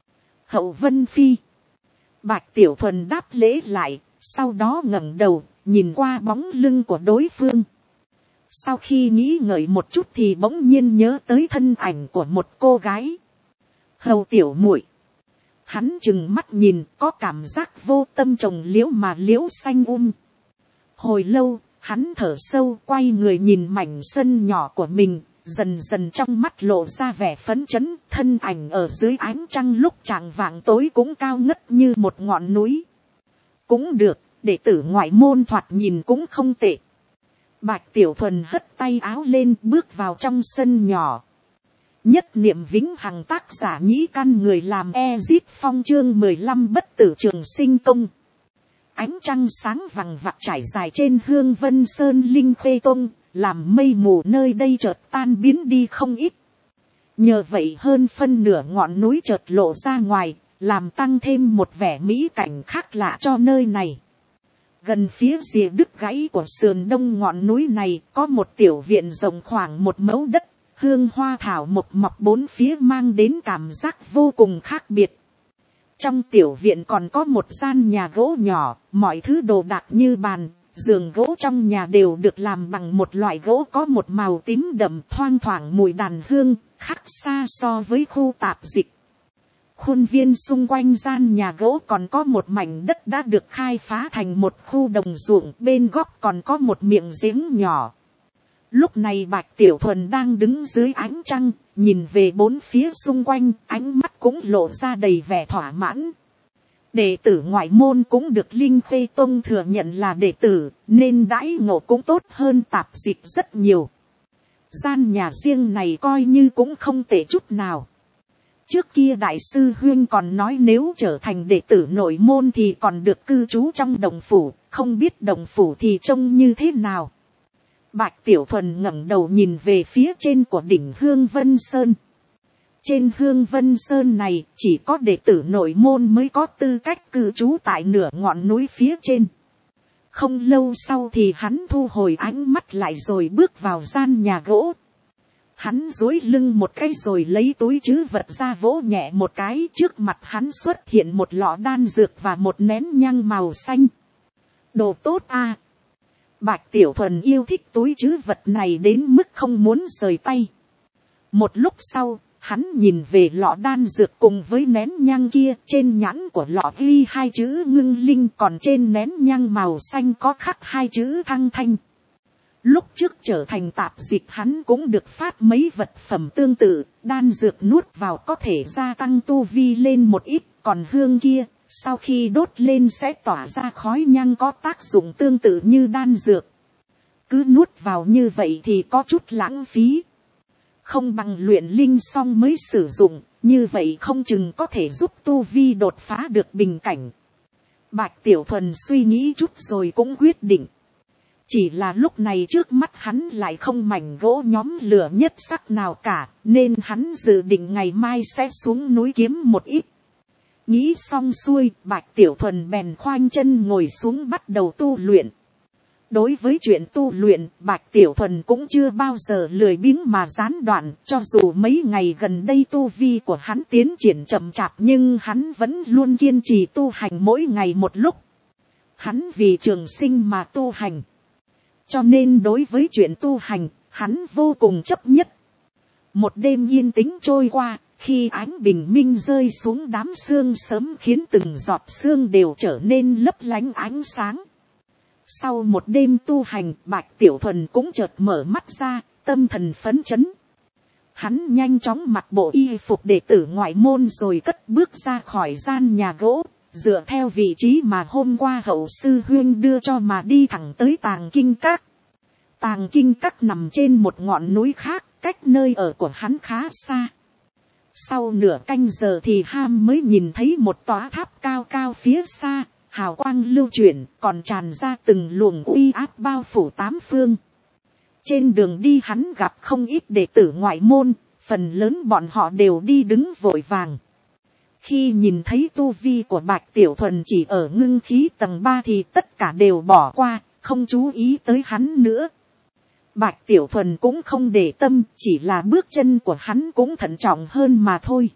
Hậu Vân Phi. Bạch Tiểu Thuần đáp lễ lại, sau đó ngẩng đầu, nhìn qua bóng lưng của đối phương. Sau khi nghĩ ngợi một chút thì bỗng nhiên nhớ tới thân ảnh của một cô gái. Hầu tiểu muội. Hắn chừng mắt nhìn, có cảm giác vô tâm trồng liễu mà liễu xanh Hồi lâu, hắn thở sâu, quay người nhìn mảnh sân nhỏ của mình, dần dần trong mắt lộ ra vẻ phấn chấn, thân ảnh ở dưới ánh trăng lúc chạng vạng tối cũng cao ngất như một ngọn núi. Cũng được, đệ tử ngoại môn thoạt nhìn cũng không tệ. Bạch Tiểu Thuần hất tay áo lên, bước vào trong sân nhỏ. Nhất niệm vĩnh hằng, tác giả Nhĩ Căn, người làm Ezit Phong, chương 15 bất tử trường sinh công. ánh trăng sáng vằng vặc trải dài trên Hương Vân Sơn Linh Khê Tông, làm mây mù nơi đây chợt tan biến đi không ít. Nhờ vậy hơn phân nửa ngọn núi chợt lộ ra ngoài, làm tăng thêm một vẻ mỹ cảnh khác lạ cho nơi này. Gần phía rìa đứt gãy của sườn đông ngọn núi này có một tiểu viện rộng khoảng 1 mẫu đất, hương hoa thảo mộc mọc bốn phía mang đến cảm giác vô cùng khác biệt. Trong tiểu viện còn có một gian nhà gỗ nhỏ, mọi thứ đồ đạc như bàn, giường gỗ trong nhà đều được làm bằng một loại gỗ có một màu tím đậm, thoang thoảng mùi đàn hương, khác xa so với khu tạp dịch. Khuôn viên xung quanh gian nhà gỗ còn có một mảnh đất đã được khai phá thành một khu đồng ruộng, bên góc còn có một miệng giếng nhỏ. Lúc này Bạch Tiểu Thuần đang đứng dưới ánh trăng, nhìn về bốn phía xung quanh, ánh mắt cũng lộ ra đầy vẻ thỏa mãn. Đệ tử ngoại môn cũng được Linh Khê Tông thừa nhận là đệ tử, nên đãi ngộ cũng tốt hơn tạp dịch rất nhiều. Gian nhà riêng này coi như cũng không tệ chút nào. Trước kia đại sư Huyên còn nói nếu trở thành đệ tử nội môn thì còn được cư trú trong đồng phủ, không biết đồng phủ thì trông như thế nào. Bạch Tiểu Thuần ngẩng đầu nhìn về phía trên của đỉnh Hương Vân Sơn. Trên Hương Vân Sơn này chỉ có đệ tử nội môn mới có tư cách cư trú tại nửa ngọn núi phía trên. Không lâu sau thì hắn thu hồi ánh mắt lại rồi bước vào gian nhà gỗ. Hắn duỗi lưng một cái rồi lấy túi trữ vật ra vỗ nhẹ một cái, trước mặt hắn xuất hiện một lọ đan dược và một nén nhang màu xanh. Đồ tốt à! Bạch Tiểu Thuần yêu thích túi trữ vật này đến mức không muốn rời tay. Một lúc sau, hắn nhìn về lọ đan dược cùng với nén nhang kia, trên nhãn của lọ ghi 2 chữ Ngưng Linh, còn trên nén nhang màu xanh có khắc 2 chữ Thăng Thanh. Lúc trước trở thành tạp dịch hắn cũng được phát mấy vật phẩm tương tự, đan dược nuốt vào có thể gia tăng tu vi lên một ít, còn hương kia, sau khi đốt lên sẽ tỏa ra khói nhang có tác dụng tương tự như đan dược. Cứ nuốt vào như vậy thì có chút lãng phí. Không bằng luyện linh xong mới sử dụng, như vậy không chừng có thể giúp tu vi đột phá được bình cảnh. Bạch Tiểu Thuần suy nghĩ chút rồi cũng quyết định. Chỉ là lúc này trước mắt hắn lại không mảnh gỗ nhóm lửa nhất sắc nào cả, nên hắn dự định ngày mai sẽ xuống núi kiếm một ít. Nghĩ xong xuôi, Bạch Tiểu Thuần bèn khoanh chân ngồi xuống bắt đầu tu luyện. Đối với chuyện tu luyện, Bạch Tiểu Thuần cũng chưa bao giờ lười biếng mà gián đoạn, cho dù mấy ngày gần đây tu vi của hắn tiến triển chậm chạp nhưng hắn vẫn luôn kiên trì tu hành mỗi ngày một lúc. Hắn vì trường sinh mà tu hành. Cho nên đối với chuyện tu hành, hắn vô cùng chấp nhất. Một đêm yên tĩnh trôi qua, khi ánh bình minh rơi xuống đám sương sớm khiến từng giọt sương đều trở nên lấp lánh ánh sáng. Sau một đêm tu hành, Bạch Tiểu Thuần cũng chợt mở mắt ra, tâm thần phấn chấn. Hắn nhanh chóng mặc bộ y phục đệ tử ngoại môn rồi cất bước ra khỏi gian nhà gỗ, dựa theo vị trí mà hôm qua hậu sư Huyên đưa cho mà đi thẳng tới Tàng Kinh Các. Tàng Kinh Các nằm trên một ngọn núi khác, cách nơi ở của hắn khá xa. Sau nửa canh giờ thì Ham mới nhìn thấy một tòa tháp cao cao phía xa, hào quang lưu chuyển, còn tràn ra từng luồng uy áp bao phủ 8 phương. Trên đường đi hắn gặp không ít đệ tử ngoại môn, phần lớn bọn họ đều đi đứng vội vàng. Khi nhìn thấy tu vi của Bạch Tiểu Thuần chỉ ở ngưng khí tầng 3 thì tất cả đều bỏ qua, không chú ý tới hắn nữa. Bạch Tiểu Thuần cũng không để tâm, chỉ là bước chân của hắn cũng thận trọng hơn mà thôi.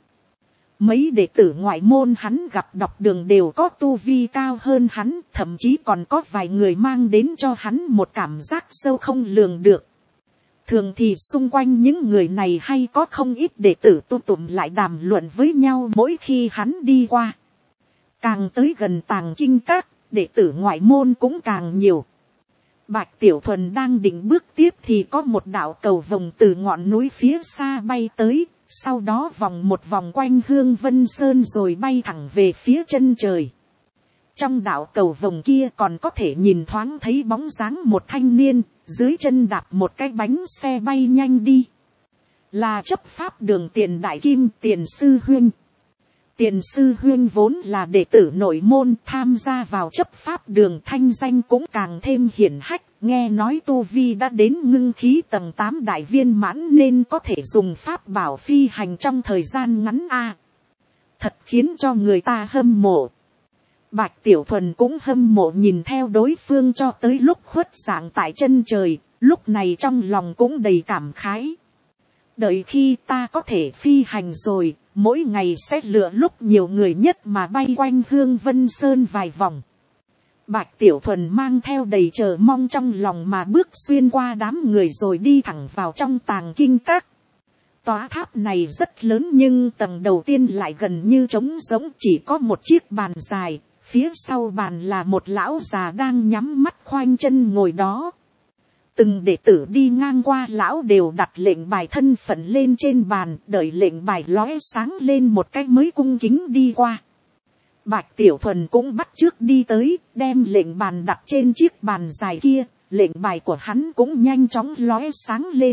Mấy đệ tử ngoại môn hắn gặp đọc đường đều có tu vi cao hơn hắn, thậm chí còn có vài người mang đến cho hắn một cảm giác sâu không lường được. Thường thì xung quanh những người này hay có không ít đệ tử tụ tụm lại đàm luận với nhau mỗi khi hắn đi qua. Càng tới gần Tàng Kinh Các, đệ tử ngoại môn cũng càng nhiều. Bạch Tiểu Thuần đang định bước tiếp thì có một đạo cầu vồng từ ngọn núi phía xa bay tới, sau đó vòng một vòng quanh Hương Vân Sơn rồi bay thẳng về phía chân trời. Trong đạo cầu vồng kia còn có thể nhìn thoáng thấy bóng dáng một thanh niên, dưới chân đạp một cái bánh xe bay nhanh đi. Là chấp pháp đường Tiền Đại Kim Tiền Sư Huynh. Tiền sư huyên vốn là đệ tử nội môn, tham gia vào chấp pháp đường, thanh danh cũng càng thêm hiển hách. Nghe nói tu vi đã đến ngưng khí tầng 8 đại viên mãn, nên có thể dùng pháp bảo phi hành trong thời gian ngắn thật khiến cho người ta hâm mộ. Bạch Tiểu Thuần cũng hâm mộ nhìn theo đối phương cho tới lúc khuất dạng tại chân trời, lúc này trong lòng cũng đầy cảm khái. Đợi khi ta có thể phi hành rồi, mỗi ngày sẽ lựa lúc nhiều người nhất mà bay quanh Hương Vân Sơn vài vòng. Bạch Tiểu Thuần mang theo đầy chờ mong trong lòng mà bước xuyên qua đám người rồi đi thẳng vào trong Tàng Kinh Các. Tòa tháp này rất lớn nhưng tầng đầu tiên lại gần như trống rỗng, chỉ có một chiếc bàn dài, phía sau bàn là một lão già đang nhắm mắt khoanh chân ngồi đó. Từng đệ tử đi ngang qua lão đều đặt lệnh bài thân phận lên trên bàn, đợi lệnh bài lóe sáng lên một cách mới cung kính đi qua. Bạch Tiểu Thuần cũng bắt chước đi tới, đem lệnh bàn đặt trên chiếc bàn dài kia, lệnh bài của hắn cũng nhanh chóng lóe sáng lên.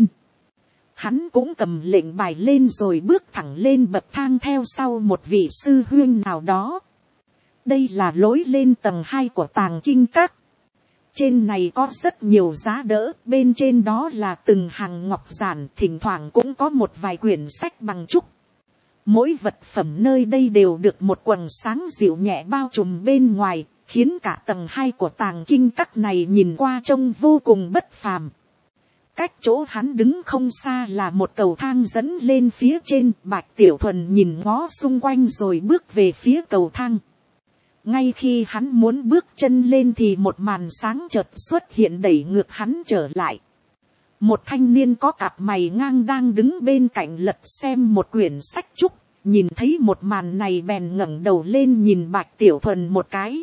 Hắn cũng cầm lệnh bài lên rồi bước thẳng lên bậc thang theo sau một vị sư huynh nào đó. Đây là lối lên tầng 2 của Tàng Kinh Các. Trên này có rất nhiều giá đỡ, bên trên đó là từng hàng ngọc giản, thỉnh thoảng cũng có một vài quyển sách bằng trúc. Mỗi vật phẩm nơi đây đều được một quầng sáng dịu nhẹ bao trùm bên ngoài, khiến cả tầng 2 của Tàng Kinh Các này nhìn qua trông vô cùng bất phàm. Cách chỗ hắn đứng không xa là một cầu thang dẫn lên phía trên. Bạch Tiểu Thuần nhìn ngó xung quanh rồi bước về phía cầu thang. Ngay khi hắn muốn bước chân lên thì một màn sáng chợt xuất hiện đẩy ngược hắn trở lại. Một thanh niên có cặp mày ngang đang đứng bên cạnh lật xem một quyển sách trúc. Nhìn thấy một màn này bèn ngẩng đầu lên nhìn Bạch Tiểu Thuần một cái.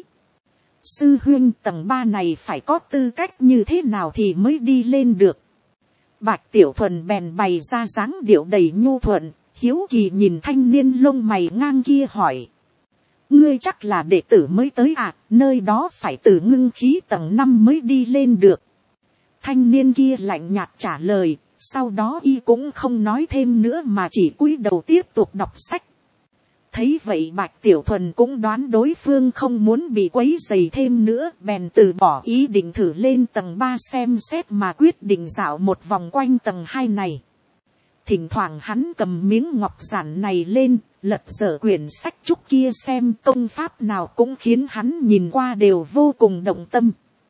Sư huynh, tầng 3 này phải có tư cách như thế nào thì mới đi lên được? Bạch Tiểu Thuần bèn bày ra dáng điệu đầy nhu thuận, hiếu kỳ nhìn thanh niên lông mày ngang kia hỏi. Ngươi chắc là đệ tử mới tới à, nơi đó phải từ ngưng khí tầng 5 mới đi lên được. Thanh niên kia lạnh nhạt trả lời, sau đó y cũng không nói thêm nữa mà chỉ cúi đầu tiếp tục đọc sách. Thấy vậy Bạch Tiểu Thuần cũng đoán đối phương không muốn bị quấy rầy thêm nữa, bèn từ bỏ ý định thử lên tầng 3 xem xét mà quyết định dạo một vòng quanh tầng 2 này. Thỉnh thoảng hắn cầm miếng ngọc giản này lên, lật dở quyển sách trúc kia xem, công pháp nào cũng khiến hắn nhìn qua đều vô cùng động tâm.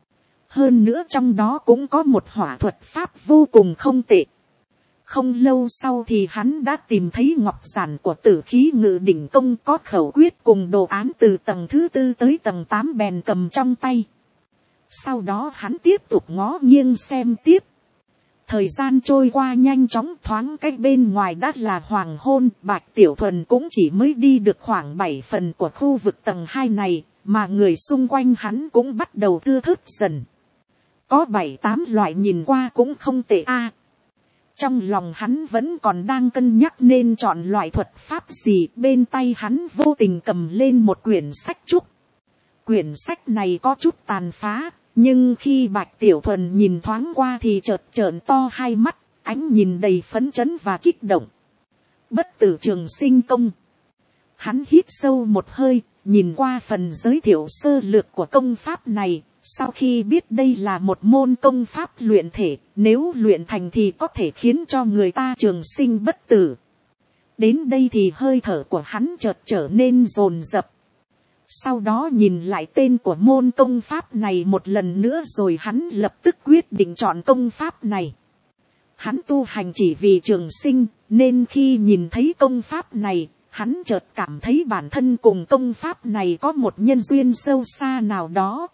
Hơn nữa trong đó cũng có một hỏa thuật pháp vô cùng không tệ. Không lâu sau thì hắn đã tìm thấy ngọc giản của Tử Khí Ngự Đỉnh Công, có khẩu quyết cùng đồ án từ tầng thứ 4 tới tầng 8 bèn cầm trong tay. Sau đó hắn tiếp tục ngó nghiêng xem tiếp. Thời gian trôi qua nhanh chóng, thoáng cách bên ngoài đã là hoàng hôn. Bạch Tiểu Thuần cũng chỉ mới đi được khoảng 7 phần của khu vực tầng 2 này, mà người xung quanh hắn cũng bắt đầu thưa thớt dần. Có 7-8 loại nhìn qua cũng không tệ a. Trong lòng hắn vẫn còn đang cân nhắc nên chọn loại thuật pháp gì, bên tay hắn vô tình cầm lên một quyển sách trúc. Quyển sách này có chút tàn phá, nhưng khi Bạch Tiểu Thuần nhìn thoáng qua thì chợt trợn to hai mắt, ánh nhìn đầy phấn chấn và kích động. Bất tử trường sinh công. Hắn hít sâu một hơi, nhìn qua phần giới thiệu sơ lược của công pháp này. Sau khi biết đây là một môn công pháp luyện thể, nếu luyện thành thì có thể khiến cho người ta trường sinh bất tử. Đến đây thì hơi thở của hắn chợt trở nên dồn dập. Sau đó nhìn lại tên của môn công pháp này một lần nữa rồi hắn lập tức quyết định chọn công pháp này. Hắn tu hành chỉ vì trường sinh, nên khi nhìn thấy công pháp này, hắn chợt cảm thấy bản thân cùng công pháp này có một nhân duyên sâu xa nào đó.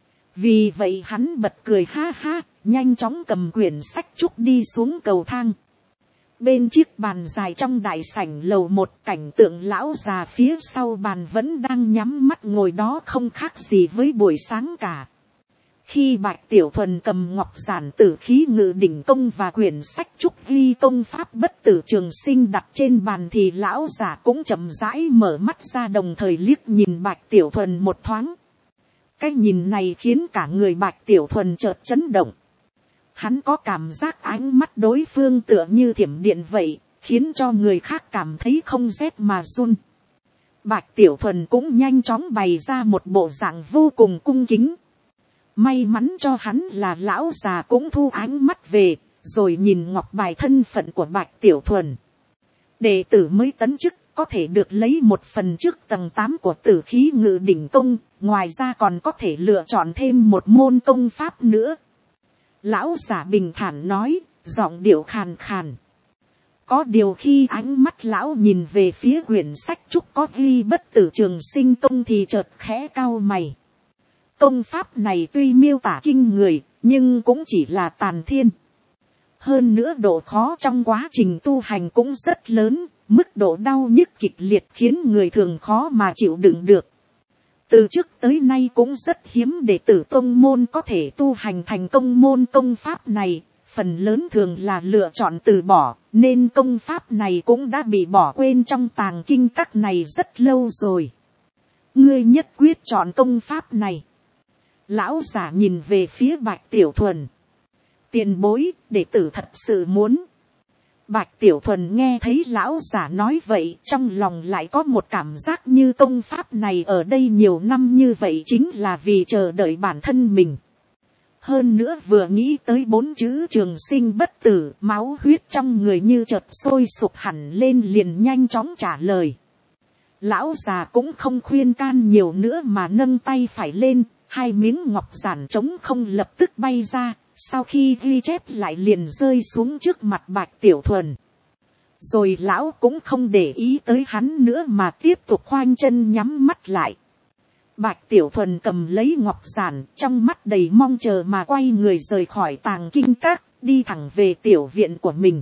Vì vậy hắn bật cười ha ha, nhanh chóng cầm quyển sách trúc đi xuống cầu thang. Bên chiếc bàn dài trong đại sảnh lầu 1, cảnh tượng lão già phía sau bàn vẫn đang nhắm mắt ngồi đó không khác gì với buổi sáng cả. Khi Bạch Tiểu Thuần cầm ngọc giản Tử Khí Ngự Đỉnh Công và quyển sách trúc ghi công pháp bất tử trường sinh đặt trên bàn thì lão già cũng chậm rãi mở mắt ra, đồng thời liếc nhìn Bạch Tiểu Thuần một thoáng. Cái nhìn này khiến cả người Bạch Tiểu Thuần chợt chấn động. Hắn có cảm giác ánh mắt đối phương tựa như thiểm điện vậy, khiến cho người khác cảm thấy không rét mà run. Bạch Tiểu Thuần cũng nhanh chóng bày ra một bộ dạng vô cùng cung kính. May mắn cho hắn là lão già cũng thu ánh mắt về, rồi nhìn ngọc bài thân phận của Bạch Tiểu Thuần. Đệ tử mới tấn chức có thể được lấy một phần trước tầng 8 của Tử Khí Ngự Đỉnh Công, ngoài ra còn có thể lựa chọn thêm một môn công pháp nữa. Lão giả bình thản nói, giọng điệu khàn khàn. Có điều khi ánh mắt lão nhìn về phía quyển sách trúc có ghi Bất Tử Trường Sinh Công thì chợt khẽ cau mày. Công pháp này tuy miêu tả kinh người, nhưng cũng chỉ là tàn thiên. Hơn nữa độ khó trong quá trình tu hành cũng rất lớn, mức độ đau nhức kịch liệt khiến người thường khó mà chịu đựng được. Từ trước tới nay cũng rất hiếm đệ tử tông môn có thể tu hành thành công môn công pháp này, phần lớn thường là lựa chọn từ bỏ, nên công pháp này cũng đã bị bỏ quên trong tàng kinh các này rất lâu rồi. Ngươi nhất quyết chọn công pháp này. Lão giả nhìn về phía Bạch Tiểu Thuần. Tiền bối, đệ tử thật sự muốn. Bạch Tiểu Thuần nghe thấy lão giả nói vậy, trong lòng lại có một cảm giác như công pháp này ở đây nhiều năm như vậy chính là vì chờ đợi bản thân mình. Hơn nữa vừa nghĩ tới 4 chữ trường sinh bất tử, máu huyết trong người như chợt sôi sục hẳn lên, liền nhanh chóng trả lời. Lão già cũng không khuyên can nhiều nữa mà nâng tay phải lên, 2 miếng ngọc giản trống không lập tức bay ra. Sau khi ghi chép lại liền rơi xuống trước mặt Bạch Tiểu Thuần. Rồi lão cũng không để ý tới hắn nữa mà tiếp tục khoanh chân nhắm mắt lại. Bạch Tiểu Thuần cầm lấy ngọc giản, trong mắt đầy mong chờ mà quay người rời khỏi tàng kinh các, đi thẳng về tiểu viện của mình.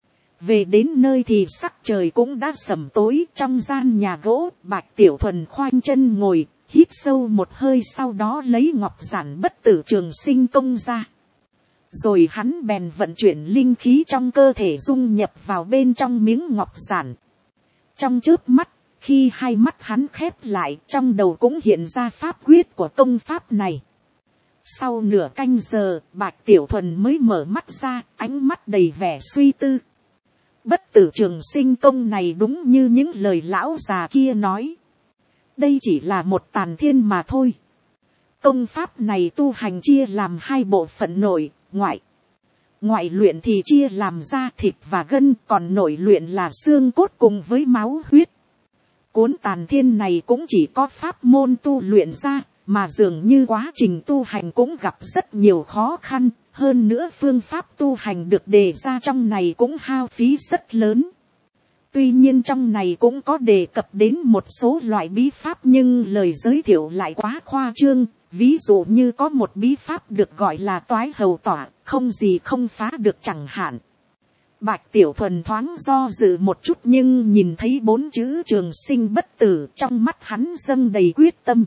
Về đến nơi thì sắc trời cũng đã sẩm tối. Trong gian nhà gỗ, Bạch Tiểu Thuần khoanh chân ngồi, hít sâu một hơi, sau đó lấy ngọc giản Bất Tử Trường Sinh Công ra. Rồi hắn bèn vận chuyển linh khí trong cơ thể dung nhập vào bên trong miếng ngọc giản. Trong chớp mắt, khi 2 mắt hắn khép lại, trong đầu cũng hiện ra pháp quyết của công pháp này. Sau nửa canh giờ, Bạch Tiểu Thuần mới mở mắt ra, ánh mắt đầy vẻ suy tư. Bất Tử Trường Sinh Công này đúng như những lời lão già kia nói. Đây chỉ là một tàn thiên mà thôi. Công pháp này tu hành chia làm 2 bộ phận nội, ngoại. Ngoại luyện thì chia làm da thịt và gân, còn nội luyện là xương cốt cùng với máu huyết. Cuốn tàn thiên này cũng chỉ có pháp môn tu luyện ra, mà dường như quá trình tu hành cũng gặp rất nhiều khó khăn, hơn nữa phương pháp tu hành được đề ra trong này cũng hao phí rất lớn. Tuy nhiên trong này cũng có đề cập đến một số loại bí pháp nhưng lời giới thiệu lại quá khoa trương. Ví dụ như có một bí pháp được gọi là toái hầu tỏa, không gì không phá được chẳng hạn. Bạch Tiểu Thuần thoáng do dự một chút nhưng nhìn thấy 4 chữ trường sinh bất tử, trong mắt hắn dâng đầy quyết tâm.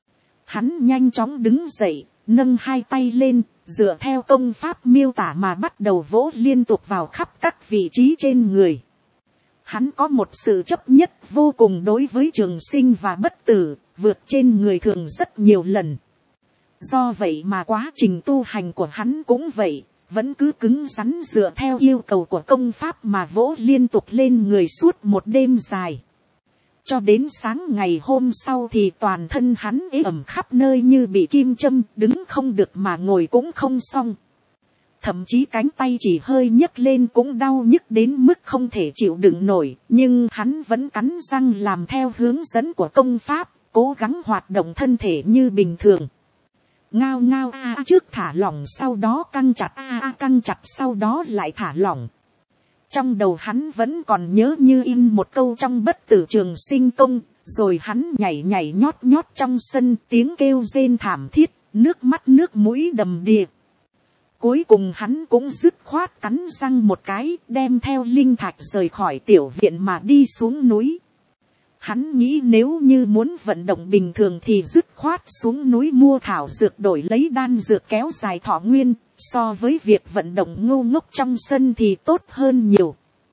Hắn nhanh chóng đứng dậy, nâng 2 tay lên, dựa theo công pháp miêu tả mà bắt đầu vỗ liên tục vào khắp các vị trí trên người. Hắn có một sự chấp nhất vô cùng đối với trường sinh và bất tử, vượt trên người thường rất nhiều lần. Do vậy mà quá trình tu hành của hắn cũng vậy, vẫn cứ cứng rắn dựa theo yêu cầu của công pháp mà vỗ liên tục lên người suốt một đêm dài. Cho đến sáng ngày hôm sau thì toàn thân hắn ế ẩm khắp nơi như bị kim châm, đứng không được mà ngồi cũng không xong. Thậm chí cánh tay chỉ hơi nhấc lên cũng đau nhức đến mức không thể chịu đựng nổi, nhưng hắn vẫn cắn răng làm theo hướng dẫn của công pháp, cố gắng hoạt động thân thể như bình thường. Ngao ngao trước thả lỏng sau đó căng chặt căng chặt sau đó lại thả lỏng. Trong đầu hắn vẫn còn nhớ như in một câu trong Bất Tử Trường Sinh Công, rồi hắn nhảy nhảy nhót nhót trong sân, tiếng kêu rên thảm thiết, nước mắt nước mũi đầm đìa. Cuối cùng hắn cũng dứt khoát cắn răng một cái, đem theo linh thạch rời khỏi tiểu viện mà đi xuống núi. Hắn nghĩ nếu như muốn vận động bình thường thì dứt khoát xuống núi mua thảo dược đổi lấy đan dược kéo dài thọ nguyên, so với việc vận động ngu ngốc trong sân thì tốt hơn nhiều.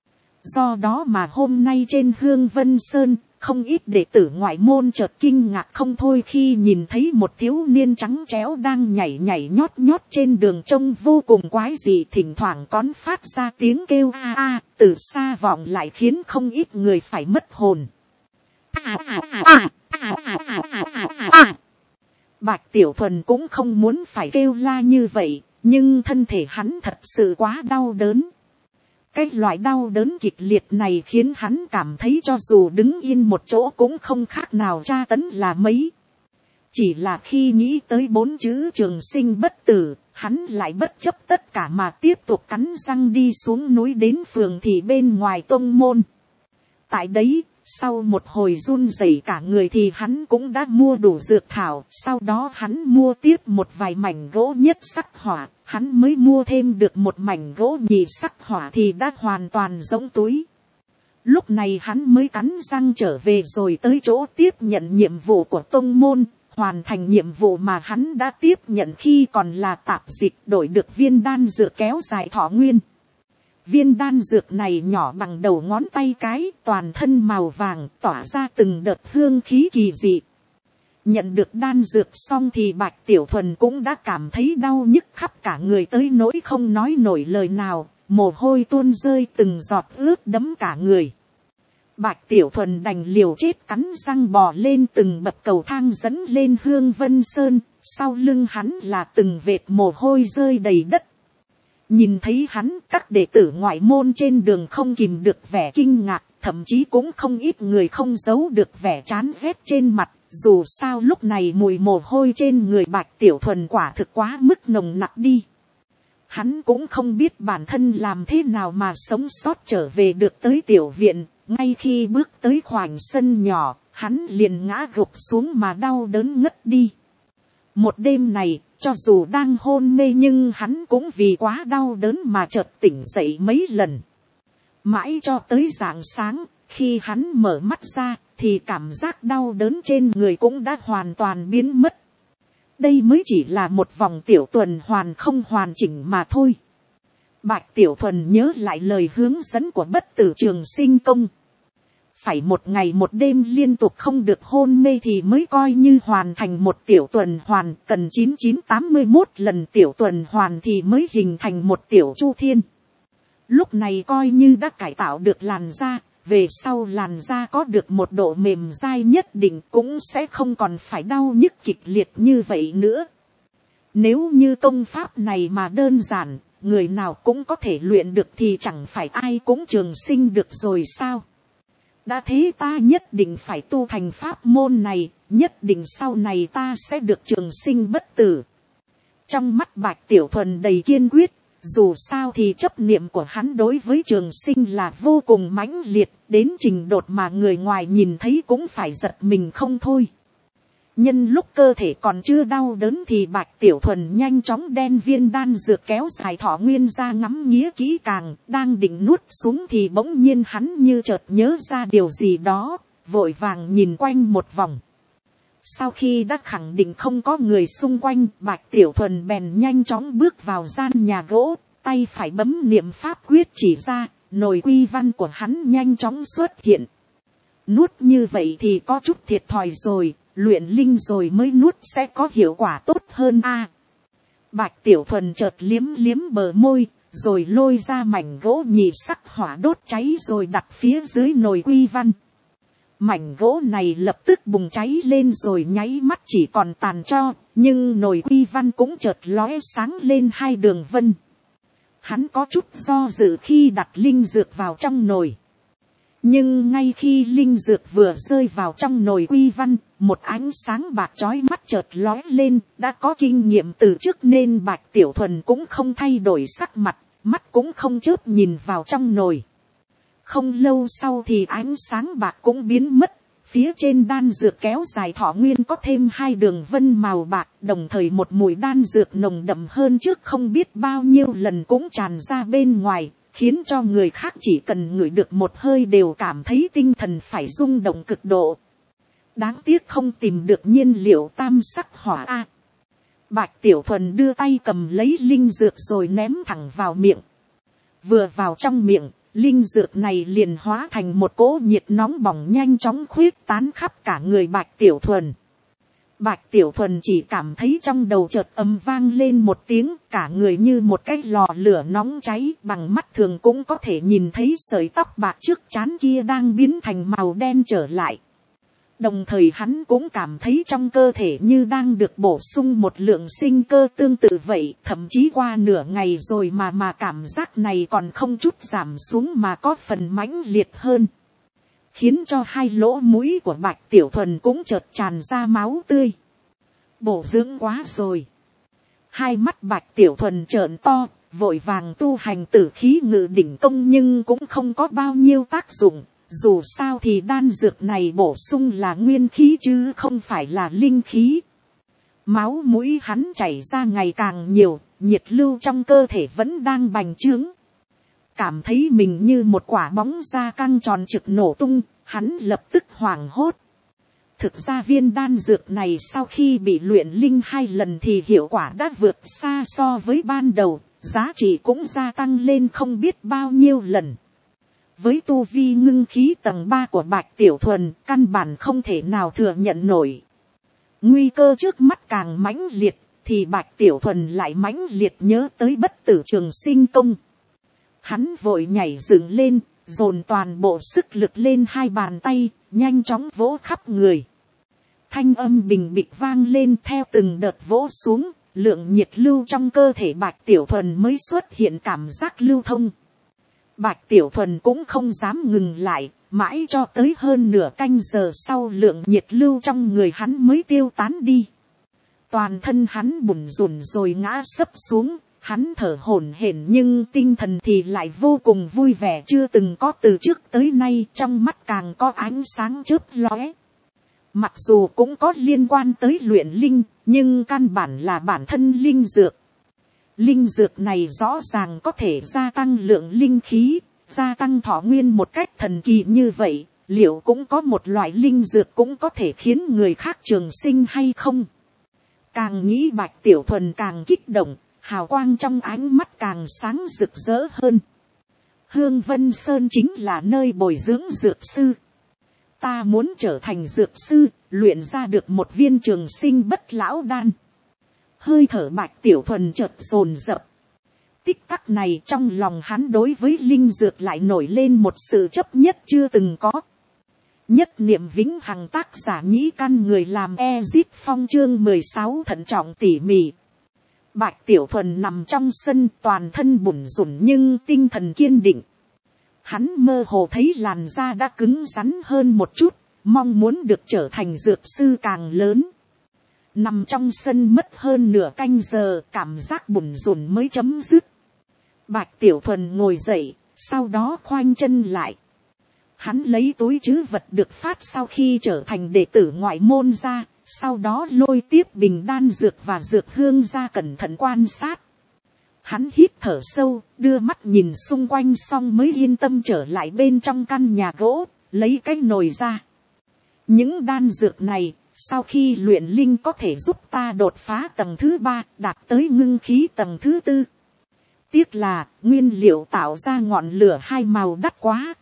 Do đó mà hôm nay trên Hương Vân Sơn, không ít đệ tử ngoại môn chợt kinh ngạc không thôi khi nhìn thấy một thiếu niên trắng tréo đang nhảy nhảy nhót nhót trên đường trông vô cùng quái dị, thỉnh thoảng còn phát ra tiếng kêu từ xa vọng lại khiến không ít người phải mất hồn. Bạch Tiểu Thuần cũng không muốn phải kêu la như vậy, nhưng thân thể hắn thật sự quá đau đớn. Cái loại đau đớn kịch liệt này khiến hắn cảm thấy cho dù đứng yên một chỗ cũng không khác nào tra tấn là mấy. Chỉ là khi nghĩ tới 4 chữ trường sinh bất tử, hắn lại bất chấp tất cả mà tiếp tục cắn răng đi xuống núi đến phường thị bên ngoài tông môn. Tại đấy, sau một hồi run rẩy cả người thì hắn cũng đã mua đủ dược thảo, sau đó hắn mua tiếp một vài mảnh gỗ nhất sắc hỏa, hắn mới mua thêm được một mảnh gỗ nhị sắc hỏa thì đã hoàn toàn rỗng túi. Lúc này hắn mới cắn răng trở về rồi tới chỗ tiếp nhận nhiệm vụ của tông môn, hoàn thành nhiệm vụ mà hắn đã tiếp nhận khi còn là tạp dịch, đổi được viên đan dược kéo dài thọ nguyên. Viên đan dược này nhỏ bằng đầu ngón tay cái, toàn thân màu vàng, tỏa ra từng đợt hương khí kỳ dị. Nhận được đan dược xong thì Bạch Tiểu Thuần cũng đã cảm thấy đau nhức khắp cả người tới nỗi không nói nổi lời nào, mồ hôi tuôn rơi từng giọt ướt đẫm cả người. Bạch Tiểu Thuần đành liều chết cắn răng bò lên từng bậc cầu thang dẫn lên Hương Vân Sơn, sau lưng hắn là từng vệt mồ hôi rơi đầy đất. Nhìn thấy hắn, các đệ tử ngoại môn trên đường không kìm được vẻ kinh ngạc, thậm chí cũng không ít người không giấu được vẻ chán ghét trên mặt. Dù sao lúc này mùi mồ hôi trên người Bạch Tiểu Thuần quả thực quá mức nồng nặc đi. Hắn cũng không biết bản thân làm thế nào mà sống sót trở về được tới tiểu viện. Ngay khi bước tới khoảnh sân nhỏ, hắn liền ngã gục xuống mà đau đớn ngất đi. Một đêm này, cho dù đang hôn mê nhưng hắn cũng vì quá đau đớn mà chợt tỉnh dậy mấy lần. Mãi cho tới rạng sáng, khi hắn mở mắt ra, thì cảm giác đau đớn trên người cũng đã hoàn toàn biến mất. Đây mới chỉ là một vòng tiểu tuần hoàn không hoàn chỉnh mà thôi. Bạch Tiểu Thuần nhớ lại lời hướng dẫn của Bất Tử Trường Sinh Công. Phải một ngày một đêm liên tục không được hôn mê thì mới coi như hoàn thành một tiểu tuần hoàn, cần 9981 lần tiểu tuần hoàn thì mới hình thành một tiểu chu thiên. Lúc này coi như đã cải tạo được làn da, về sau làn da có được một độ mềm dai nhất định cũng sẽ không còn phải đau nhức kịch liệt như vậy nữa. Nếu như công pháp này mà đơn giản, người nào cũng có thể luyện được thì chẳng phải ai cũng trường sinh được rồi sao? Đã thế ta nhất định phải tu thành pháp môn này, nhất định sau này ta sẽ được trường sinh bất tử. Trong mắt Bạch Tiểu Thuần đầy kiên quyết, dù sao thì chấp niệm của hắn đối với trường sinh là vô cùng mãnh liệt, đến trình độ mà người ngoài nhìn thấy cũng phải giật mình không thôi. Nhân lúc cơ thể còn chưa đau đớn thì Bạch Tiểu Thuần nhanh chóng đen viên đan dược kéo dài thọ nguyên ra ngắm nghía kỹ càng, đang định nuốt xuống thì bỗng nhiên hắn như chợt nhớ ra điều gì đó, vội vàng nhìn quanh một vòng. Sau khi đã khẳng định không có người xung quanh, Bạch Tiểu Thuần bèn nhanh chóng bước vào gian nhà gỗ, tay phải bấm niệm pháp quyết chỉ ra, nồi quy văn của hắn nhanh chóng xuất hiện. Nuốt như vậy thì có chút thiệt thòi rồi, luyện linh rồi mới nuốt sẽ có hiệu quả tốt hơn a. Bạch Tiểu Thuần chợt liếm liếm bờ môi, rồi lôi ra mảnh gỗ nhị sắc hỏa đốt cháy rồi đặt phía dưới nồi quy văn. Mảnh gỗ này lập tức bùng cháy lên rồi nháy mắt chỉ còn tàn tro, nhưng nồi quy văn cũng chợt lóe sáng lên hai đường vân. Hắn có chút do dự khi đặt linh dược vào trong nồi. Nhưng ngay khi linh dược vừa rơi vào trong nồi quy văn, một ánh sáng bạc chói mắt chợt lóe lên, đã có kinh nghiệm từ trước nên Bạch Tiểu Thuần cũng không thay đổi sắc mặt, mắt cũng không chớp nhìn vào trong nồi. Không lâu sau thì ánh sáng bạc cũng biến mất, phía trên đan dược kéo dài thọ nguyên có thêm hai đường vân màu bạc, đồng thời một mùi đan dược nồng đậm hơn trước không biết bao nhiêu lần cũng tràn ra bên ngoài, khiến cho người khác chỉ cần ngửi được một hơi đều cảm thấy tinh thần phải rung động cực độ. Đáng tiếc không tìm được nhiên liệu tam sắc hỏa a. Bạch Tiểu Thuần đưa tay cầm lấy linh dược rồi ném thẳng vào miệng. Vừa vào trong miệng, linh dược này liền hóa thành một cỗ nhiệt nóng bỏng nhanh chóng khuyết tán khắp cả người Bạch Tiểu Thuần. Bạch Tiểu Thuần chỉ cảm thấy trong đầu chợt ầm vang lên một tiếng, cả người như một cái lò lửa nóng cháy, bằng mắt thường cũng có thể nhìn thấy sợi tóc bạc trước trán kia đang biến thành màu đen trở lại. Đồng thời hắn cũng cảm thấy trong cơ thể như đang được bổ sung một lượng sinh cơ tương tự vậy, thậm chí qua nửa ngày rồi mà cảm giác này còn không chút giảm xuống mà có phần mãnh liệt hơn. Khiến cho hai lỗ mũi của Bạch Tiểu Thuần cũng chợt tràn ra máu tươi. Bổ dưỡng quá rồi. Hai mắt Bạch Tiểu Thuần trợn to, vội vàng tu hành tử khí ngự đỉnh công nhưng cũng không có bao nhiêu tác dụng. Dù sao thì đan dược này bổ sung là nguyên khí chứ không phải là linh khí. Máu mũi hắn chảy ra ngày càng nhiều, nhiệt lưu trong cơ thể vẫn đang bành trướng. Cảm thấy mình như một quả bóng da căng tròn trực nổ tung, hắn lập tức hoảng hốt. Thực ra viên đan dược này sau khi bị luyện linh 2 lần thì hiệu quả đã vượt xa so với ban đầu, giá trị cũng gia tăng lên không biết bao nhiêu lần. Với tu vi ngưng khí tầng 3 của Bạch Tiểu Thuần, căn bản không thể nào thừa nhận nổi. Nguy cơ trước mắt càng mãnh liệt, thì Bạch Tiểu Thuần lại mãnh liệt nhớ tới bất tử trường sinh công. Hắn vội nhảy dựng lên, dồn toàn bộ sức lực lên hai bàn tay, nhanh chóng vỗ khắp người. Thanh âm bình bịch vang lên theo từng đợt vỗ xuống, lượng nhiệt lưu trong cơ thể Bạch Tiểu Thuần mới xuất hiện cảm giác lưu thông. Bạch Tiểu Thuần cũng không dám ngừng lại, mãi cho tới hơn nửa canh giờ sau lượng nhiệt lưu trong người hắn mới tiêu tán đi. Toàn thân hắn bủn rủn rồi ngã sấp xuống, hắn thở hổn hển nhưng tinh thần thì lại vô cùng vui vẻ chưa từng có từ trước tới nay, trong mắt càng có ánh sáng chớp lóe. Mặc dù cũng có liên quan tới luyện linh, nhưng căn bản là bản thân linh dược. Linh dược này rõ ràng có thể gia tăng lượng linh khí, gia tăng thọ nguyên một cách thần kỳ như vậy, liệu cũng có một loại linh dược cũng có thể khiến người khác trường sinh hay không? Càng nghĩ Bạch Tiểu Thuần càng kích động, hào quang trong ánh mắt càng sáng rực rỡ hơn. Hương Vân Sơn chính là nơi bồi dưỡng dược sư. Ta muốn trở thành dược sư, luyện ra được một viên trường sinh bất lão đan. Hơi thở Bạch Tiểu Thuần chợt dồn dập. Tích tắc này trong lòng hắn đối với linh dược lại nổi lên một sự chấp nhất chưa từng có. Nhất niệm vĩnh hằng, tác giả Nhĩ Căn, người làm Ezip Phong, chương 16 thận trọng tỉ mỉ. Bạch Tiểu Thuần nằm trong sân, toàn thân bủn rủn nhưng tinh thần kiên định. Hắn mơ hồ thấy làn da đã cứng rắn hơn một chút, mong muốn được trở thành dược sư càng lớn. Nằm trong sân mất hơn nửa canh giờ, cảm giác bủn rủn mới chấm dứt. Bạch Tiểu Thuần ngồi dậy, sau đó khoanh chân lại. Hắn lấy túi trữ vật được phát sau khi trở thành đệ tử ngoại môn ra, sau đó lôi tiếp bình đan dược và dược hương ra cẩn thận quan sát. Hắn hít thở sâu, đưa mắt nhìn xung quanh xong mới yên tâm trở lại bên trong căn nhà gỗ, lấy cái nồi ra. Những đan dược này, sau khi luyện linh có thể giúp ta đột phá tầng thứ 3, đạt tới ngưng khí tầng thứ 4. Tiếc là, nguyên liệu tạo ra ngọn lửa hai màu đắt quá.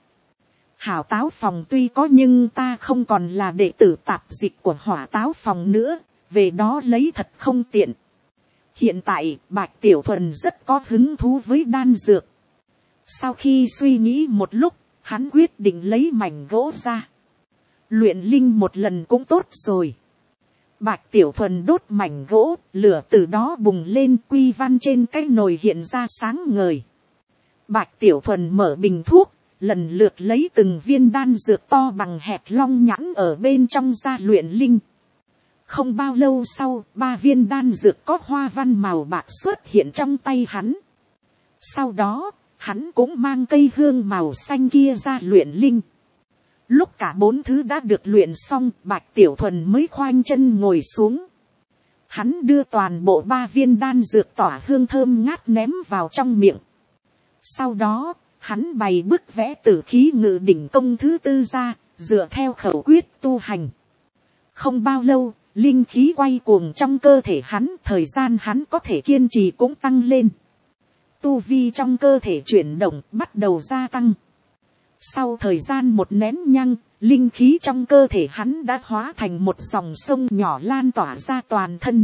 Hảo Táo Phòng tuy có nhưng ta không còn là đệ tử tạp dịch của Hỏa Táo Phòng nữa, về đó lấy thật không tiện. Hiện tại, Bạch Tiểu Thuần rất có hứng thú với đan dược. Sau khi suy nghĩ một lúc, hắn quyết định lấy mảnh gỗ ra. Luyện linh một lần cũng tốt rồi. Bạch Tiểu Thuần đốt mảnh gỗ, lửa từ đó bùng lên, quy văn trên cái nồi hiện ra sáng ngời. Bạch Tiểu Thuần mở bình thuốc, lần lượt lấy từng viên đan dược to bằng hạt long nhãn ở bên trong ra luyện linh. Không bao lâu sau, 3 viên đan dược có hoa văn màu bạc xuất hiện trong tay hắn. Sau đó, hắn cũng mang cây hương màu xanh kia ra luyện linh. Lúc cả 4 thứ đã được luyện xong, Bạch Tiểu Thuần mới khoanh chân ngồi xuống. Hắn đưa toàn bộ 3 viên đan dược tỏa hương thơm ngát ném vào trong miệng. Sau đó, hắn bày bức vẽ tử khí ngự đỉnh công thứ 4 ra, dựa theo khẩu quyết tu hành. Không bao lâu, linh khí quay cuồng trong cơ thể hắn, thời gian hắn có thể kiên trì cũng tăng lên. Tu vi trong cơ thể chuyển động bắt đầu gia tăng. Sau thời gian một nén nhăng, linh khí trong cơ thể hắn đã hóa thành một dòng sông nhỏ lan tỏa ra toàn thân.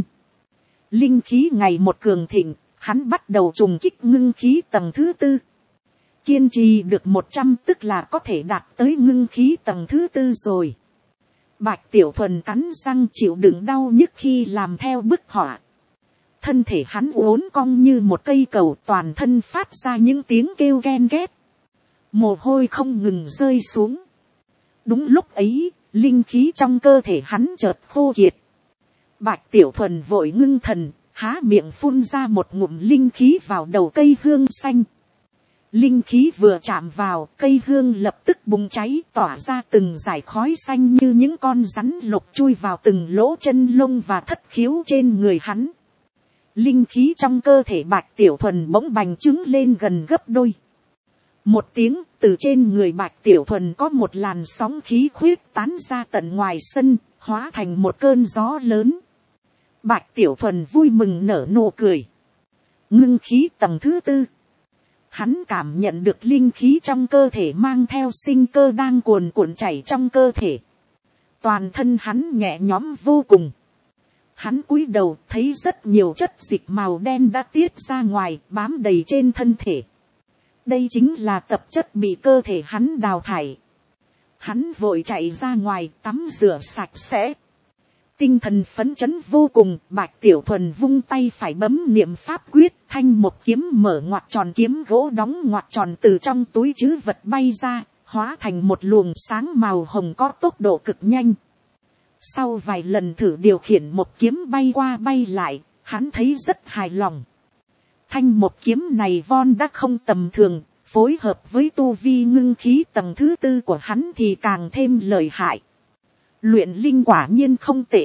Linh khí ngày một cường thịnh, hắn bắt đầu trùng kích ngưng khí tầng thứ 4. Kiên trì được 100 tức là có thể đạt tới ngưng khí tầng thứ 4 rồi. Bạch Tiểu Thuần cắn răng chịu đựng đau nhức khi làm theo bức họa. Thân thể hắn uốn cong như một cây cầu, toàn thân phát ra những tiếng kêu ghen ghét. Mồ hôi không ngừng rơi xuống. Đúng lúc ấy, linh khí trong cơ thể hắn chợt khô kiệt. Bạch Tiểu Thuần vội ngưng thần, há miệng phun ra một ngụm linh khí vào đầu cây hương xanh. Linh khí vừa chạm vào, cây hương lập tức bùng cháy, tỏa ra từng dải khói xanh như những con rắn lục chui vào từng lỗ chân lông và thất khiếu trên người hắn. Linh khí trong cơ thể Bạch Tiểu Thuần bỗng bành trướng lên gần gấp đôi. Một tiếng, từ trên người Bạch Tiểu Thuần có một làn sóng khí khuyết tán ra tận ngoài sân, hóa thành một cơn gió lớn. Bạch Tiểu Thuần vui mừng nở nụ cười. Ngưng khí tầng thứ 4. Hắn cảm nhận được linh khí trong cơ thể mang theo sinh cơ đang cuồn cuộn chảy trong cơ thể. Toàn thân hắn nhẹ nhõm vô cùng. Hắn cúi đầu thấy rất nhiều chất dịch màu đen đã tiết ra ngoài, bám đầy trên thân thể. Đây chính là tập chất bị cơ thể hắn đào thải. Hắn vội chạy ra ngoài tắm rửa sạch sẽ. Tinh thần phấn chấn vô cùng, Bạch Tiểu Thuần vung tay phải bấm niệm pháp quyết, thanh một kiếm mở ngoặt tròn, kiếm gỗ đóng ngoặt tròn từ trong túi trữ vật bay ra, hóa thành một luồng sáng màu hồng có tốc độ cực nhanh. Sau vài lần thử điều khiển một kiếm bay qua bay lại, hắn thấy rất hài lòng. Thanh một kiếm này von đã không tầm thường, phối hợp với tu vi ngưng khí tầng thứ 4 của hắn thì càng thêm lợi hại. Luyện linh quả nhiên không tệ.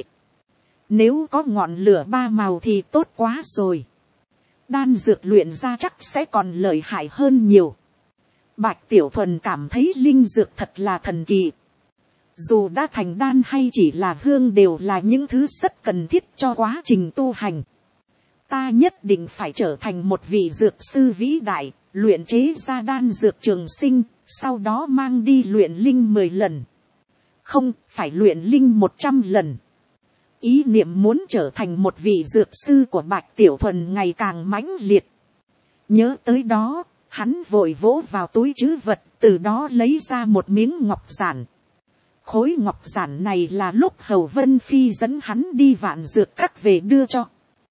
Nếu có ngọn lửa 3 màu thì tốt quá rồi. Đan dược luyện ra chắc sẽ còn lợi hại hơn nhiều. Bạch Tiểu Thuần cảm thấy linh dược thật là thần kỳ. Dù đã thành đan hay chỉ là hương đều là những thứ rất cần thiết cho quá trình tu hành. Ta nhất định phải trở thành một vị dược sư vĩ đại, luyện chế ra đan dược trường sinh, sau đó mang đi luyện linh 10 lần. Không, phải luyện linh 100 lần. Ý niệm muốn trở thành một vị dược sư của Bạch Tiểu Thuần ngày càng mãnh liệt. Nhớ tới đó, hắn vội vỗ vào túi trữ vật, từ đó lấy ra một miếng ngọc giản. Khối ngọc giản này là lúc Hầu Vân Phi dẫn hắn đi Vạn Dược Các về đưa cho.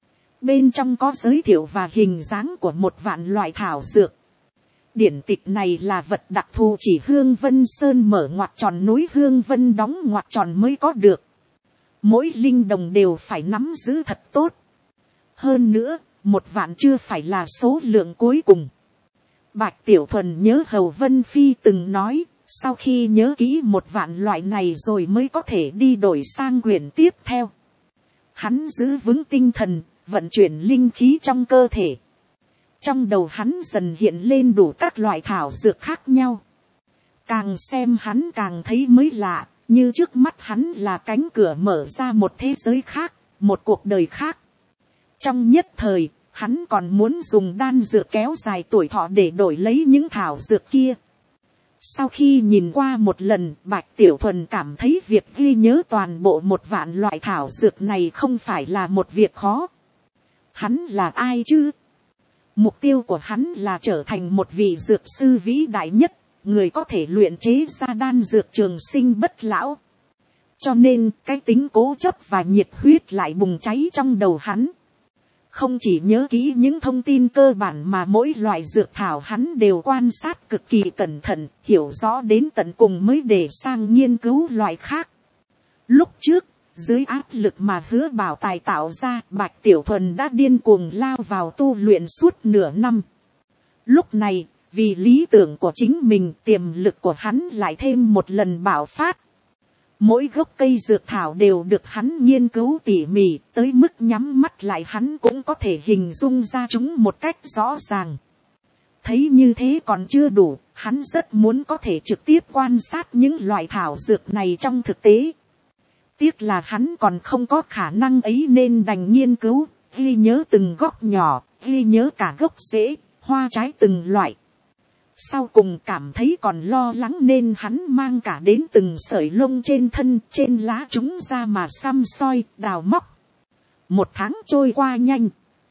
Bên trong có giới thiệu và hình dáng của một vạn loại thảo dược. Điển tịch này là vật đặc thù chỉ Hương Vân Sơn mở ngoặt tròn, núi Hương Vân đóng ngoặt tròn mới có được. Mỗi linh đồng đều phải nắm giữ thật tốt. Hơn nữa, 1 vạn chưa phải là số lượng cuối cùng. Bạch Tiểu Thuần nhớ Hầu Vân Phi từng nói, sau khi nhớ kỹ 1 vạn loại này rồi mới có thể đi đổi sang quyển tiếp theo. Hắn giữ vững tinh thần, vận chuyển linh khí trong cơ thể. Trong đầu hắn dần hiện lên đủ các loại thảo dược khác nhau. Càng xem hắn càng thấy mới lạ, như trước mắt hắn là cánh cửa mở ra một thế giới khác, một cuộc đời khác. Trong nhất thời, hắn còn muốn dùng đan dược kéo dài tuổi thọ để đổi lấy những thảo dược kia. Sau khi nhìn qua một lần, Bạch Tiểu Thuần cảm thấy việc ghi nhớ toàn bộ 1 vạn loại thảo dược này không phải là một việc khó. Hắn là ai chứ? Mục tiêu của hắn là trở thành một vị dược sư vĩ đại nhất, người có thể luyện chế ra đan dược trường sinh bất lão. Cho nên cái tính cố chấp và nhiệt huyết lại bùng cháy trong đầu hắn. Không chỉ nhớ kỹ những thông tin cơ bản mà mỗi loại dược thảo hắn đều quan sát cực kỳ cẩn thận, hiểu rõ đến tận cùng mới để sang nghiên cứu loại khác. Lúc trước, dưới áp lực mà Hứa Bảo Tài tạo ra, Bạch Tiểu Thuần đã điên cuồng lao vào tu luyện suốt nửa năm. Lúc này, vì lý tưởng của chính mình, tiềm lực của hắn lại thêm một lần bạo phát. Mỗi gốc cây dược thảo đều được hắn nghiên cứu tỉ mỉ, tới mức nhắm mắt lại hắn cũng có thể hình dung ra chúng một cách rõ ràng. Thấy như thế còn chưa đủ, hắn rất muốn có thể trực tiếp quan sát những loại thảo dược này trong thực tế. Tiếc là hắn còn không có khả năng ấy nên đành nghiên cứu, ghi nhớ từng góc nhỏ, ghi nhớ cả gốc rễ, hoa trái từng loại. Sau cùng cảm thấy còn lo lắng nên hắn mang cả đến từng sợi lông trên thân, trên lá chúng ra mà xăm soi, đào móc. 1 tháng trôi qua nhanh.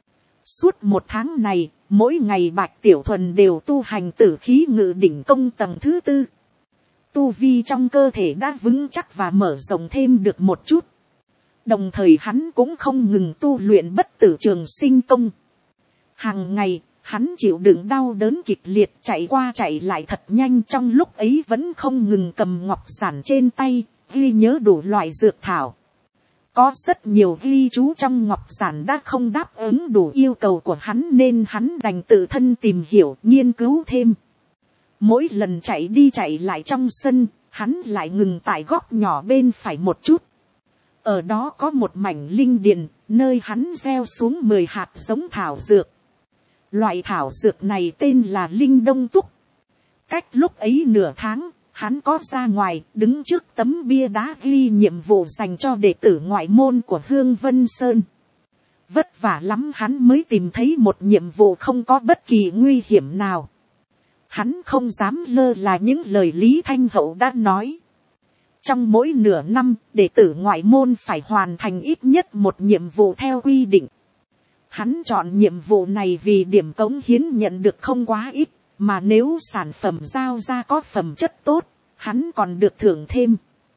Suốt 1 tháng này, mỗi ngày Bạch Tiểu Thuần đều tu hành Tử Khí Ngự Đỉnh Công tầng thứ 4. tu vi trong cơ thể đã vững chắc và mở rộng thêm được một chút. Đồng thời hắn cũng không ngừng tu luyện bất tử trường sinh công. Hàng ngày, hắn chịu đựng đau đớn kịch liệt chạy qua chạy lại thật nhanh, trong lúc ấy vẫn không ngừng cầm ngọc giản trên tay, ghi nhớ đủ loại dược thảo. Có rất nhiều ghi chú trong ngọc giản đã không đáp ứng đủ yêu cầu của hắn nên hắn đành tự thân tìm hiểu nghiên cứu thêm. Mỗi lần chạy đi chạy lại trong sân, hắn lại ngừng tại góc nhỏ bên phải một chút. Ở đó có một mảnh linh điền, nơi hắn gieo xuống 10 hạt giống thảo dược. Loại thảo dược này tên là linh đông túc. Cách lúc ấy nửa tháng, hắn có ra ngoài đứng trước tấm bia đá ghi nhiệm vụ dành cho đệ tử ngoại môn của Hương Vân Sơn. Vất vả lắm hắn mới tìm thấy một nhiệm vụ không có bất kỳ nguy hiểm nào. Hắn không dám lơ là những lời Lý Thanh Hậu đã nói. Trong mỗi nửa năm, đệ tử ngoại môn phải hoàn thành ít nhất một nhiệm vụ theo quy định. Hắn chọn nhiệm vụ này vì điểm cống hiến nhận được không quá ít, mà nếu sản phẩm giao ra có phẩm chất tốt, hắn còn được thưởng thêm.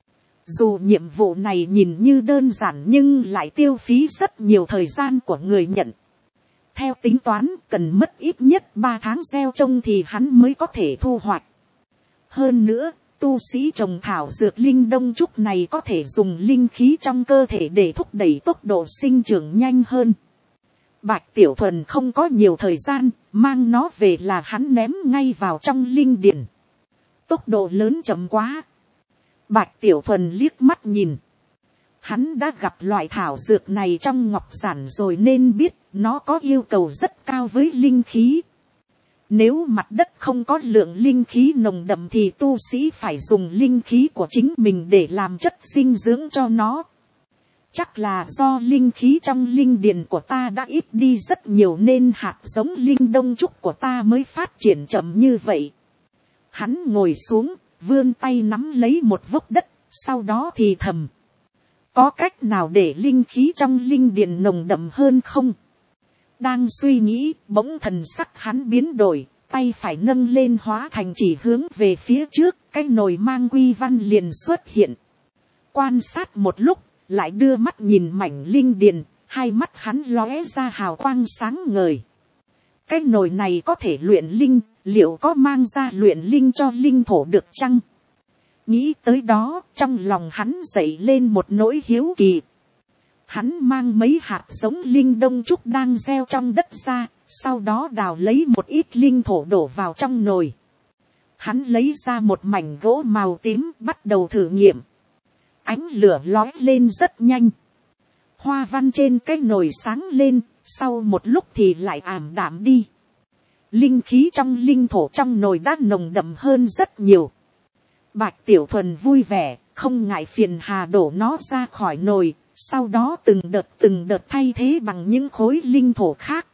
Dù nhiệm vụ này nhìn như đơn giản nhưng lại tiêu phí rất nhiều thời gian của người nhận. Theo tính toán, cần mất ít nhất 3 tháng gieo trồng thì hắn mới có thể thu hoạch. Hơn nữa, tu sĩ trồng thảo dược linh đông trúc này có thể dùng linh khí trong cơ thể để thúc đẩy tốc độ sinh trưởng nhanh hơn. Bạch Tiểu Thuần không có nhiều thời gian, mang nó về là hắn ném ngay vào trong linh điền. Tốc độ lớn chậm quá. Bạch Tiểu Thuần liếc mắt nhìn. Hắn đã gặp loại thảo dược này trong ngọc giản rồi nên biết nó có yêu cầu rất cao với linh khí. Nếu mặt đất không có lượng linh khí nồng đậm thì tu sĩ phải dùng linh khí của chính mình để làm chất dinh dưỡng cho nó. Chắc là do linh khí trong linh điền của ta đã ít đi rất nhiều nên hạt giống linh đông trúc của ta mới phát triển chậm như vậy. Hắn ngồi xuống, vươn tay nắm lấy một vốc đất, sau đó thì thầm. Có cách nào để linh khí trong linh điền nồng đậm hơn không? Đang suy nghĩ, bỗng thần sắc hắn biến đổi, tay phải nâng lên hóa thành chỉ hướng về phía trước, cái nồi mang quy văn liền xuất hiện. Quan sát một lúc, lại đưa mắt nhìn mảnh linh điền, hai mắt hắn lóe ra hào quang sáng ngời. Cái nồi này có thể luyện linh, liệu có mang ra luyện linh cho linh thổ được chăng? Nghĩ tới đó, trong lòng hắn dậy lên một nỗi hiếu kỳ. Hắn mang mấy hạt giống linh đông trúc đang gieo trong đất ra, sau đó đào lấy một ít linh thổ đổ vào trong nồi. Hắn lấy ra một mảnh gỗ màu tím bắt đầu thử nghiệm. Ánh lửa lói lên rất nhanh. Hoa văn trên cái nồi sáng lên, sau một lúc thì lại ảm đạm đi. Linh khí trong linh thổ trong nồi đã nồng đậm hơn rất nhiều. Bạch Tiểu Thuần vui vẻ, không ngại phiền hà đổ nó ra khỏi nồi, sau đó từng đợt thay thế bằng những khối linh thổ khác.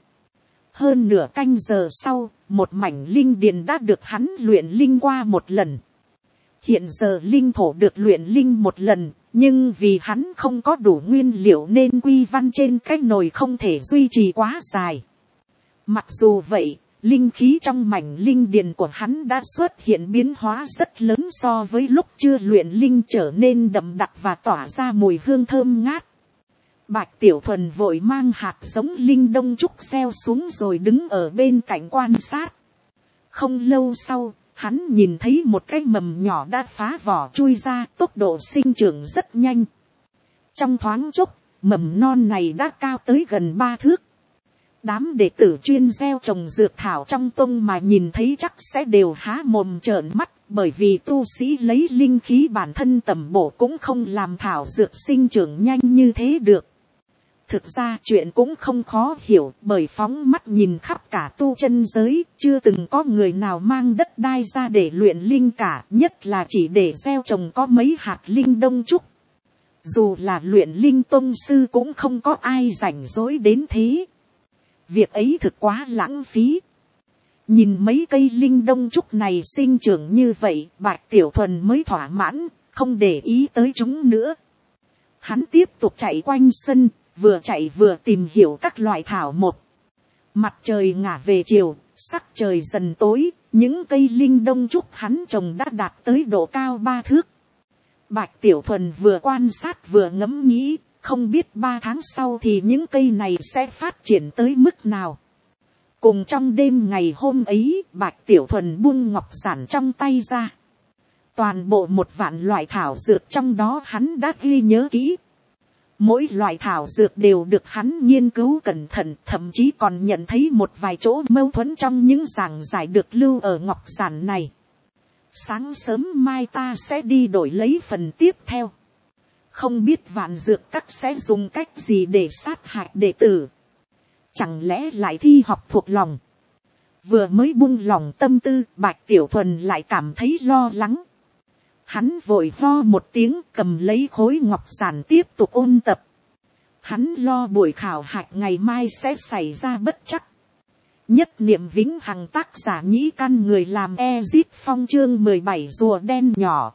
Hơn nửa canh giờ sau, một mảnh linh điền đã được hắn luyện linh qua một lần. Hiện giờ linh thổ được luyện linh một lần, nhưng vì hắn không có đủ nguyên liệu nên quy văn trên cái nồi không thể duy trì quá dài. Mặc dù vậy, linh khí trong mảnh linh điền của hắn đã xuất hiện biến hóa rất lớn so với lúc chưa luyện linh, trở nên đậm đặc và tỏa ra mùi hương thơm ngát. Bạch Tiểu Thuần vội mang hạt giống linh đông trúc gieo xuống rồi đứng ở bên cạnh quan sát. Không lâu sau, hắn nhìn thấy một cái mầm nhỏ đã phá vỏ chui ra, tốc độ sinh trưởng rất nhanh. Trong thoáng chốc, mầm non này đã cao tới gần 3 thước. Đám đệ tử chuyên gieo trồng dược thảo trong tông mà nhìn thấy chắc sẽ đều há mồm trợn mắt, bởi vì tu sĩ lấy linh khí bản thân tầm bổ cũng không làm thảo dược sinh trưởng nhanh như thế được. Thực ra chuyện cũng không khó hiểu, bởi phóng mắt nhìn khắp cả tu chân giới, chưa từng có người nào mang đất đai ra để luyện linh cả, nhất là chỉ để gieo trồng có mấy hạt linh đông trúc. Dù là luyện linh tông sư cũng không có ai rảnh rỗi đến thế. Việc ấy thực quá lãng phí. Nhìn mấy cây linh đông trúc này sinh trưởng như vậy, Bạch Tiểu Thuần mới thỏa mãn, không để ý tới chúng nữa. Hắn tiếp tục chạy quanh sân, vừa chạy vừa tìm hiểu các loại thảo một. Mặt trời ngả về chiều, sắc trời dần tối, Những cây linh đông trúc hắn trồng đã đạt tới độ cao 3 thước. Bạch Tiểu Thuần vừa quan sát vừa ngẫm nghĩ, không biết 3 tháng sau thì những cây này sẽ phát triển tới mức nào. Cùng trong đêm ngày hôm ấy, Bạch Tiểu Thuần buông ngọc giản trong tay ra. Toàn bộ 1.000 loại thảo dược trong đó hắn đã ghi nhớ kỹ. Mỗi loại thảo dược đều được hắn nghiên cứu cẩn thận, thậm chí còn nhận thấy một vài chỗ mâu thuẫn trong những giảng giải được lưu ở ngọc giản này. Sáng sớm mai ta sẽ đi đổi lấy phần tiếp theo. Không biết Vạn Dược Các sẽ dùng cách gì để sát hại đệ tử. Chẳng lẽ lại thi học thuộc lòng. Vừa mới buông lòng tâm tư, Bạch Tiểu Thuần lại cảm thấy lo lắng. Hắn vội ho một tiếng, cầm lấy khối ngọc giản tiếp tục ôn tập. Hắn lo buổi khảo hạch ngày mai sẽ xảy ra bất trắc. Nhất niệm vĩnh hằng, tác giả Nhĩ Căn, người làm Ezit Phong, chương 17 rùa đen nhỏ.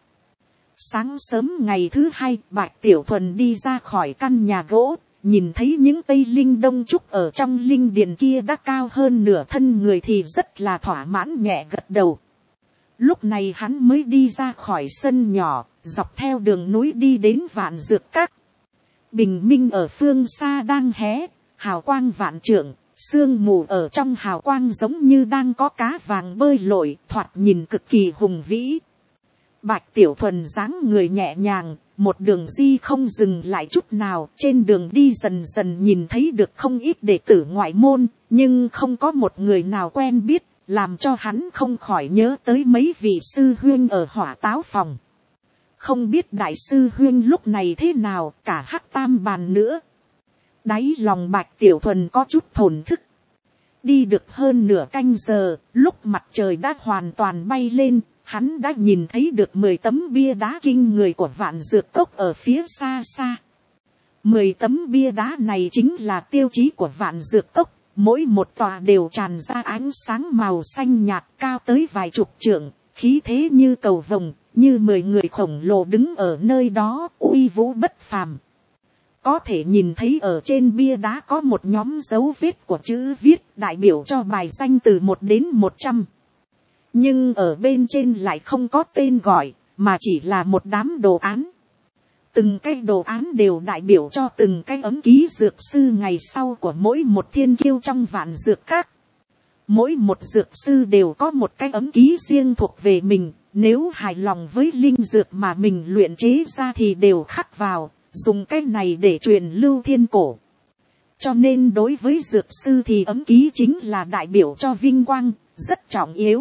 Sáng sớm ngày thứ hai, Bạch Tiểu Thuần đi ra khỏi căn nhà gỗ, nhìn thấy những cây linh đông trúc ở trong linh điền kia đã cao hơn nửa thân người thì rất là thỏa mãn, nhẹ gật đầu. Lúc này hắn mới đi ra khỏi sân nhỏ, dọc theo đường núi đi đến Vạn Dược Các. Bình minh ở phương xa đang hé, hào quang vạn trượng, sương mù ở trong hào quang giống như đang có cá vàng bơi lội, thoạt nhìn cực kỳ hùng vĩ. Bạch Tiểu Thuần dáng người nhẹ nhàng, một đường di không dừng lại chút nào, trên đường đi dần dần nhìn thấy được không ít đệ tử ngoại môn, nhưng không có một người nào quen biết, làm cho hắn không khỏi nhớ tới mấy vị sư huynh ở Hỏa Táo phòng. Không biết đại sư huynh lúc này thế nào, cả Hắc Tam bàn nữa. Đáy lòng Bạch Tiểu Thuần có chút thổn thức. Đi được hơn nửa canh giờ, lúc mặt trời đã hoàn toàn bay lên, hắn đã nhìn thấy được 10 tấm bia đá kinh người của Vạn Dược Cốc ở phía xa xa. 10 tấm bia đá này chính là tiêu chí của Vạn Dược Cốc, mỗi một tòa đều tràn ra ánh sáng màu xanh nhạt cao tới vài chục trượng, khí thế như cầu vồng, như 10 người khổng lồ đứng ở nơi đó, uy vũ bất phàm. Có thể nhìn thấy ở trên bia đá có một nhóm dấu vết của chữ viết đại biểu cho bài danh từ 1 đến 100. Nhưng ở bên trên lại không có tên gọi, mà chỉ là một đám đồ án. Từng cái đồ án đều đại biểu cho từng cái ấm ký dược sư ngày sau của mỗi một thiên kiêu trong Vạn Dược Các. Mỗi một dược sư đều có một cái ấm ký riêng thuộc về mình, nếu hài lòng với linh dược mà mình luyện chế ra thì đều khắc vào, dùng cái này để truyền lưu thiên cổ. Cho nên đối với dược sư thì ấm ký chính là đại biểu cho vinh quang, rất trọng yếu.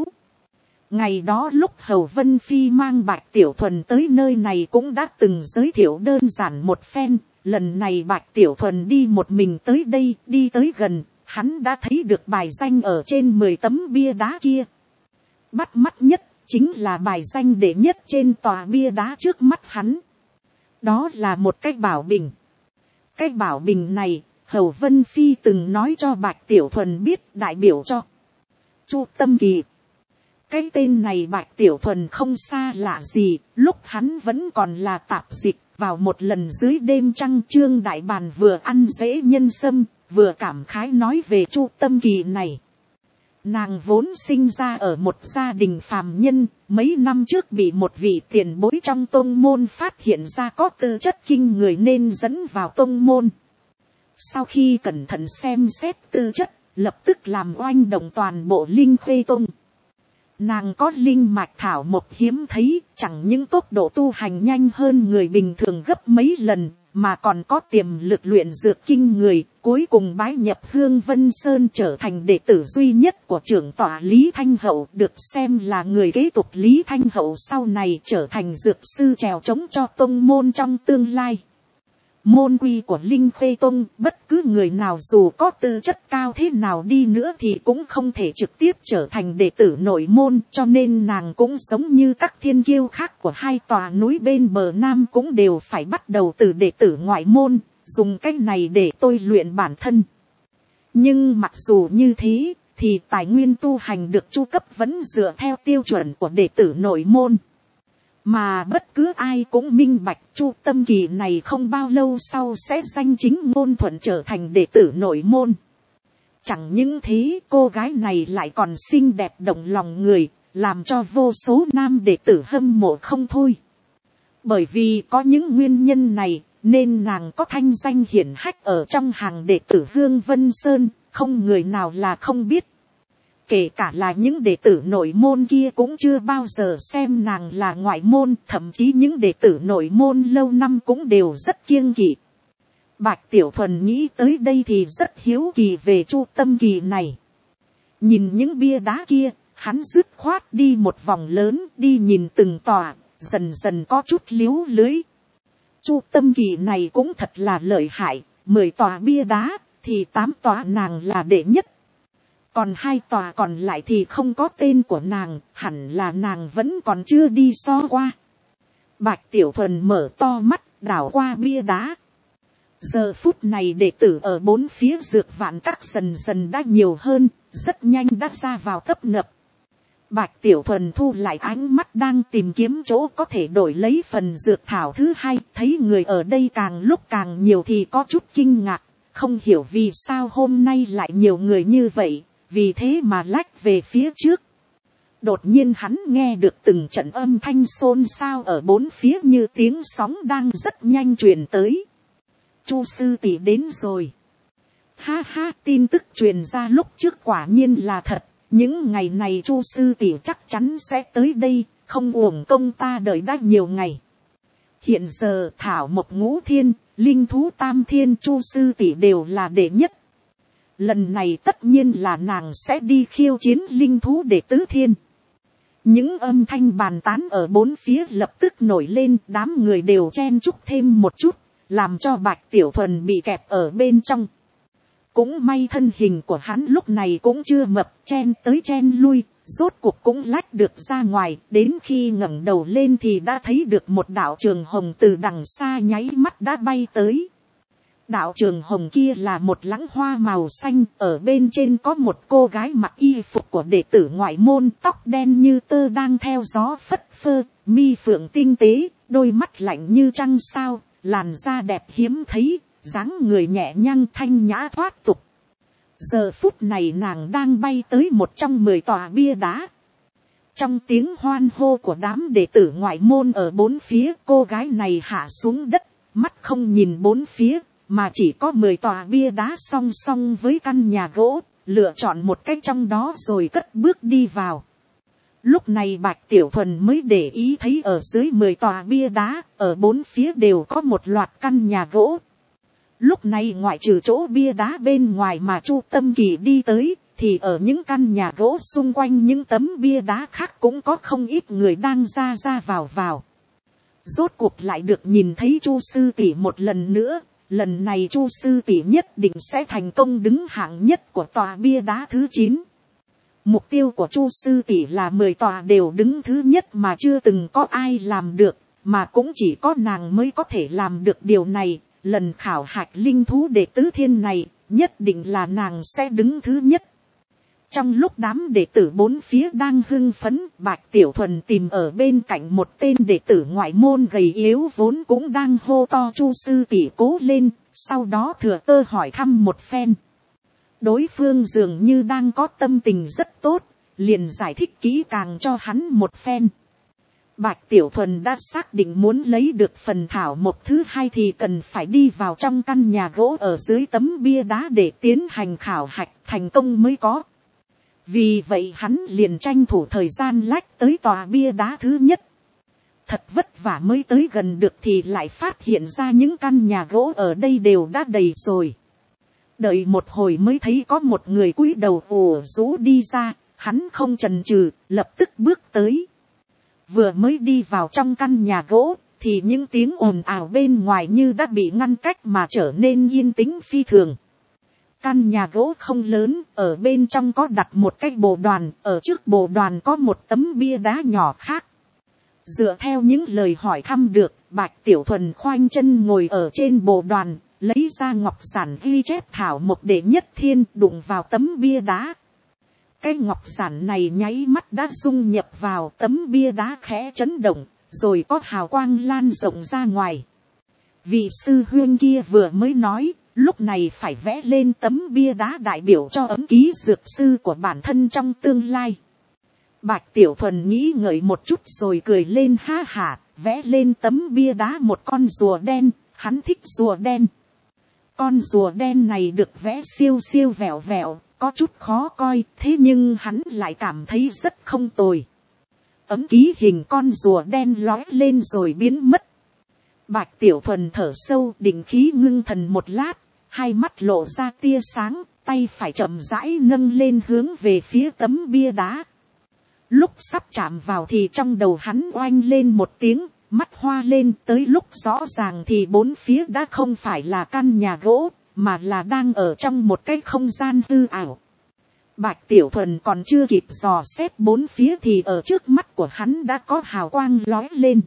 Ngày đó lúc Hầu Vân Phi mang Bạch Tiểu Thuần tới nơi này cũng đã từng giới thiệu đơn giản một phen. Lần này Bạch Tiểu Thuần đi một mình tới đây, đi tới gần, hắn đã thấy được bài danh ở trên 10 tấm bia đá kia. Bắt mắt nhất chính là bài danh đệ nhất trên tòa bia đá trước mắt hắn. Đó là một cái bảo bình. Cái bảo bình này, Hầu Vân Phi từng nói cho Bạch Tiểu Thuần biết, đại biểu cho Chu Tâm Kỳ. Cái tên này Bạch Tiểu Thuần không xa lạ gì, lúc hắn vẫn còn là tạp dịch, vào một lần dưới đêm trăng Trương Đại Bàn vừa ăn dễ nhân sâm, vừa cảm khái nói về Chu Tâm Kỳ này. Nàng vốn sinh ra ở một gia đình phàm nhân, mấy năm trước bị một vị tiền bối trong tông môn phát hiện ra có tư chất kinh người nên dẫn vào tông môn. Sau khi cẩn thận xem xét tư chất, lập tức làm oanh động toàn bộ Linh Khuê Tông. Nàng có linh mạch thảo một hiếm thấy, chẳng những tốc độ tu hành nhanh hơn người bình thường gấp mấy lần, mà còn có tiềm lực luyện dược kinh người, cuối cùng bái nhập Hương Vân Sơn trở thành đệ tử duy nhất của trưởng tọa Lý Thanh Hậu, được xem là người kế tục Lý Thanh Hậu sau này trở thành dược sư trèo trống cho tông môn trong tương lai. Môn quy của Linh Khuê Tông, bất cứ người nào dù có tư chất cao thế nào đi nữa thì cũng không thể trực tiếp trở thành đệ tử nội môn, cho nên nàng cũng giống như các thiên kiêu khác của hai tòa núi bên bờ Nam cũng đều phải bắt đầu từ đệ tử ngoại môn, dùng cách này để tôi luyện bản thân. Nhưng mặc dù như thế, thì tài nguyên tu hành được chu cấp vẫn dựa theo tiêu chuẩn của đệ tử nội môn. Mà bất cứ ai cũng minh bạch Chu Tâm Kỳ này không bao lâu sau sẽ danh chính ngôn thuận trở thành đệ tử nội môn. Chẳng những thế, cô gái này lại còn xinh đẹp động lòng người, làm cho vô số nam đệ tử hâm mộ không thôi. Bởi vì có những nguyên nhân này, nên nàng có thanh danh hiển hách ở trong hàng đệ tử Hương Vân Sơn, không người nào là không biết. Kể cả là những đệ tử nội môn kia cũng chưa bao giờ xem nàng là ngoại môn, thậm chí những đệ tử nội môn lâu năm cũng đều rất kiêng kỵ. Bạch Tiểu Thuần nghĩ tới đây thì rất hiếu kỳ về Chu Tâm Kỳ này. Nhìn những bia đá kia, hắn dứt khoát đi một vòng lớn, đi nhìn từng tòa, dần dần có chút líu lưới. Chu Tâm Kỳ này cũng thật là lợi hại, 10 tòa bia đá, thì 8 tòa nàng là đệ nhất. Còn 2 tòa còn lại thì không có tên của nàng, hẳn là nàng vẫn còn chưa đi so qua. Bạch Tiểu Thuần mở to mắt, đảo qua bia đá. Giờ phút này đệ tử ở 4 phía Dược Vạn Các dần dần đã nhiều hơn, rất nhanh đã ra vào tấp nập. Bạch Tiểu Thuần thu lại ánh mắt đang tìm kiếm chỗ có thể đổi lấy phần dược thảo thứ hai, thấy người ở đây càng lúc càng nhiều thì có chút kinh ngạc, không hiểu vì sao hôm nay lại nhiều người như vậy, vì thế mà lách về phía trước. Đột nhiên hắn nghe được từng trận âm thanh xôn xao ở 4 phía như tiếng sóng đang rất nhanh truyền tới. Chu sư tỷ đến rồi. Ha ha, tin tức truyền ra lúc trước quả nhiên là thật. Những ngày này Chu sư tỷ chắc chắn sẽ tới đây, không uổng công ta đợi đã nhiều ngày. Hiện giờ thảo mộc ngũ thiên, linh thú tam thiên Chu sư tỷ đều là đệ nhất. Lần này tất nhiên là nàng sẽ đi khiêu chiến linh thú đệ tứ thiên. Những âm thanh bàn tán ở 4 phía lập tức nổi lên, đám người đều chen chúc thêm một chút, làm cho Bạch Tiểu Thuần bị kẹp ở bên trong. Cũng may thân hình của hắn lúc này cũng chưa mập, chen tới chen lui, rốt cuộc cũng lách được ra ngoài, đến khi ngẩng đầu lên thì đã thấy được một đạo trường hồng từ đằng xa nháy mắt đã bay tới. Đạo trường hồng kia là một lãng hoa màu xanh, ở bên trên có một cô gái mặc y phục của đệ tử ngoại môn, tóc đen như tơ đang theo gió phất phơ, mi phượng tinh tế, đôi mắt lạnh như trăng sao, làn da đẹp hiếm thấy, dáng người nhẹ nhàng thanh nhã thoát tục. Giờ phút này nàng đang bay tới một trong 10 tòa bia đá. Trong tiếng hoan hô của đám đệ tử ngoại môn ở 4 phía, cô gái này hạ xuống đất, mắt không nhìn 4 phía, mà chỉ có 10 tòa bia đá song song với căn nhà gỗ, lựa chọn một cách trong đó rồi cất bước đi vào. Lúc này Bạch Tiểu Thuần mới để ý thấy ở dưới 10 tòa bia đá, ở 4 phía đều có một loạt căn nhà gỗ. Lúc này ngoại trừ chỗ bia đá bên ngoài mà Chu Tâm Kỳ đi tới, thì ở những căn nhà gỗ xung quanh những tấm bia đá khác cũng có không ít người đang ra ra vào. Rốt cuộc lại được nhìn thấy Chu sư tỷ một lần nữa, lần này Chu sư tỷ nhất định sẽ thành công đứng hạng nhất của tòa bia đá thứ 9. Mục tiêu của Chu sư tỷ là 10 tòa đều đứng thứ nhất mà chưa từng có ai làm được, mà cũng chỉ có nàng mới có thể làm được điều này. Lần khảo hạch linh thú đệ tứ thiên này, nhất định là nàng sẽ đứng thứ nhất. Trong lúc đám đệ tử 4 phía đang hưng phấn, Bạch Tiểu Thuần tìm ở bên cạnh một tên đệ tử ngoại môn gầy yếu vốn cũng đang hô to Chu sư tỷ cố lên, sau đó thừa cơ hỏi thăm một phen. Đối phương dường như đang có tâm tình rất tốt, liền giải thích kỹ càng cho hắn một phen. Bạch Tiểu Thuần đã xác định muốn lấy được phần thảo mộc thứ 2 thì cần phải đi vào trong căn nhà gỗ ở dưới tấm bia đá để tiến hành khảo hạch thành công mới có. Vì vậy hắn liền tranh thủ thời gian lách tới tòa bia đá thứ nhất. Thật vất vả mới tới gần được thì lại phát hiện ra những căn nhà gỗ ở đây đều đã đầy rồi. Đợi một hồi mới thấy có một người cúi đầu ủ rũ đi ra, hắn không chần chừ, lập tức bước tới. Vừa mới đi vào trong căn nhà gỗ, thì những tiếng ồn ào bên ngoài như đã bị ngăn cách mà trở nên yên tĩnh phi thường. Căn nhà gỗ không lớn, ở bên trong có đặt một cái bồ đoàn, ở trước bồ đoàn có một tấm bia đá nhỏ khác. Dựa theo những lời hỏi thăm được, Bạch Tiểu Thuần khoanh chân ngồi ở trên bồ đoàn, lấy ra ngọc giản ghi chép thảo mộc đệ nhất thiên đụng vào tấm bia đá. Cái ngọc giản này nháy mắt đã dung nhập vào tấm bia đá khẽ chấn động, rồi có hào quang lan rộng ra ngoài. Vị sư huynh kia vừa mới nói, lúc này phải vẽ lên tấm bia đá đại biểu cho ấm ký dược sư của bản thân trong tương lai. Bạch Tiểu Thuần nghĩ ngợi một chút rồi cười lên ha hả, vẽ lên tấm bia đá một con rùa đen, hắn thích rùa đen. Con rùa đen này được vẽ siêu siêu vẹo vẹo, có chút khó coi, thế nhưng hắn lại cảm thấy rất không tồi. Ấm ký hình con rùa đen lói lên rồi biến mất. Bạch Tiểu Thuần thở sâu, định khí ngưng thần một lát, hai mắt lộ ra tia sáng, tay phải chậm rãi nâng lên hướng về phía tấm bia đá. Lúc sắp chạm vào thì trong đầu hắn oanh lên một tiếng, mắt hoa lên, tới lúc rõ ràng thì bốn phía đã không phải là căn nhà gỗ, mà là đang ở trong một cái không gian hư ảo. Bạch Tiểu Thuần còn chưa kịp dò xét bốn phía thì ở trước mắt của hắn đã có hào quang lói lên.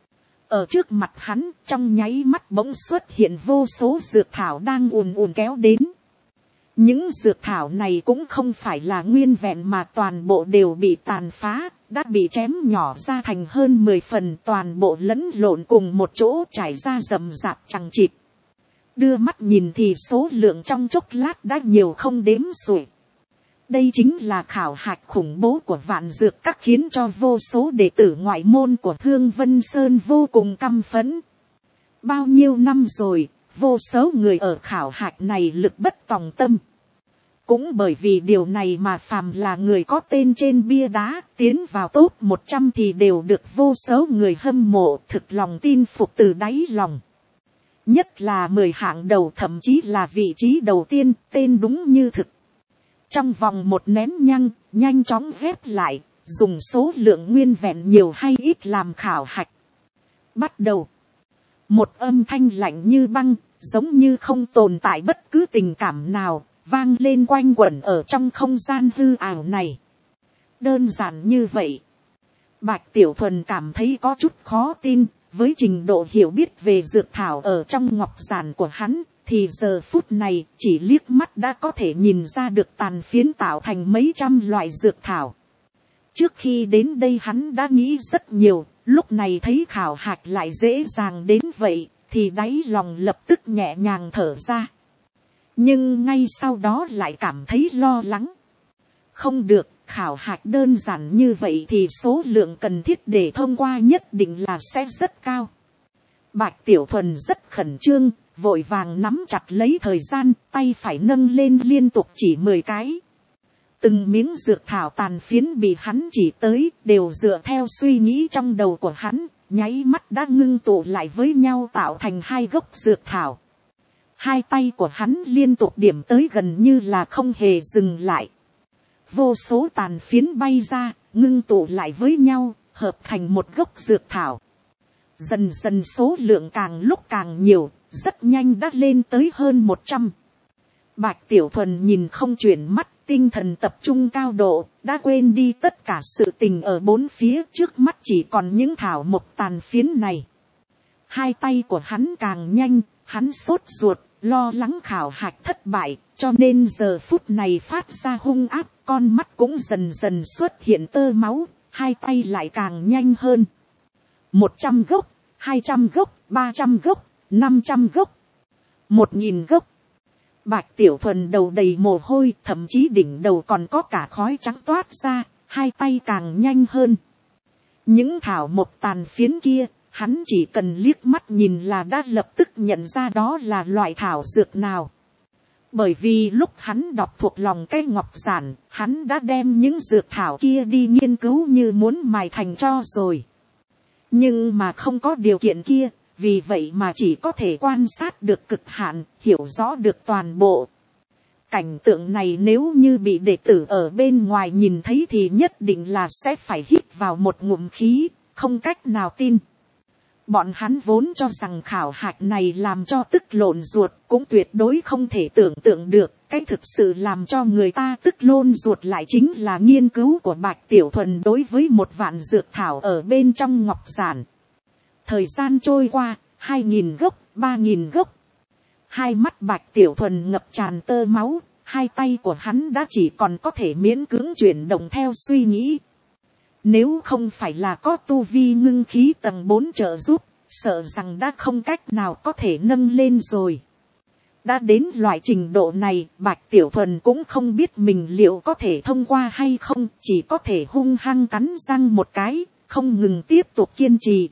Ở trước mặt hắn, trong nháy mắt bỗng xuất hiện vô số dược thảo đang ùn ùn kéo đến. Những dược thảo này cũng không phải là nguyên vẹn mà toàn bộ đều bị tàn phá, đã bị chém nhỏ ra thành hơn 10 phần, toàn bộ lẫn lộn cùng một chỗ trải ra rậm rạp chằng chịt. Đưa mắt nhìn thì số lượng trong chốc lát đã nhiều không đếm xuể. Đây chính là khảo hạch khủng bố của Vạn Dược Các, khiến cho vô số đệ tử ngoại môn của Thương Vân Sơn vô cùng căm phẫn. Bao nhiêu năm rồi, vô số người ở khảo hạch này lực bất tòng tâm. Cũng bởi vì điều này mà phàm là người có tên trên bia đá tiến vào top 100 thì đều được vô số người hâm mộ, thực lòng tin phục từ đáy lòng. Nhất là 10 hạng đầu, thậm chí là vị trí đầu tiên, tên đúng như thực. Trong vòng một nén nhăng, nhanh chóng ghép lại, dùng số lượng nguyên vẹn nhiều hay ít làm khảo hạch. Bắt đầu. Một âm thanh lạnh như băng, giống như không tồn tại bất cứ tình cảm nào, vang lên quanh quẩn ở trong không gian hư ảo này. Đơn giản như vậy. Bạch Tiểu Thuần cảm thấy có chút khó tin, với trình độ hiểu biết về dược thảo ở trong ngọc giản của hắn, thì giờ phút này chỉ liếc mắt đã có thể nhìn ra được tàn phiến tạo thành mấy trăm loại dược thảo. Trước khi đến đây hắn đã nghĩ rất nhiều, lúc này thấy khảo hạch lại dễ dàng đến vậy, thì đáy lòng lập tức nhẹ nhàng thở ra. Nhưng ngay sau đó lại cảm thấy lo lắng. Không được, khảo hạch đơn giản như vậy thì số lượng cần thiết để thông qua nhất định là sẽ rất cao. Bạch Tiểu Thuần rất khẩn trương, vội vàng nắm chặt lấy thời gian, tay phải nâng lên liên tục chỉ 10 cái. Từng miếng dược thảo tàn phiến bị hắn chỉ tới, đều dựa theo suy nghĩ trong đầu của hắn, nháy mắt đã ngưng tụ lại với nhau tạo thành hai gốc dược thảo. Hai tay của hắn liên tục điểm tới gần như là không hề dừng lại. Vô số tàn phiến bay ra, ngưng tụ lại với nhau, hợp thành một gốc dược thảo. Dần dần số lượng càng lúc càng nhiều, rất nhanh đã lên tới hơn 100. Bạch Tiểu Thuần nhìn không chuyển mắt, tinh thần tập trung cao độ, đã quên đi tất cả sự tình ở bốn phía, trước mắt chỉ còn những thảo mộc tàn phiến này. Hai tay của hắn càng nhanh, hắn sốt ruột, lo lắng khảo hạch thất bại, cho nên giờ phút này phát ra hung ác, con mắt cũng dần dần xuất hiện tơ máu, hai tay lại càng nhanh hơn. 100 gốc, 200 gốc, 300 gốc, 500 gốc, 1000 gốc. Bạch Tiểu Thuần đầu đầy mồ hôi, thậm chí đỉnh đầu còn có cả khói trắng toát ra, hai tay càng nhanh hơn. Những thảo mộc tàn phiến kia, hắn chỉ cần liếc mắt nhìn là đã lập tức nhận ra đó là loại thảo dược nào. Bởi vì lúc hắn đọc thuộc lòng cái ngọc giản, hắn đã đem những dược thảo kia đi nghiên cứu như muốn mài thành tro rồi. Nhưng mà không có điều kiện kia, vì vậy mà chỉ có thể quan sát được cực hạn, hiểu rõ được toàn bộ. Cảnh tượng này nếu như bị đệ tử ở bên ngoài nhìn thấy thì nhất định là sẽ phải hít vào một ngụm khí, không cách nào tin. Bọn hắn vốn cho rằng khảo hạch này làm cho tức lộn ruột, cũng tuyệt đối không thể tưởng tượng được. Cái thực sự làm cho người ta tức lộn ruột lại chính là nghiên cứu của Bạch Tiểu Thuần đối với một vạn dược thảo ở bên trong ngọc giản. Thời gian trôi qua, 2000 gốc, 3000 gốc. Hai mắt Bạch Tiểu Thuần ngập tràn tơ máu, hai tay của hắn đã chỉ còn có thể miễn cưỡng chuyển động theo suy nghĩ. Nếu không phải là có tu vi ngưng khí tầng 4 trợ giúp, sợ rằng đã không cách nào có thể nâng lên rồi. Đã đến loại trình độ này, Bạch Tiểu Thuần cũng không biết mình liệu có thể thông qua hay không, chỉ có thể hung hăng cắn răng một cái, không ngừng tiếp tục kiên trì.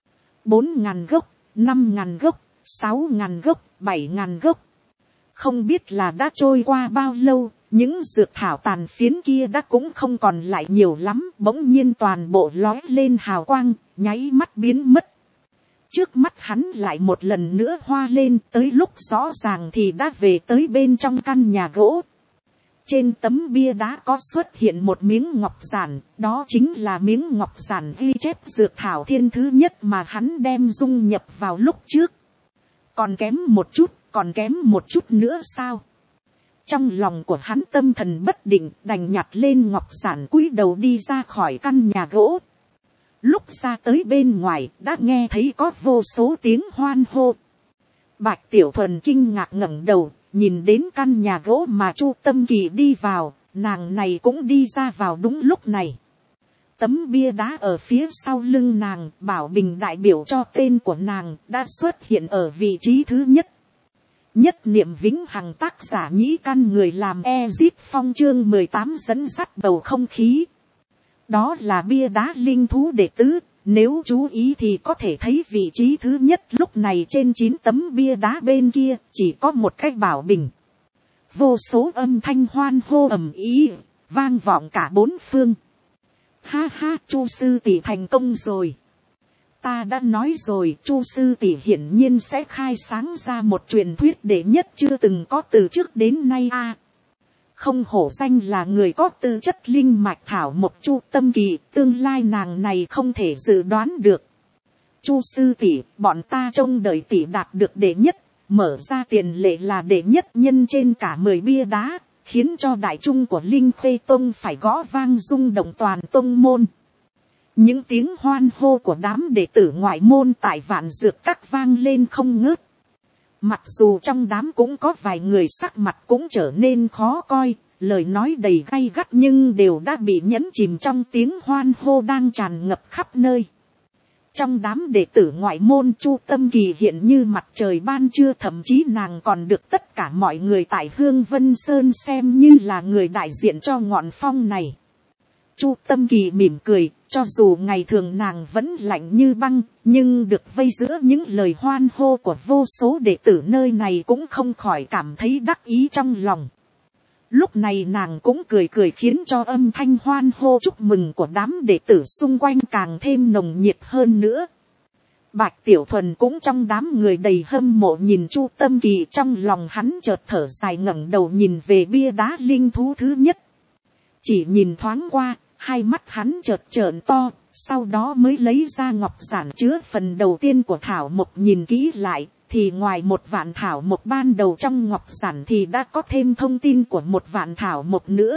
4.000 gốc, 5.000 gốc, 6.000 gốc, 7.000 gốc. Không biết là đã trôi qua bao lâu, những dược thảo tàn phiến kia đã cũng không còn lại nhiều lắm, bỗng nhiên toàn bộ lói lên hào quang, nháy mắt biến mất. Trước mắt hắn lại một lần nữa hoa lên, tới lúc rõ ràng thì đã về tới bên trong căn nhà gỗ. Trên tấm bia đá có xuất hiện một miếng ngọc giản, đó chính là miếng ngọc giản ghi chép dược thảo thiên thứ nhất mà hắn đem dung nhập vào lúc trước. Còn kém một chút nữa sao? Trong lòng của hắn tâm thần bất định, đành nhặt lên ngọc giản cúi đầu đi ra khỏi căn nhà gỗ. Lúc ra tới bên ngoài, đã nghe thấy có vô số tiếng hoan hô. Bạch Tiểu Thuần kinh ngạc ngẩng đầu, nhìn đến căn nhà gỗ mà Chu Tâm Kỳ đi vào, nàng này cũng đi ra vào đúng lúc này. Tấm bia đá ở phía sau lưng nàng, bảo bình đại biểu cho tên của nàng, đã xuất hiện ở vị trí thứ nhất. Nhất niệm vĩnh hằng, tác giả Nhĩ Căn, người làm Ezip Phong, chương 18 dẫn dắt bầu không khí. Đó là bia đá linh thú đệ tứ, nếu chú ý thì có thể thấy vị trí thứ nhất lúc này trên 9 tấm bia đá bên kia chỉ có một cái bảo bình. Vô số âm thanh hoan hô ầm ĩ vang vọng cả bốn phương. Ha ha, Chu sư tỷ thành công rồi. Ta đã nói rồi, Chu sư tỷ hiển nhiên sẽ khai sáng ra một truyền thuyết đệ nhất chưa từng có từ trước đến nay a. Không hổ danh là người có tư chất linh mạch thảo một Chu Tâm Kỳ, tương lai nàng này không thể dự đoán được. Chu sư tỷ, bọn ta trông đợi tỷ đạt được đệ nhất, mở ra tiền lệ là đệ nhất nhân trên cả 10 bia đá, khiến cho đại trung của Linh Khê Tông phải gõ vang rung động toàn tông môn. Những tiếng hoan hô của đám đệ tử ngoại môn tại Vạn Dược Các vang lên không ngớt. Mặc dù trong đám cũng có vài người sắc mặt cũng trở nên khó coi, lời nói đầy gay gắt nhưng đều đã bị nhấn chìm trong tiếng hoan hô đang tràn ngập khắp nơi. Trong đám đệ tử ngoại môn, Chu Tâm Kỳ hiện như mặt trời ban trưa, thậm chí nàng còn được tất cả mọi người tại Hương Vân Sơn xem như là người đại diện cho ngọn phong này. Chu Tâm Kỳ mỉm cười, cho dù ngày thường nàng vẫn lạnh như băng, nhưng được vây giữa những lời hoan hô của vô số đệ tử nơi này cũng không khỏi cảm thấy đắc ý trong lòng. Lúc này nàng cũng cười cười khiến cho âm thanh hoan hô chúc mừng của đám đệ tử xung quanh càng thêm nồng nhiệt hơn nữa. Bạch Tiểu Thuần cũng trong đám người đầy hâm mộ nhìn Chu Tâm Kỳ, trong lòng hắn chợt thở dài ngẩng đầu nhìn về bia đá linh thú thứ nhất. Chỉ nhìn thoáng qua, hai mắt hắn chợt trợn to, sau đó mới lấy ra ngọc giản chứa phần đầu tiên của thảo mộc nhìn kỹ lại, thì ngoài một vạn thảo mộc ban đầu trong ngọc giản thì đã có thêm thông tin của một vạn thảo mộc nữa.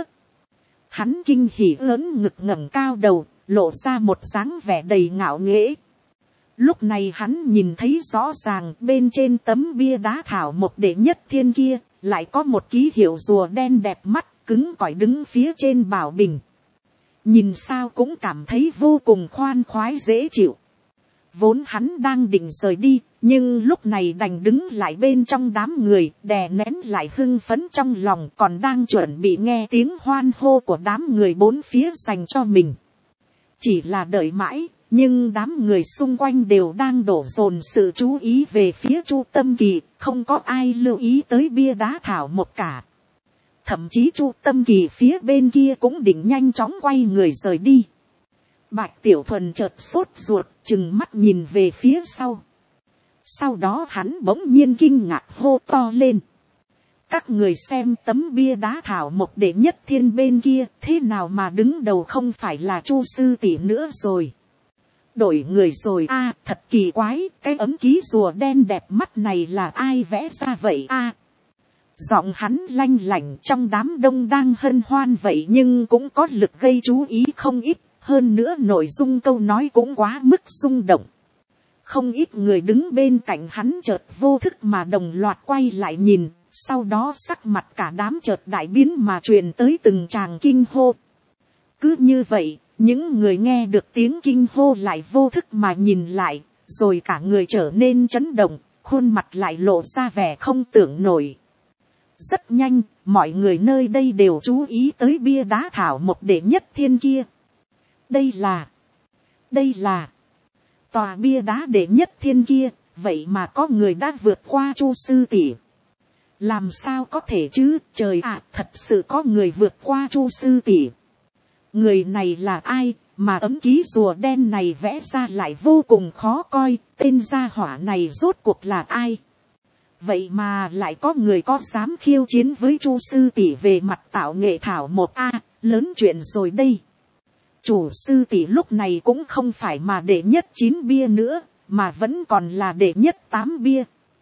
Hắn kinh hỉ ớn ngực ngẩng cao đầu, lộ ra một dáng vẻ đầy ngạo nghễ. Lúc này hắn nhìn thấy rõ ràng bên trên tấm bia đá thảo mộc đệ nhất thiên kia, lại có một ký hiệu rùa đen đẹp mắt, cứng cỏi đứng phía trên bảo bình. Nhìn sao cũng cảm thấy vô cùng khoan khoái dễ chịu. Vốn hắn đang định rời đi, nhưng lúc này đành đứng lại bên trong đám người, đè nén lại hưng phấn trong lòng, còn đang chuẩn bị nghe tiếng hoan hô của đám người bốn phía dành cho mình. Chỉ là đợi mãi, nhưng đám người xung quanh đều đang đổ dồn sự chú ý về phía Chu Tâm Kỳ, không có ai lưu ý tới bia đá thảo một cả. Thậm chí Chu Tâm Kỳ phía bên kia cũng định nhanh chóng quay người rời đi. Bạch Tiểu Thuần chợt sốt ruột, chừng mắt nhìn về phía sau. Sau đó hắn bỗng nhiên kinh ngạc hô to lên. Các người xem tấm bia đá thảo mộc đệ nhất thiên bên kia, thế nào mà đứng đầu không phải là Chu sư tỷ nữa rồi. Đổi người rồi a, thật kỳ quái, cái ấm ký rùa đen đẹp mắt này là ai vẽ ra vậy a? Giọng hắn lanh lảnh, trong đám đông đang hân hoan vậy nhưng cũng có lực gây chú ý không ít, hơn nữa nội dung câu nói cũng quá mức rung động. Không ít người đứng bên cạnh hắn chợt vô thức mà đồng loạt quay lại nhìn, sau đó sắc mặt cả đám chợt đại biến mà truyền tới từng tràng kinh hô. Cứ như vậy, những người nghe được tiếng kinh hô lại vô thức mà nhìn lại, rồi cả người trở nên chấn động, khuôn mặt lại lộ ra vẻ không tưởng nổi. Rất nhanh, mọi người nơi đây đều chú ý tới bia đá thảo một đệ nhất thiên kia. Đây là tòa bia đá đệ nhất thiên kia, vậy mà có người đã vượt qua Chu sư tỷ. Làm sao có thể chứ, trời ạ, thật sự có người vượt qua Chu sư tỷ. Người này là ai, mà ấm ký rùa đen này vẽ ra lại vô cùng khó coi, tên gia hỏa này rốt cuộc là ai. Vậy mà lại có người có dám khiêu chiến với Chu sư tỷ về mặt tạo nghệ thảo một a, lớn chuyện rồi đây. Chủ sư tỷ lúc này cũng không phải mà đệ nhất 9 bia nữa, mà vẫn còn là đệ nhất 8 bia.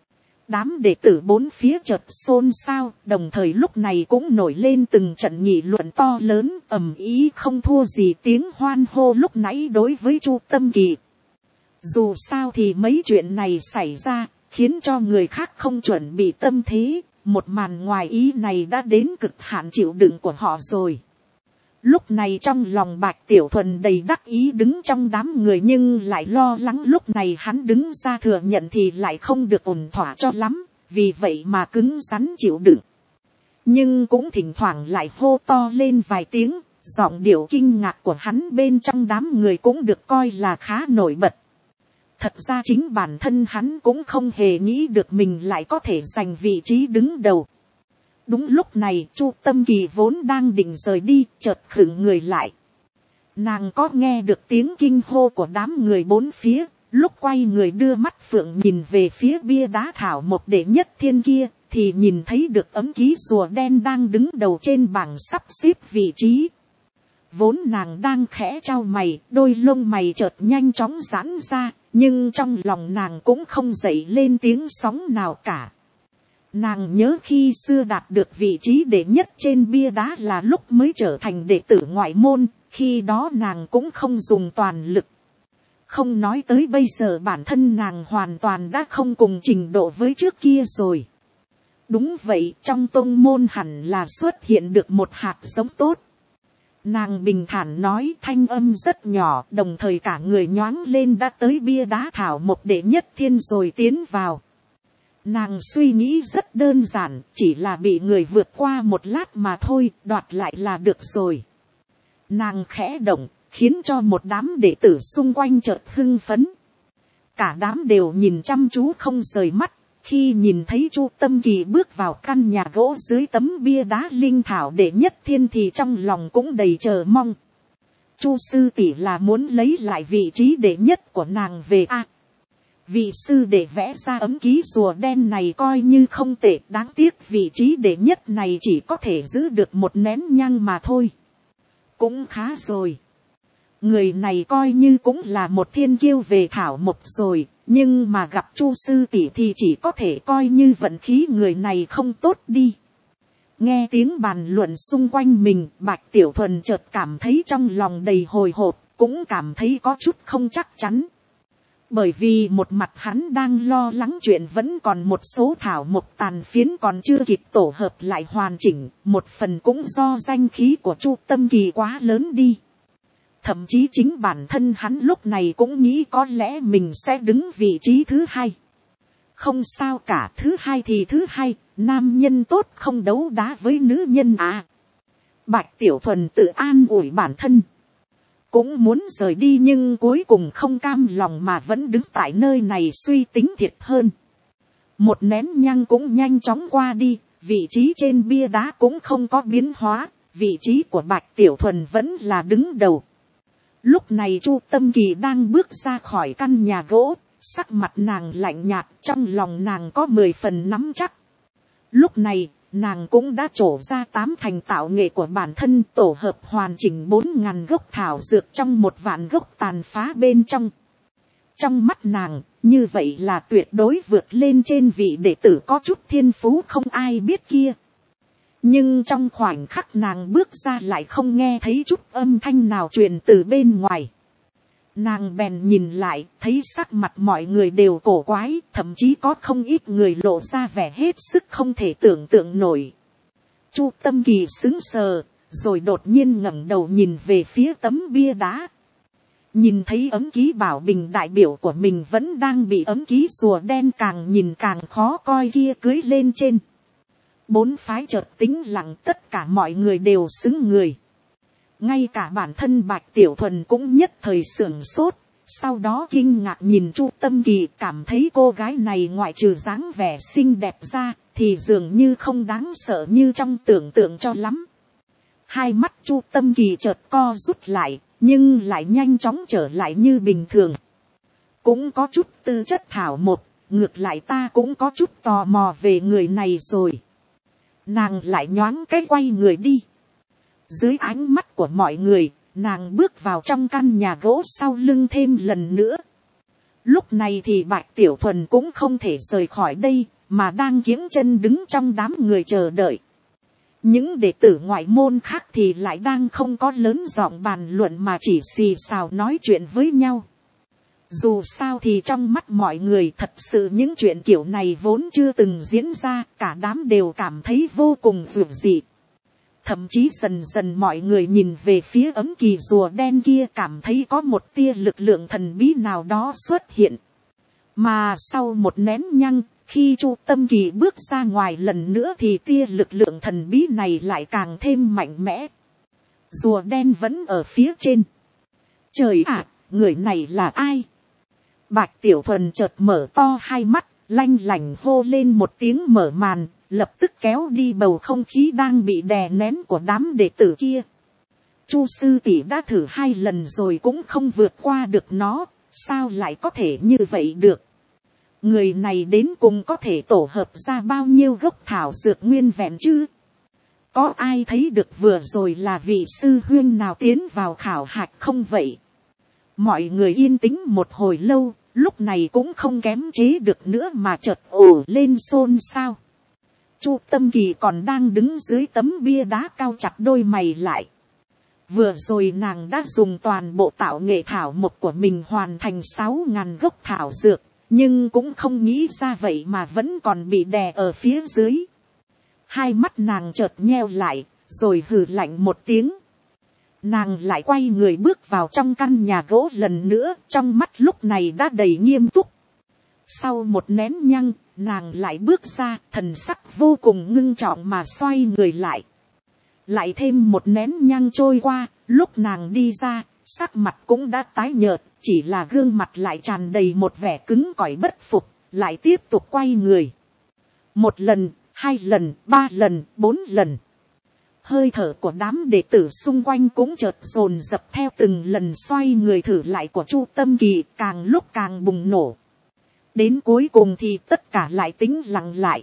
Đám đệ tử bốn phía chợt xôn xao, đồng thời lúc này cũng nổi lên từng trận nghị luận to lớn, ầm ĩ không thua gì tiếng hoan hô lúc nãy đối với Chu Tâm Kỳ. Dù sao thì mấy chuyện này xảy ra, khiến cho người khác không chuẩn bị tâm thế, một màn ngoài ý này đã đến cực hạn chịu đựng của họ rồi. Lúc này trong lòng Bạch Tiểu Thuần đầy đắc ý đứng trong đám người, nhưng lại lo lắng lúc này hắn đứng ra thừa nhận thì lại không được ổn thỏa cho lắm, vì vậy mà cứng rắn chịu đựng. Nhưng cũng thỉnh thoảng lại hô to lên vài tiếng, giọng điệu kinh ngạc của hắn bên trong đám người cũng được coi là khá nổi bật. Thật ra chính bản thân hắn cũng không hề nghĩ được mình lại có thể giành vị trí đứng đầu. Đúng lúc này Chu Tâm Kỳ vốn đang định rời đi, chợt khựng người lại. Nàng có nghe được tiếng kinh hô của đám người bốn phía, lúc quay người đưa mắt phượng nhìn về phía bia đá thảo một đệ nhất thiên kia, thì nhìn thấy được ấm ký rùa đen đang đứng đầu trên bảng sắp xếp vị trí. Vốn nàng đang khẽ trao mày, đôi lông mày chợt nhanh chóng giãn ra, nhưng trong lòng nàng cũng không dậy lên tiếng sóng nào cả. Nàng nhớ khi xưa đạt được vị trí đệ nhất trên bia đá là lúc mới trở thành đệ tử ngoại môn, khi đó nàng cũng không dùng toàn lực. Không nói tới bây giờ bản thân nàng hoàn toàn đã không cùng trình độ với trước kia rồi. Đúng vậy, trong tông môn hẳn là xuất hiện được một hạt giống tốt. Nàng bình thản nói, thanh âm rất nhỏ, đồng thời cả người nhoáng lên đã tới bia đá thảo một đệ nhất thiên rồi tiến vào. Nàng suy nghĩ rất đơn giản, chỉ là bị người vượt qua một lát mà thôi, đoạt lại là được rồi. Nàng khẽ động, khiến cho một đám đệ tử xung quanh chợt hưng phấn. Cả đám đều nhìn chăm chú không rời mắt, khi nhìn thấy Chu Tâm Kỳ bước vào căn nhà gỗ dưới tấm bia đá linh thảo đệ nhất thiên thì trong lòng cũng đầy chờ mong. Chu sư tỷ là muốn lấy lại vị trí đệ nhất của nàng về a. Vị sư để vẽ ra ấm ký rùa đen này coi như không tệ, đáng tiếc vị trí đệ nhất này chỉ có thể giữ được một nén nhang mà thôi. Cũng khá rồi. Người này coi như cũng là một thiên kiêu về thảo mộc rồi, nhưng mà gặp Chu sư tỷ thì chỉ có thể coi như vận khí người này không tốt đi. Nghe tiếng bàn luận xung quanh mình, Bạch Tiểu Thuần chợt cảm thấy trong lòng đầy hồi hộp, cũng cảm thấy có chút không chắc chắn. Bởi vì một mặt hắn đang lo lắng chuyện vẫn còn một số thảo mộc tàn phiến còn chưa kịp tổ hợp lại hoàn chỉnh, một phần cũng do danh khí của Chu Tâm Kỳ quá lớn đi. Thậm chí chính bản thân hắn lúc này cũng nghĩ có lẽ mình sẽ đứng vị trí thứ hai. Không sao cả, thứ hai thì thứ hai, nam nhân tốt không đấu đá với nữ nhân à. Bạch Tiểu Thuần tự an ủi bản thân. Cũng muốn rời đi nhưng cuối cùng không cam lòng mà vẫn đứng tại nơi này suy tính thiệt hơn. Một nén nhang cũng nhanh chóng qua đi, vị trí trên bia đá cũng không có biến hóa, vị trí của Bạch Tiểu Thuần vẫn là đứng đầu. Lúc này Chu Tâm Kỳ đang bước ra khỏi căn nhà gỗ, sắc mặt nàng lạnh nhạt, trong lòng nàng có 10 phần nắm chắc. Lúc này, nàng cũng đã trổ ra 8 thành tạo nghệ của bản thân, tổ hợp hoàn chỉnh 4.000 gốc thảo dược trong 1 vạn gốc tàn phá bên trong. Trong mắt nàng, như vậy là tuyệt đối vượt lên trên vị đệ tử có chút thiên phú không ai biết kia. Nhưng trong khoảnh khắc nàng bước ra lại không nghe thấy chút âm thanh nào truyền từ bên ngoài. Nàng bèn nhìn lại, thấy sắc mặt mọi người đều cổ quái, thậm chí có không ít người lộ ra vẻ hết sức không thể tưởng tượng nổi. Chu Tâm Kỳ sững sờ, rồi đột nhiên ngẩng đầu nhìn về phía tấm bia đá. nhìn thấy ấm ký bảo bình đại biểu của mình vẫn đang bị ấm ký rùa đen càng nhìn càng khó coi kia cưới lên trên. Bốn phái chợt tĩnh lặng, tất cả mọi người đều xứng người. Ngay cả bản thân Bạch Tiểu Thuần cũng nhất thời sưởng sốt, sau đó kinh ngạc nhìn Chu Tâm Kỳ, cảm thấy cô gái này ngoại trừ dáng vẻ xinh đẹp ra thì dường như không đáng sợ như trong tưởng tượng cho lắm. Hai mắt Chu Tâm Kỳ chợt co rút lại, nhưng lại nhanh chóng trở lại như bình thường. Cũng có chút tư chất thảo một, ngược lại ta cũng có chút tò mò về người này rồi. Nàng lại nhoáng cái quay người đi. Dưới ánh mắt của mọi người, nàng bước vào trong căn nhà gỗ sau lưng thêm lần nữa. Lúc này thì Bạch Tiểu Thuần cũng không thể rời khỏi đây, mà đang kiễng chân đứng trong đám người chờ đợi. Những đệ tử ngoại môn khác thì lại đang không có lớn giọng bàn luận mà chỉ xì xào nói chuyện với nhau. Dù sao thì trong mắt mọi người thật sự những chuyện kiểu này vốn chưa từng diễn ra, cả đám đều cảm thấy vô cùng dường dị. Thậm chí dần dần mọi người nhìn về phía ấm kỳ rùa đen kia, cảm thấy có một tia lực lượng thần bí nào đó xuất hiện. Mà sau một nén nhăng, khi Chu Tâm Kỳ bước ra ngoài lần nữa thì tia lực lượng thần bí này lại càng thêm mạnh mẽ. Rùa đen vẫn ở phía trên. Trời ạ, người này là ai? Bạch Tiểu Thuần chợt mở to hai mắt, lanh lảnh hô lên một tiếng mở màn, lập tức kéo đi bầu không khí đang bị đè nén của đám đệ tử kia. Chu sư tỷ đã thử 2 lần rồi cũng không vượt qua được nó, sao lại có thể như vậy được? Người này đến cùng có thể tổ hợp ra bao nhiêu gốc thảo dược nguyên vẹn chứ? Có ai thấy được vừa rồi là vị sư huynh nào tiến vào khảo hạch không vậy? Mọi người yên tĩnh một hồi lâu, lúc này cũng không kém chế được nữa mà chợt ồ lên xôn xao. Chu Tâm Kỳ còn đang đứng dưới tấm bia đá cao chặt đôi mày lại. Vừa rồi nàng đã dùng toàn bộ tạo nghệ thảo mộc của mình hoàn thành 6.000 gốc thảo dược, nhưng cũng không nghĩ ra vậy mà vẫn còn bị đè ở phía dưới. Hai mắt nàng chợt nheo lại, rồi hừ lạnh một tiếng. Nàng lại quay người bước vào trong căn nhà gỗ lần nữa, trong mắt lúc này đã đầy nghiêm túc. Sau một nén nhăng, nàng lại bước ra, thần sắc vô cùng ngưng trọng mà xoay người lại. Lại thêm một nén nhăng trôi qua, lúc nàng đi ra, sắc mặt cũng đã tái nhợt, chỉ là gương mặt lại tràn đầy một vẻ cứng cỏi bất phục, lại tiếp tục quay người. 1 lần, 2 lần, 3 lần, 4 lần. Hơi thở của đám đệ tử xung quanh cũng chợt dồn dập theo từng lần xoay người thử lại của Chu Tâm Kỳ, càng lúc càng bùng nổ. Đến cuối cùng thì tất cả lại tĩnh lặng lại.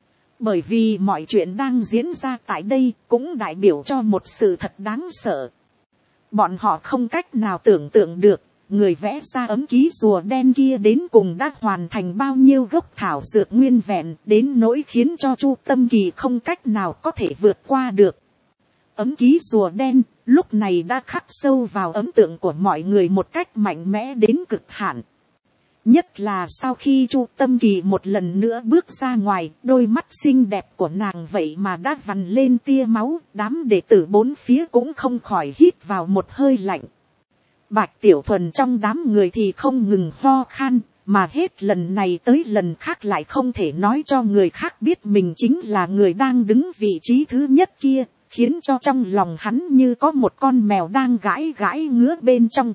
Bởi vì mọi chuyện đang diễn ra tại đây cũng đại biểu cho một sự thật đáng sợ. Bọn họ không cách nào tưởng tượng được, người vẽ ra ấm ký rùa đen kia đến cùng đã hoàn thành bao nhiêu gốc thảo dược nguyên vẹn, đến nỗi khiến cho Chu Tâm Kỳ không cách nào có thể vượt qua được. Ấm ký rùa đen lúc này đã khắc sâu vào ấn tượng của mọi người một cách mạnh mẽ đến cực hạn. Nhất là sau khi Chu Tâm Kỳ một lần nữa bước ra ngoài, đôi mắt xinh đẹp của nàng vậy mà đã vằn lên tia máu, đám đệ tử bốn phía cũng không khỏi hít vào một hơi lạnh. Bạch Tiểu Thuần trong đám người thì không ngừng ho khan, mà hết lần này tới lần khác lại không thể nói cho người khác biết mình chính là người đang đứng vị trí thứ nhất kia, khiến cho trong lòng hắn như có một con mèo đang gãi gãi ngứa bên trong.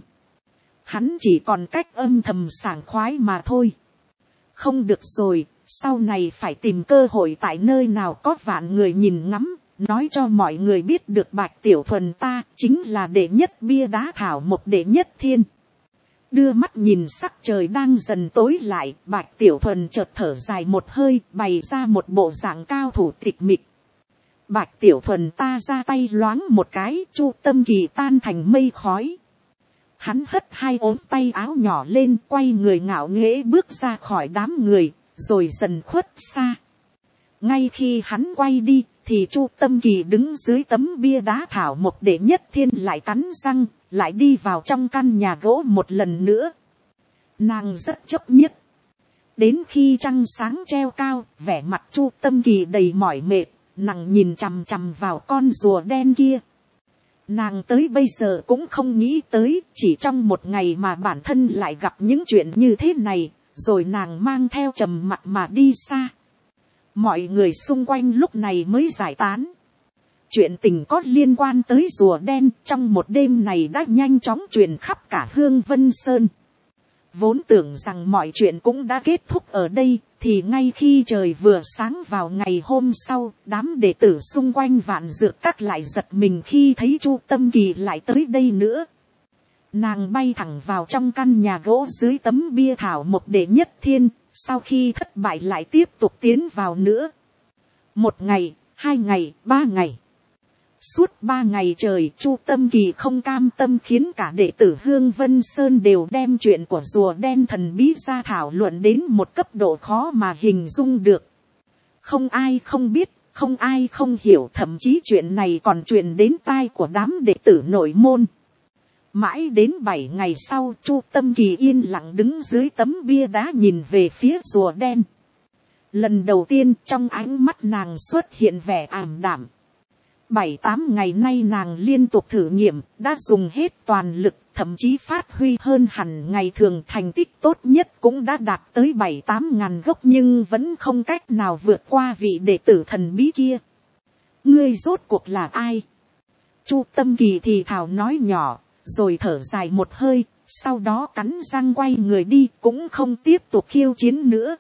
Hắn chỉ còn cách âm thầm sảng khoái mà thôi. Không được rồi, sau này phải tìm cơ hội tại nơi nào có vạn người nhìn ngắm, nói cho mọi người biết được Bạch Tiểu Thuần ta chính là đệ nhất bia đá thảo một đệ nhất thiên. Đưa mắt nhìn sắc trời đang dần tối lại, Bạch Tiểu Thuần chợt thở dài một hơi, bày ra một bộ dạng cao thủ tịch mịch. Bạch Tiểu Thuần ta ra tay loáng một cái, Chu Tâm Kỳ tan thành mây khói. Hắn hất hai ốm tay áo nhỏ lên, quay người ngạo nghễ bước ra khỏi đám người, rồi dần khuất xa. Ngay khi hắn quay đi, thì Chu Tâm Kỳ đứng dưới tấm bia đá thảo một đệ nhất thiên lại cắn răng, lại đi vào trong căn nhà gỗ một lần nữa. Nàng rất chấp nhất. Đến khi trăng sáng treo cao, vẻ mặt Chu Tâm Kỳ đầy mỏi mệt, nàng nhìn chằm chằm vào con rùa đen kia. Nàng tới bây giờ cũng không nghĩ tới, chỉ trong một ngày mà bản thân lại gặp những chuyện như thế này, rồi nàng mang theo trầm mặc mà đi xa. Mọi người xung quanh lúc này mới giải tán. Chuyện tình có liên quan tới rùa đen trong một đêm này đã nhanh chóng truyền khắp cả Hương Vân Sơn. Vốn tưởng rằng mọi chuyện cũng đã kết thúc ở đây, thì ngay khi trời vừa sáng vào ngày hôm sau, đám đệ tử xung quanh Vạn Dược Các lại giật mình khi thấy Chu Tâm Kỳ lại tới đây nữa. Nàng bay thẳng vào trong căn nhà gỗ dưới tấm bia thảo một đệ nhất thiên, sau khi thất bại lại tiếp tục tiến vào nữa. 1 ngày, 2 ngày, 3 ngày. Suốt 3 ngày trời, Chu Tâm Kỳ không cam tâm khiến cả đệ tử Hương Vân Sơn đều đem chuyện của rùa đen thần bí ra thảo luận đến một cấp độ khó mà hình dung được. Không ai không biết, không ai không hiểu, thậm chí chuyện này còn truyền đến tai của đám đệ tử nội môn. Mãi đến 7 ngày sau, Chu Tâm Kỳ yên lặng đứng dưới tấm bia đá nhìn về phía rùa đen. Lần đầu tiên trong ánh mắt nàng xuất hiện vẻ ảm đạm. 7-8 ngày nay nàng liên tục thử nghiệm, đã dùng hết toàn lực, thậm chí phát huy hơn hẳn ngày thường, thành tích tốt nhất cũng đã đạt tới 7-8 ngàn gốc, nhưng vẫn không cách nào vượt qua vị đệ tử thần bí kia. Ngươi rốt cuộc là ai? Chu Tâm Kỳ thì thào nói nhỏ, rồi thở dài một hơi, sau đó cắn răng quay người đi, cũng không tiếp tục khiêu chiến nữa.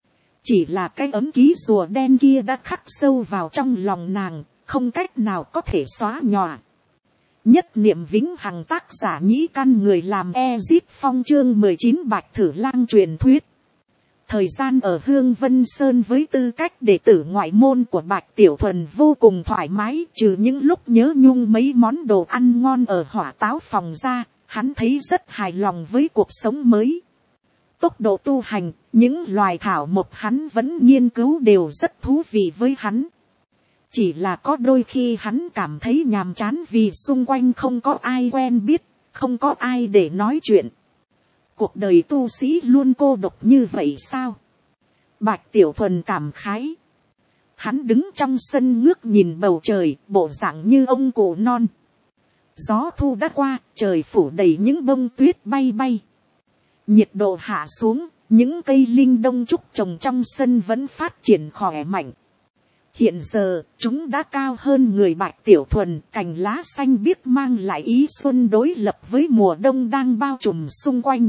Chỉ là cái ấm ký rùa đen kia đã khắc sâu vào trong lòng nàng, không cách nào có thể xóa nhòa. Nhất niệm vĩnh hằng, tác giả Nhĩ Căn, người làm Ezip Phong, chương 19 Bạch Thử Lang truyền thuyết. Thời gian ở Hương Vân Sơn với tư cách đệ tử ngoại môn của Bạch Tiểu Thuần vô cùng thoải mái, trừ những lúc nhớ nhung mấy món đồ ăn ngon ở Hỏa Táo phòng ra, hắn thấy rất hài lòng với cuộc sống mới. Tốc độ tu hành, những loài thảo mộc hắn vẫn nghiên cứu đều rất thú vị với hắn. Chỉ là có đôi khi hắn cảm thấy nhàm chán vì xung quanh không có ai quen biết, không có ai để nói chuyện. Cuộc đời tu sĩ luôn cô độc như vậy sao? Bạch Tiểu Thuần cảm khái. Hắn đứng trong sân ngước nhìn bầu trời, bộ dạng như ông cụ non. Gió thu đã qua, trời phủ đầy những bông tuyết bay bay. Nhiệt độ hạ xuống, những cây linh đông trúc trồng trong sân vẫn phát triển khỏe mạnh. Hiện giờ, chúng đã cao hơn người Bạch Tiểu Thuần, cành lá xanh biếc mang lại ý xuân đối lập với mùa đông đang bao trùm xung quanh.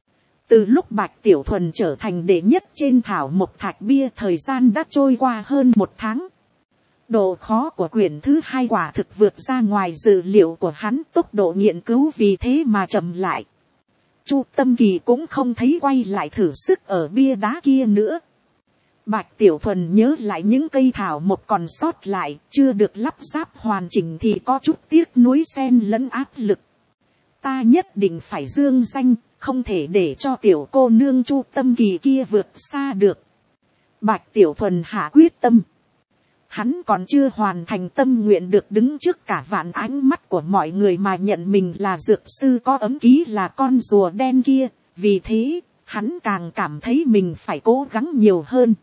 Từ lúc Bạch Tiểu Thuần trở thành đệ nhất trên thảo mộc thạch bia, thời gian đã trôi qua hơn 1 tháng. Độ khó của quyển thứ 2 quả thực vượt ra ngoài dự liệu của hắn, tốc độ nghiên cứu vì thế mà chậm lại. Chu Tâm Kỳ cũng không thấy quay lại thử sức ở bia đá kia nữa. Bạch Tiểu Thuần nhớ lại những cây thảo mộc còn sót lại, chưa được lắp ráp hoàn chỉnh thì có chút tiếc nuối xen lẫn áp lực. Ta nhất định phải dương danh, không thể để cho tiểu cô nương Chu Tâm Kỳ kia vượt xa được. Bạch Tiểu Thuần hạ quyết tâm. Hắn còn chưa hoàn thành tâm nguyện được đứng trước cả vạn ánh mắt của mọi người mà nhận mình là dược sư có ấm ký là con rùa đen kia. Vì thế, hắn càng cảm thấy mình phải cố gắng nhiều hơn.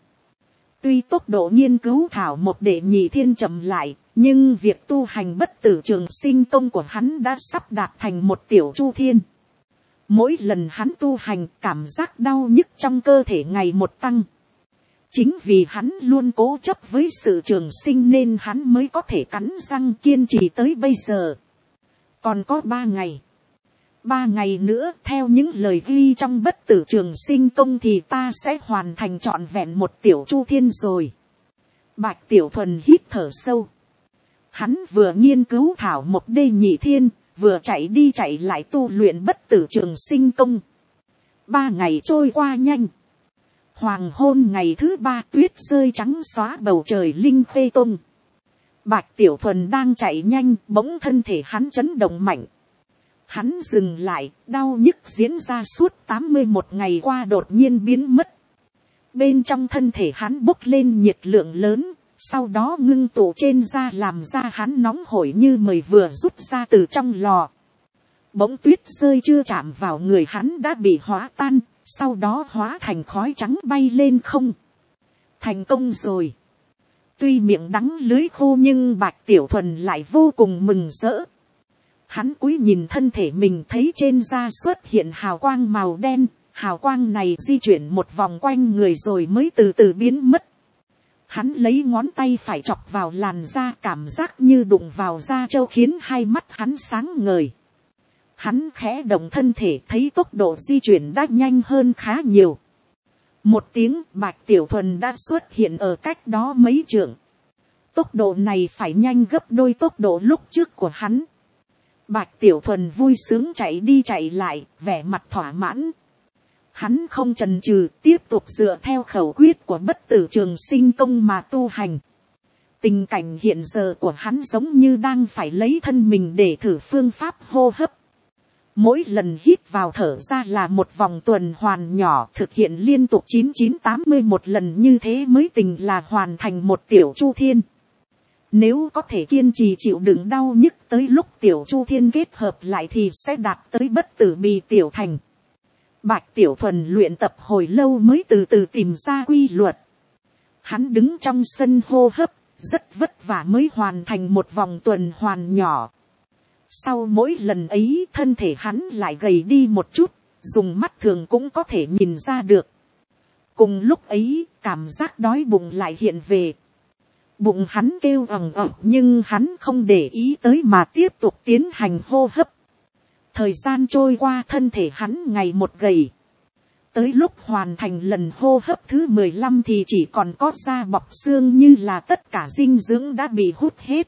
Tuy tốc độ nghiên cứu thảo một đệ nhị thiên chậm lại, nhưng việc tu hành bất tử trường sinh công của hắn đã sắp đạt thành một tiểu chu thiên. Mỗi lần hắn tu hành, cảm giác đau nhức trong cơ thể ngày một tăng. Chính vì hắn luôn cố chấp với sự trường sinh nên hắn mới có thể cắn răng kiên trì tới bây giờ. Còn có 3 ngày. 3 ngày nữa, theo những lời ghi trong bất tử trường sinh công thì ta sẽ hoàn thành trọn vẹn một tiểu chu thiên rồi. Bạch Tiểu Thuần hít thở sâu. Hắn vừa nghiên cứu thảo một đê nhị thiên, vừa chạy đi chạy lại tu luyện bất tử trường sinh công. 3 ngày trôi qua nhanh. Hoàng hôn ngày thứ 3, tuyết rơi trắng xóa bầu trời linh khê tung. Bạch Tiểu Thuần đang chạy nhanh, bỗng thân thể hắn chấn động mạnh. Hắn dừng lại, đau nhức diễn ra suốt 81 ngày qua đột nhiên biến mất. Bên trong thân thể hắn bốc lên nhiệt lượng lớn, sau đó ngưng tụ trên da làm da hắn nóng hổi như mời vừa rút ra từ trong lò. Bỗng tuyết rơi chưa chạm vào người hắn đã bị hóa tan, sau đó hóa thành khói trắng bay lên không. Thành công rồi. Tuy miệng đắng lưỡi khô nhưng Bạch Tiểu Thuần lại vô cùng mừng rỡ. Hắn cúi nhìn thân thể mình, thấy trên da xuất hiện hào quang màu đen, hào quang này di chuyển một vòng quanh người rồi mới từ từ biến mất. Hắn lấy ngón tay phải chọc vào làn da, cảm giác như đụng vào da trâu khiến hai mắt hắn sáng ngời. Hắn khẽ động thân thể, thấy tốc độ di chuyển đã nhanh hơn khá nhiều. Một tiếng, Bạch Tiểu Thuần đã xuất hiện ở cách đó mấy trượng. Tốc độ này phải nhanh gấp đôi tốc độ lúc trước của hắn. Bạch Tiểu Thuần vui sướng chạy đi chạy lại, vẻ mặt thỏa mãn. Hắn không chần chừ, tiếp tục dựa theo khẩu quyết của Bất Tử Trường Sinh Công mà tu hành. Tình cảnh hiện giờ của hắn giống như đang phải lấy thân mình để thử phương pháp hô hấp. Mỗi lần hít vào thở ra là một vòng tuần hoàn nhỏ, thực hiện liên tục 9981 lần như thế mới tình là hoàn thành một tiểu chu thiên. Nếu có thể kiên trì chịu đựng đau nhức tới lúc tiểu chu thiên kết hợp lại thì sẽ đạt tới bất tử bì tiểu thành. Bạch Tiểu Thuần luyện tập hồi lâu mới từ từ tìm ra quy luật. Hắn đứng trong sân hô hấp, rất vất vả mới hoàn thành một vòng tuần hoàn nhỏ. Sau mỗi lần ấy thân thể hắn lại gầy đi một chút, dùng mắt thường cũng có thể nhìn ra được. Cùng lúc ấy, cảm giác đói bụng lại hiện về. Bụng hắn kêu ầm ầm nhưng hắn không để ý tới mà tiếp tục tiến hành hô hấp. Thời gian trôi qua, thân thể hắn ngày một gầy. Tới lúc hoàn thành lần hô hấp thứ 15 thì chỉ còn có da bọc xương, như là tất cả dinh dưỡng đã bị hút hết.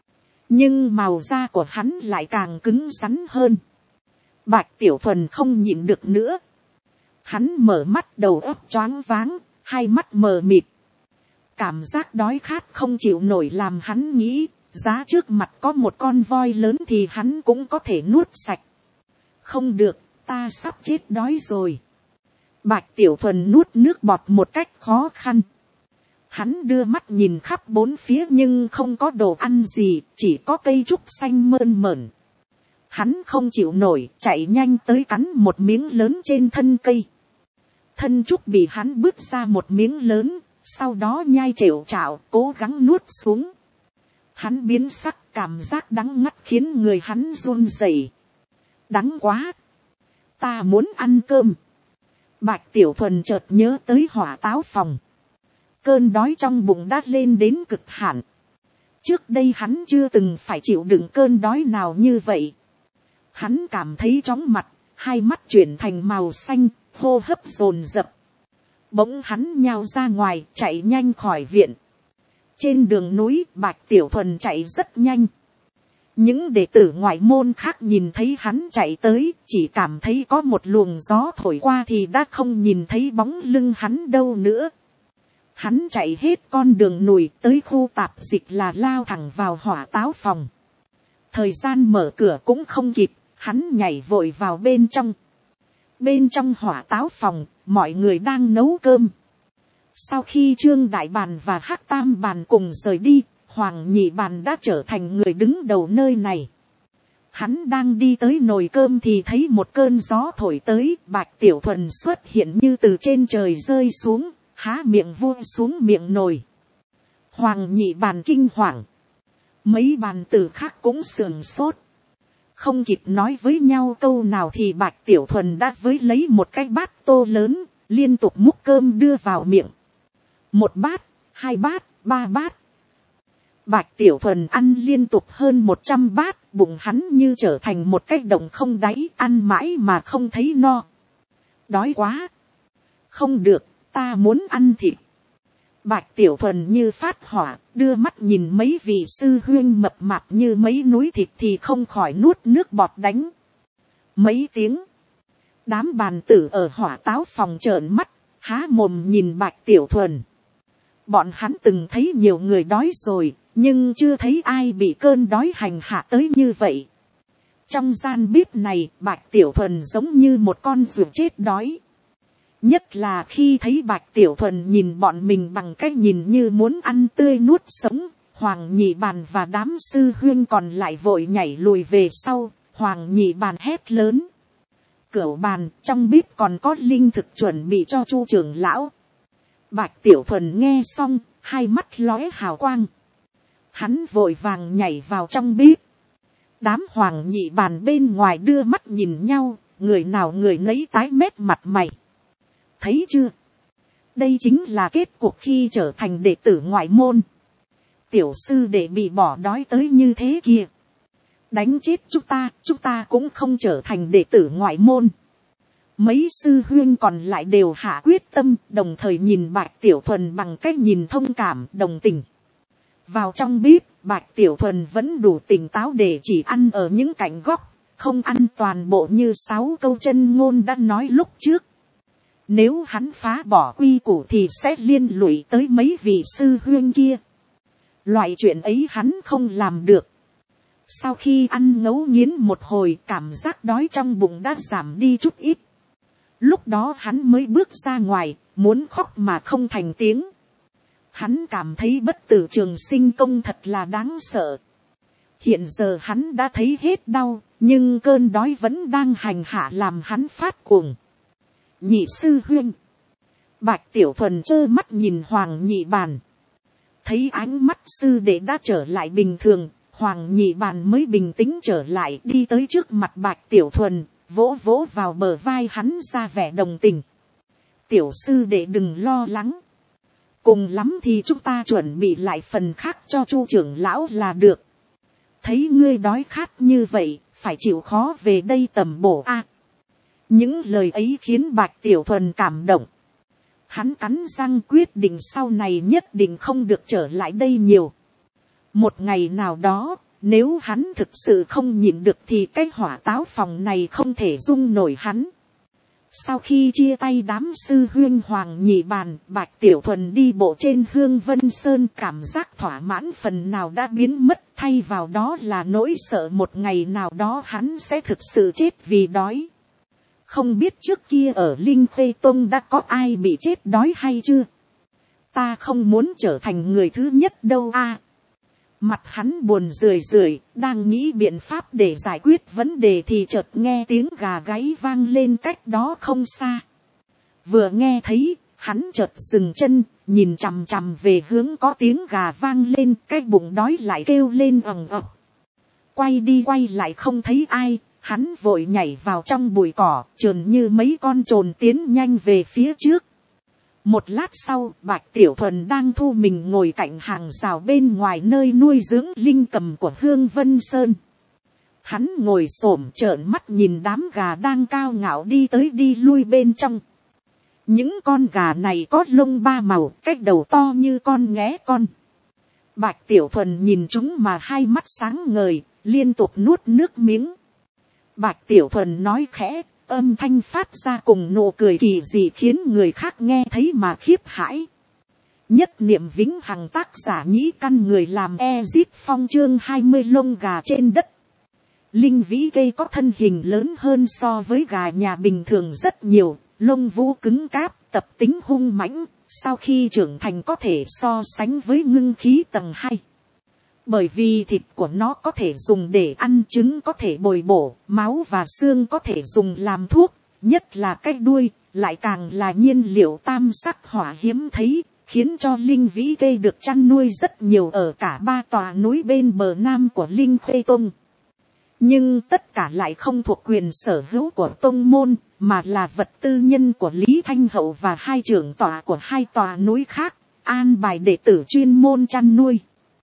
Nhưng màu da của hắn lại càng cứng rắn hơn. Bạch Tiểu Thuần không nhịn được nữa. Hắn mở mắt, đầu óc choáng váng, hai mắt mờ mịt. Cảm giác đói khát không chịu nổi làm hắn nghĩ, giá trước mặt có một con voi lớn thì hắn cũng có thể nuốt sạch. Không được, ta sắp chết đói rồi. Bạch Tiểu Thuần nuốt nước bọt một cách khó khăn. Hắn đưa mắt nhìn khắp bốn phía nhưng không có đồ ăn gì, chỉ có cây trúc xanh mơn mởn. Hắn không chịu nổi, chạy nhanh tới cắn một miếng lớn trên thân cây. Thân trúc bị hắn bứt ra một miếng lớn, sau đó nhai trểu trạo, cố gắng nuốt xuống. Hắn biến sắc, cảm giác đắng ngắt khiến người hắn run rẩy. Đắng quá! Ta muốn ăn cơm. Bạch Tiểu Thuần chợt nhớ tới hỏa táo phòng. Cơn đói trong bụng đã lên đến cực hạn. Trước đây hắn chưa từng phải chịu đựng cơn đói nào như vậy. Hắn cảm thấy chóng mặt, hai mắt chuyển thành màu xanh, hô hấp dồn dập. Bỗng hắn nhào ra ngoài, chạy nhanh khỏi viện. Trên đường núi, Bạch Tiểu Thuần chạy rất nhanh. Những đệ tử ngoại môn khác nhìn thấy hắn chạy tới, chỉ cảm thấy có một luồng gió thổi qua thì đã không nhìn thấy bóng lưng hắn đâu nữa. Hắn chạy hết con đường nùi tới khu tạp dịch là lao thẳng vào hỏa táo phòng. Thời gian mở cửa cũng không kịp, hắn nhảy vội vào bên trong. Bên trong hỏa táo phòng, mọi người đang nấu cơm. Sau khi Trương Đại Bàn và Hắc Tam Bàn cùng rời đi, Hoàng Nhị Bàn đã trở thành người đứng đầu nơi này. Hắn đang đi tới nồi cơm thì thấy một cơn gió thổi tới, Bạch Tiểu Thuần xuất hiện như từ trên trời rơi xuống, há miệng vua xuống miệng nồi. Hoàng Nhị Bàn kinh hoàng. Mấy bàn tử khác cũng sườn sốt. Không kịp nói với nhau câu nào thì Bạch Tiểu Thuần đã với lấy một cái bát tô lớn, liên tục múc cơm đưa vào miệng. Một bát, hai bát, ba bát. Bạch Tiểu Thuần ăn liên tục hơn 100 bát, bụng hắn như trở thành một cái động không đáy, ăn mãi mà không thấy no. Đói quá. Không được, ta muốn ăn thịt. Bạch Tiểu Thuần như phát hỏa, đưa mắt nhìn mấy vị sư huynh mập mạp như mấy núi thịt thì không khỏi nuốt nước bọt đánh. Mấy tiếng, đám bàn tử ở hỏa táo phòng trợn mắt, há mồm nhìn Bạch Tiểu Thuần. Bọn hắn từng thấy nhiều người đói rồi, nhưng chưa thấy ai bị cơn đói hành hạ tới như vậy. Trong gian bếp này, Bạch Tiểu Thuần giống như một con ruồi chết đói. Nhất là khi thấy Bạch Tiểu Thuần nhìn bọn mình bằng cái nhìn như muốn ăn tươi nuốt sống, Hoàng Nhị Bàn và đám sư huynh còn lại vội nhảy lùi về sau. Hoàng Nhị Bàn hét lớn. Cửu Bàn, trong bếp còn có linh thực chuẩn bị cho Chu trưởng lão. Bạch Tiểu Thuần nghe xong, hai mắt lóe hào quang. Hắn vội vàng nhảy vào trong bếp. Đám hoàng nhị bàn bên ngoài đưa mắt nhìn nhau, người nào người nấy tái mét mặt mày. Thấy chưa? Đây chính là kết cuộc khi trở thành đệ tử ngoại môn. Tiểu sư đệ bị bỏ đói tới như thế kia. Đánh chết chúng ta cũng không trở thành đệ tử ngoại môn. Mấy sư huynh còn lại đều hạ quyết tâm, đồng thời nhìn Bạch Tiểu Thuần bằng cách nhìn thông cảm, đồng tình. Vào trong bếp, Bạch Tiểu Thuần vẫn đủ tỉnh táo để chỉ ăn ở những cạnh góc, không ăn toàn bộ như 6 câu chân ngôn đã nói lúc trước. Nếu hắn phá bỏ quy củ thì sẽ liên lụy tới mấy vị sư huynh kia. Loại chuyện ấy hắn không làm được. Sau khi ăn ngấu nghiến một hồi, cảm giác đói trong bụng đã giảm đi chút ít. Lúc đó hắn mới bước ra ngoài, muốn khóc mà không thành tiếng. Hắn cảm thấy bất tử trường sinh công thật là đáng sợ. Hiện giờ hắn đã thấy hết đau, nhưng cơn đói vẫn đang hành hạ làm hắn phát cuồng. Nhị sư huynh. Bạch Tiểu Thuần trơ mắt nhìn Hoàng Nhị Bàn. Thấy ánh mắt sư đệ đã trở lại bình thường, Hoàng Nhị Bàn mới bình tĩnh trở lại, đi tới trước mặt Bạch Tiểu Thuần, vỗ vỗ vào bờ vai hắn ra vẻ đồng tình. Tiểu sư đệ đừng lo lắng. Cùng lắm thì chúng ta chuẩn bị lại phần khác cho Chu trưởng lão là được. Thấy ngươi đói khát như vậy, phải chịu khó về đây tầm bổ a. Những lời ấy khiến Bạch Tiểu Thuần cảm động. Hắn cắn răng quyết định sau này nhất định không được trở lại đây nhiều. Một ngày nào đó, nếu hắn thực sự không nhịn được thì cái hỏa táo phòng này không thể dung nổi hắn. Sau khi chia tay đám sư huynh Hoàng Nhị Bàn, Bạch Tiểu Thuần đi bộ trên Hương Vân Sơn, cảm giác thỏa mãn phần nào đã biến mất, thay vào đó là nỗi sợ một ngày nào đó hắn sẽ thực sự chết vì đói. Không biết trước kia ở Linh Khê Tông đã có ai bị chết đói hay chưa? Ta không muốn trở thành người thứ nhất đâu a. Mặt hắn buồn rười rượi, đang nghĩ biện pháp để giải quyết vấn đề thì chợt nghe tiếng gà gáy vang lên cách đó không xa. Vừa nghe thấy, hắn chợt dừng chân, nhìn chằm chằm về hướng có tiếng gà vang lên, cái bụng đói lại kêu lên ầm ầm. Quay đi quay lại không thấy ai, hắn vội nhảy vào trong bụi cỏ, trườn như mấy con trồn tiến nhanh về phía trước. Một lát sau, Bạch Tiểu Thuần đang thu mình ngồi cạnh hàng rào bên ngoài nơi nuôi dưỡng linh cầm của Hương Vân Sơn. Hắn ngồi xổm trợn mắt nhìn đám gà đang cao ngạo đi tới đi lui bên trong. Những con gà này có lông 3 màu, cái đầu to như con nghé con. Bạch Tiểu Thuần nhìn chúng mà hai mắt sáng ngời, liên tục nuốt nước miếng. Bạch Tiểu Thuần nói khẽ, âm thanh phát ra cùng nụ cười kỳ dị khiến người khác nghe thấy mà khiếp hãi. Nhất niệm vĩnh hằng, tác giả Nhĩ Căn, người làm Ezip Phong, chương 20 lông gà trên đất. Linh vĩ cây có thân hình lớn hơn so với gà nhà bình thường rất nhiều, lông vũ cứng cáp, tập tính hung mãnh, sau khi trưởng thành có thể so sánh với ngưng khí tầng 2. Bởi vì thịt của nó có thể dùng để ăn, trứng có thể bồi bổ, máu và xương có thể dùng làm thuốc, nhất là cái đuôi, lại càng là nhiên liệu tam sắc hỏa hiếm thấy, khiến cho linh vĩ cây được chăn nuôi rất nhiều ở cả 3 tòa núi bên bờ nam của Linh Khê Tông. Nhưng tất cả lại không thuộc quyền sở hữu của tông môn, mà là vật tư nhân của Lý Thanh Hậu và 2 trưởng tọa của 2 tòa núi khác, an bài đệ tử chuyên môn chăn nuôi.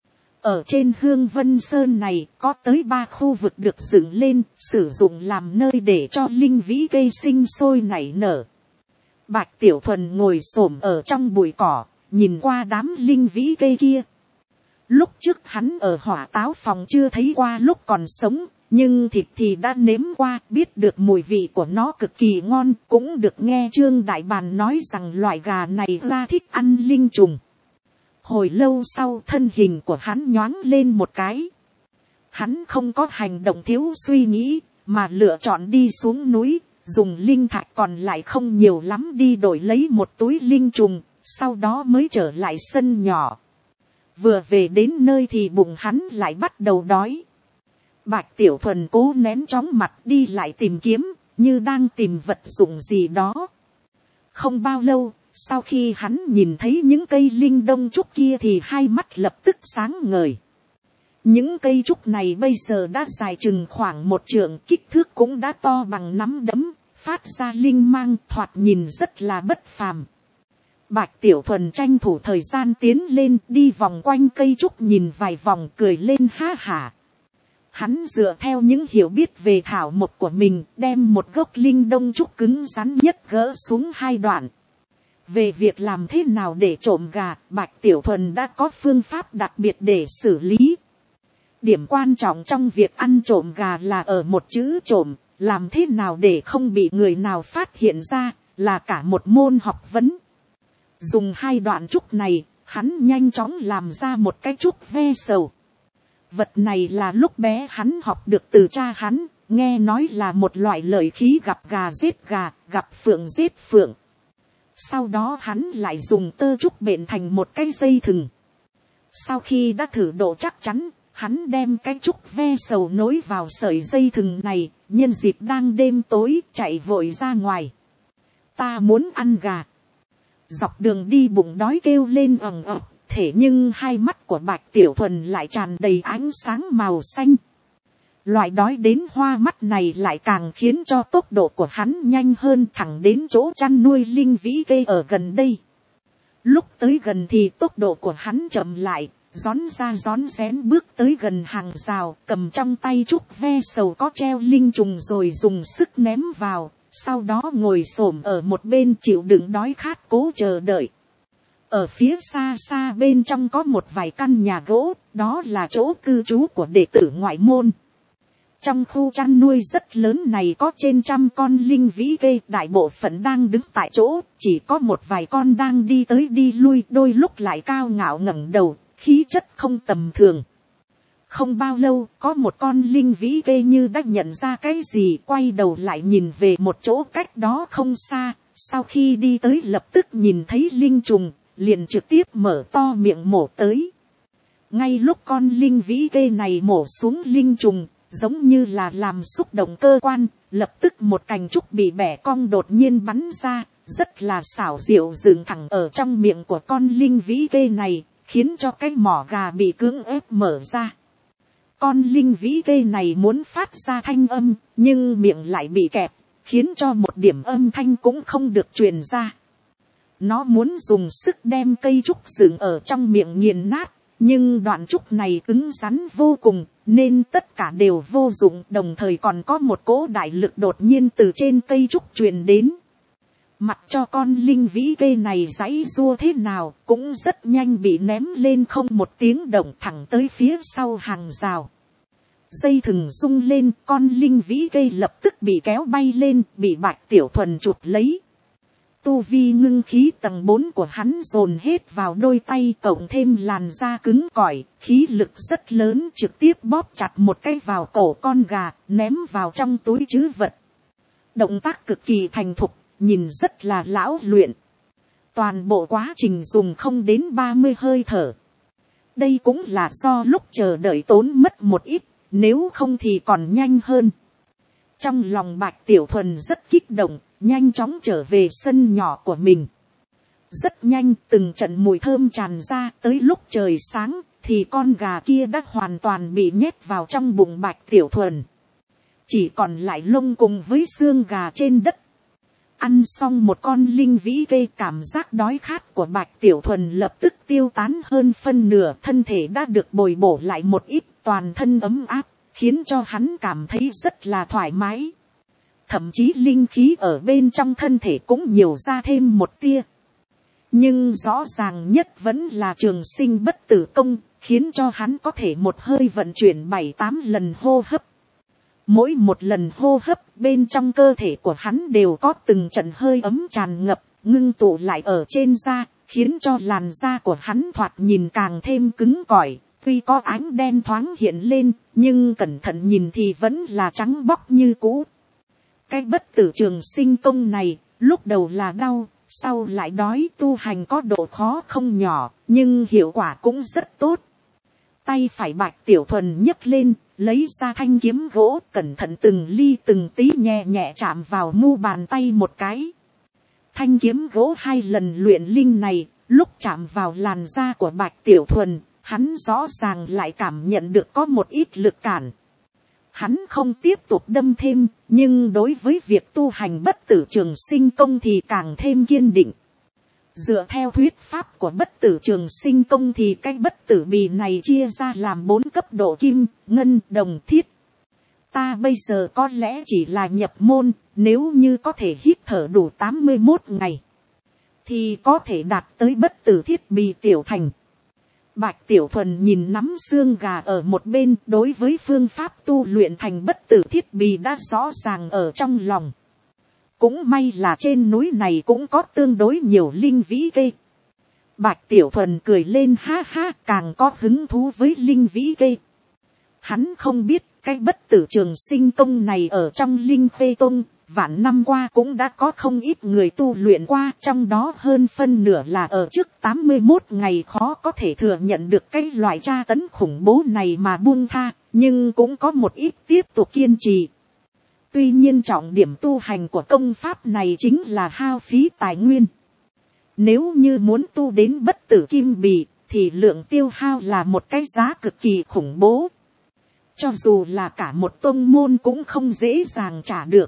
Ở trên Hương Vân Sơn này có tới 3 khu vực được dựng lên, sử dụng làm nơi để cho linh vĩ cây sinh sôi nảy nở. Bạch Tiểu Thuần ngồi xổm ở trong bụi cỏ, nhìn qua đám linh vĩ cây kia. Lúc trước hắn ở hỏa táo phòng chưa thấy qua lúc còn sống, nhưng thịt thì đã nếm qua, biết được mùi vị của nó cực kỳ ngon, cũng được nghe Trương Đại Bàn nói rằng loại gà này ra thích ăn linh trùng. Hồi lâu sau, thân hình của hắn nhoáng lên một cái. Hắn không có hành động thiếu suy nghĩ, mà lựa chọn đi xuống núi, dùng linh thạch còn lại không nhiều lắm đi đổi lấy một túi linh trùng, sau đó mới trở lại sân nhỏ. Vừa về đến nơi thì bụng hắn lại bắt đầu đói. Bạch Tiểu Thuần cố nén chóng mặt đi lại tìm kiếm, như đang tìm vật dụng gì đó. Không bao lâu, sau khi hắn nhìn thấy những cây linh đông trúc kia thì hai mắt lập tức sáng ngời. Những cây trúc này bây giờ đã dài chừng khoảng 1 trượng, kích thước cũng đã to bằng nắm đấm, phát ra linh mang, thoạt nhìn rất là bất phàm. Bạch Tiểu Thuần tranh thủ thời gian tiến lên, đi vòng quanh cây trúc nhìn vài vòng, cười lên ha hả. Hắn dựa theo những hiểu biết về thảo mộc của mình, đem một gốc linh đông trúc cứng rắn nhất gỡ xuống 2 đoạn. Về việc làm thế nào để trộm gà, Bạch Tiểu Thuần đã có phương pháp đặc biệt để xử lý. Điểm quan trọng trong việc ăn trộm gà là ở một chữ trộm, làm thế nào để không bị người nào phát hiện ra, là cả một môn học vấn. Dùng 2 đoạn trúc này, hắn nhanh chóng làm ra một cái trúc ve sầu. Vật này là lúc bé hắn học được từ cha hắn, nghe nói là một loại lợi khí gặp gà giết gà, gặp phượng giết phượng. Sau đó hắn lại dùng tơ trúc bện thành một cái dây thừng. Sau khi đã thử độ chắc chắn, hắn đem cái trúc ve sầu nối vào sợi dây thừng này, nhân dịp đang đêm tối chạy vội ra ngoài. Ta muốn ăn gà. Dọc đường đi bụng đói kêu lên ầm ầm, thế nhưng 2 mắt của Bạch Tiểu Thuần lại tràn đầy ánh sáng màu xanh. Loại đói đến hoa mắt này lại càng khiến cho tốc độ của hắn nhanh hơn, thẳng đến chỗ chăn nuôi linh vĩ kê ở gần đây. Lúc tới gần thì tốc độ của hắn chậm lại, rón ra rón rén bước tới gần hàng rào, cầm trong tay trúc ve sầu có treo linh trùng rồi dùng sức ném vào, sau đó ngồi xổm ở một bên chịu đựng đói khát cố chờ đợi. Ở phía xa xa bên trong có một vài căn nhà gỗ, đó là chỗ cư trú của đệ tử ngoại môn. Trong khu chăn nuôi rất lớn này có trên 100 con linh vĩ kê, đại bộ phận đang đứng tại chỗ, chỉ có một vài con đang đi tới đi lui, đôi lúc lại cao ngạo ngẩng đầu, khí chất không tầm thường. Không bao lâu, có một con linh vĩ kê như đã nhận ra cái gì, quay đầu lại nhìn về một chỗ cách đó không xa, sau khi đi tới lập tức nhìn thấy linh trùng, liền trực tiếp mở to miệng mổ tới. Ngay lúc con linh vĩ kê này mổ xuống linh trùng, giống như là làm xúc động cơ quan, lập tức một cành trúc bị bẻ cong đột nhiên bắn ra, rất là xảo diệu dựng thẳng ở trong miệng của con linh vĩ kê này, khiến cho cái mỏ gà bị cưỡng ép mở ra. Con linh vĩ kê này muốn phát ra thanh âm, nhưng miệng lại bị kẹp, khiến cho một điểm âm thanh cũng không được truyền ra. Nó muốn dùng sức đem cây trúc dựng ở trong miệng nghiền nát, nhưng đoạn trúc này cứng rắn vô cùng, nên tất cả đều vô dụng, đồng thời còn có một cỗ đại lực đột nhiên từ trên cây trúc truyền đến. Mặc cho con linh vĩ kê này giãy giụa thế nào, cũng rất nhanh bị ném lên không một tiếng động thẳng tới phía sau hàng rào. Dây thừng rung lên, con linh vĩ kê lập tức bị kéo bay lên, bị Bạch Tiểu Thuần chụp lấy. Tu vi ngưng khí tầng 4 của hắn dồn hết vào đôi tay, cộng thêm làn da cứng cỏi, khí lực rất lớn, trực tiếp bóp chặt một cái vào cổ con gà, ném vào trong túi trữ vật. Động tác cực kỳ thành thục, nhìn rất là lão luyện. Toàn bộ quá trình dùng không đến 30 hơi thở. Đây cũng là do lúc chờ đợi tốn mất một ít, nếu không thì còn nhanh hơn. Trong lòng Bạch Tiểu Thuần rất kích động, nhanh chóng trở về sân nhỏ của mình. Rất nhanh từng trận mùi thơm tràn ra, tới lúc trời sáng thì con gà kia đã hoàn toàn bị nhét vào trong bụng Bạch Tiểu Thuần. Chỉ còn lại lông cùng với xương gà trên đất. Ăn xong một con linh vĩ kê, cảm giác đói khát của Bạch Tiểu Thuần lập tức tiêu tán hơn phân nửa, thân thể đã được bồi bổ lại một ít, toàn thân ấm áp, khiến cho hắn cảm thấy rất là thoải mái. Thậm chí linh khí ở bên trong thân thể cũng nhiều ra thêm một tia. Nhưng rõ ràng nhất vẫn là trường sinh bất tử công, khiến cho hắn có thể một hơi vận chuyển 7-8 lần hô hấp. Mỗi một lần hô hấp bên trong cơ thể của hắn đều có từng trận hơi ấm tràn ngập, ngưng tụ lại ở trên da, khiến cho làn da của hắn thoạt nhìn càng thêm cứng cỏi. Tuy có ánh đen thoáng hiện lên, nhưng cẩn thận nhìn thì vẫn là trắng bóc như cũ. Cái bất tử trường sinh công này, lúc đầu là đau, sau lại đói, tu hành có độ khó không nhỏ, nhưng hiệu quả cũng rất tốt. Tay phải Bạch Tiểu Thuần nhấc lên, lấy ra thanh kiếm gỗ, cẩn thận từng ly từng tí nhẹ nhẹ chạm vào mu bàn tay một cái. Thanh kiếm gỗ 2 lần luyện linh này, lúc chạm vào làn da của Bạch Tiểu Thuần, hắn rõ ràng lại cảm nhận được có một ít lực cản. Hắn không tiếp tục đâm thêm, nhưng đối với việc tu hành bất tử trường sinh công thì càng thêm kiên định. Dựa theo thuyết pháp của bất tử trường sinh công thì cái bất tử bì này chia ra làm 4 cấp độ: kim, ngân, đồng, thiết. Ta bây giờ có lẽ chỉ là nhập môn, nếu như có thể hít thở đủ 81 ngày, thì có thể đạt tới bất tử thiết bì tiểu thành. Bạch Tiểu Thuần nhìn nắm xương gà ở một bên, đối với phương pháp tu luyện thành bất tử thiết bì đã rõ ràng ở trong lòng. Cũng may là trên núi này cũng có tương đối nhiều linh vĩ cây. Bạch Tiểu Thuần cười lên ha ha, càng có hứng thú với linh vĩ cây. Hắn không biết cái bất tử trường sinh công này ở trong Linh Khê Tông, vạn năm qua cũng đã có không ít người tu luyện qua, trong đó hơn phân nửa là ở trước 81 ngày khó có thể thừa nhận được cái loại tra tấn khủng bố này mà buông tha, nhưng cũng có một ít tiếp tục kiên trì. Tuy nhiên trọng điểm tu hành của công pháp này chính là hao phí tài nguyên. Nếu như muốn tu đến bất tử kim bì, thì lượng tiêu hao là một cái giá cực kỳ khủng bố. Cho dù là cả một tông môn cũng không dễ dàng trả được.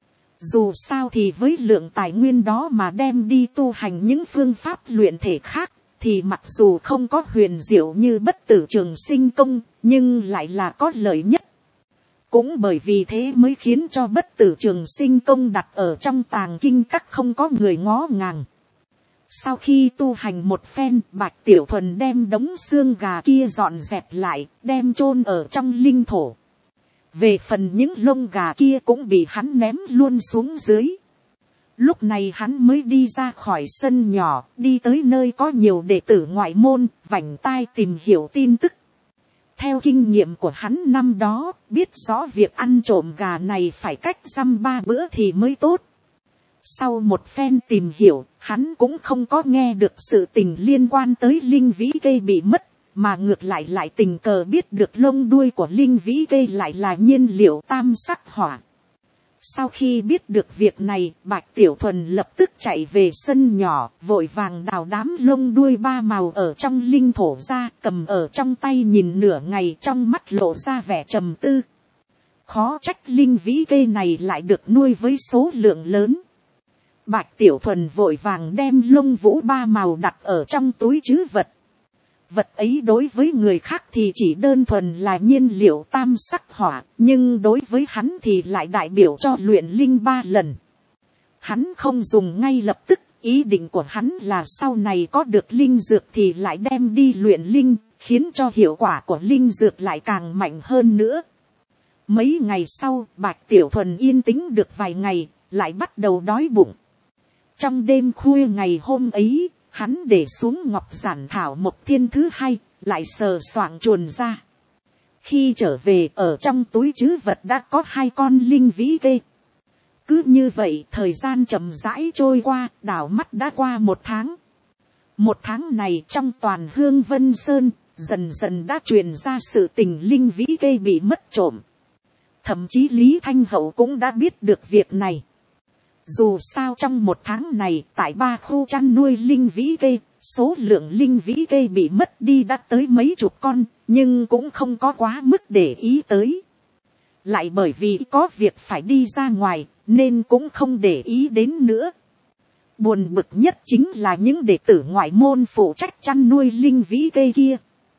Dù sao thì với lượng tài nguyên đó mà đem đi tu hành những phương pháp luyện thể khác, thì mặc dù không có huyền diệu như bất tử trường sinh công, nhưng lại là có lợi nhất. Cũng bởi vì thế mới khiến cho bất tử trường sinh công đặt ở trong tàng kinh các không có người ngó ngàng. Sau khi tu hành một phen, Bạch Tiểu Thuần đem đống xương gà kia dọn dẹp lại, đem chôn ở trong linh thổ. Về phần những lông gà kia cũng bị hắn ném luôn xuống dưới. Lúc này hắn mới đi ra khỏi sân nhỏ, đi tới nơi có nhiều đệ tử ngoại môn, vảnh tai tìm hiểu tin tức. Theo kinh nghiệm của hắn năm đó, biết rõ việc ăn trộm gà này phải cách dăm 3 bữa thì mới tốt. Sau một phen tìm hiểu, hắn cũng không có nghe được sự tình liên quan tới linh vĩ cây bị mất, mà ngược lại tình cờ biết được lông đuôi của linh vĩ cây lại là nhiên liệu tam sắc hỏa. Sau khi biết được việc này, Bạch Tiểu Thuần lập tức chạy về sân nhỏ, vội vàng đào đám lông đuôi 3 màu ở trong linh thổ ra, cầm ở trong tay nhìn nửa ngày, trong mắt lộ ra vẻ trầm tư. Khó trách linh vĩ cây này lại được nuôi với số lượng lớn. Bạch Tiểu Thuần vội vàng đem lông vũ 3 màu đặt ở trong túi trữ vật. Vật ấy đối với người khác thì chỉ đơn thuần là nhiên liệu tam sắc hỏa, nhưng đối với hắn thì lại đại biểu cho luyện linh 3 lần. Hắn không dùng ngay lập tức, ý định của hắn là sau này có được linh dược thì lại đem đi luyện linh, khiến cho hiệu quả của linh dược lại càng mạnh hơn nữa. Mấy ngày sau, Bạch Tiểu Thuần yên tĩnh được vài ngày, lại bắt đầu đói bụng. Trong đêm khuya ngày hôm ấy, hắn để xuống ngọc giản thảo một thiên thứ 2, lại sờ soạng chuồn ra. Khi trở về, ở trong túi trữ vật đã có 2 con linh vĩ cây. Cứ như vậy thời gian chậm rãi trôi qua, đảo mắt đã qua 1 tháng. 1 tháng này trong toàn Hương Vân Sơn, dần dần đã truyền ra sự tình linh vĩ cây bị mất trộm. Thậm chí Lý Thanh Hậu cũng đã biết được việc này. Dù sao trong 1 tháng này, tại 3 khu chăn nuôi linh vĩ cây, số lượng linh vĩ cây bị mất đi đã tới mấy chục con, nhưng cũng không có quá mức để ý tới. Lại bởi vì có việc phải đi ra ngoài, nên cũng không để ý đến nữa. Buồn bực nhất chính là những đệ tử ngoại môn phụ trách chăn nuôi linh vĩ cây kia.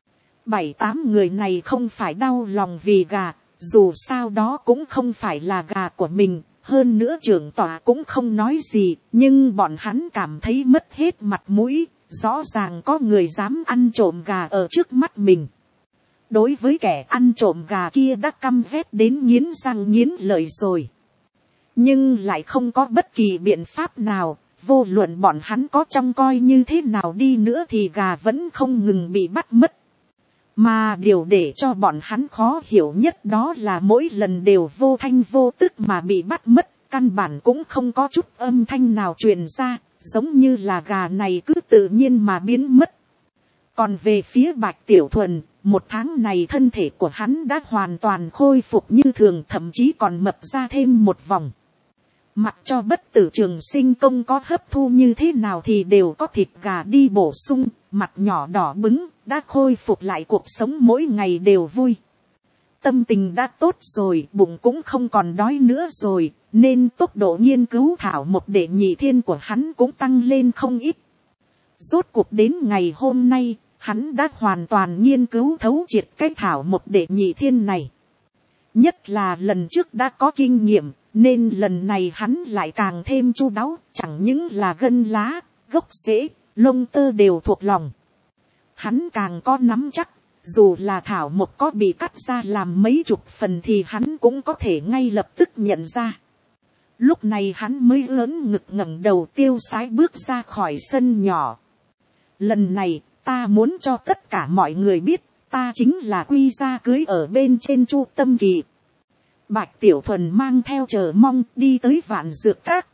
7-8 người này không phải đau lòng vì gà, dù sao đó cũng không phải là gà của mình. Hơn nữa trưởng tòa cũng không nói gì, nhưng bọn hắn cảm thấy mất hết mặt mũi, rõ ràng có người dám ăn trộm gà ở trước mắt mình. Đối với kẻ ăn trộm gà kia đã căm ghét đến nghiến răng nghiến lợi rồi. Nhưng lại không có bất kỳ biện pháp nào, vô luận bọn hắn có trông coi như thế nào đi nữa thì gà vẫn không ngừng bị bắt mất. Mà điều để cho bọn hắn khó hiểu nhất đó là mỗi lần đều vô thanh vô tức mà bị bắt mất, căn bản cũng không có chút âm thanh nào truyền ra, giống như là gà này cứ tự nhiên mà biến mất. Còn về phía Bạch Tiểu Thuần, 1 tháng này thân thể của hắn đã hoàn toàn khôi phục như thường, thậm chí còn mập ra thêm 1 vòng. Mặc cho bất tử trường sinh công có hấp thu như thế nào thì đều có thịt gà đi bổ sung, mặt nhỏ đỏ bừng, đã khôi phục lại cuộc sống mỗi ngày đều vui. Tâm tình đã tốt rồi, bụng cũng không còn đói nữa rồi, nên tốc độ nghiên cứu thảo một đệ nhị thiên của hắn cũng tăng lên không ít. Rốt cuộc đến ngày hôm nay, hắn đã hoàn toàn nghiên cứu thấu triệt cái thảo một đệ nhị thiên này. Nhất là lần trước đã có kinh nghiệm, nên lần này hắn lại càng thêm chu đáo, chẳng những là gân lá, gốc rễ, lông tơ đều thuộc lòng. Hắn càng có nắm chắc, dù là thảo một có bị cắt ra làm mấy chục phần thì hắn cũng có thể ngay lập tức nhận ra. Lúc này hắn mới lớn ngực ngẩng đầu tiêu sái bước ra khỏi sân nhỏ. Lần này ta muốn cho tất cả mọi người biết, ta chính là quy gia cưới ở bên trên Chu Tâm Kỳ. Bạch Tiểu Thuần mang theo chờ mong đi tới Vạn Dược Các.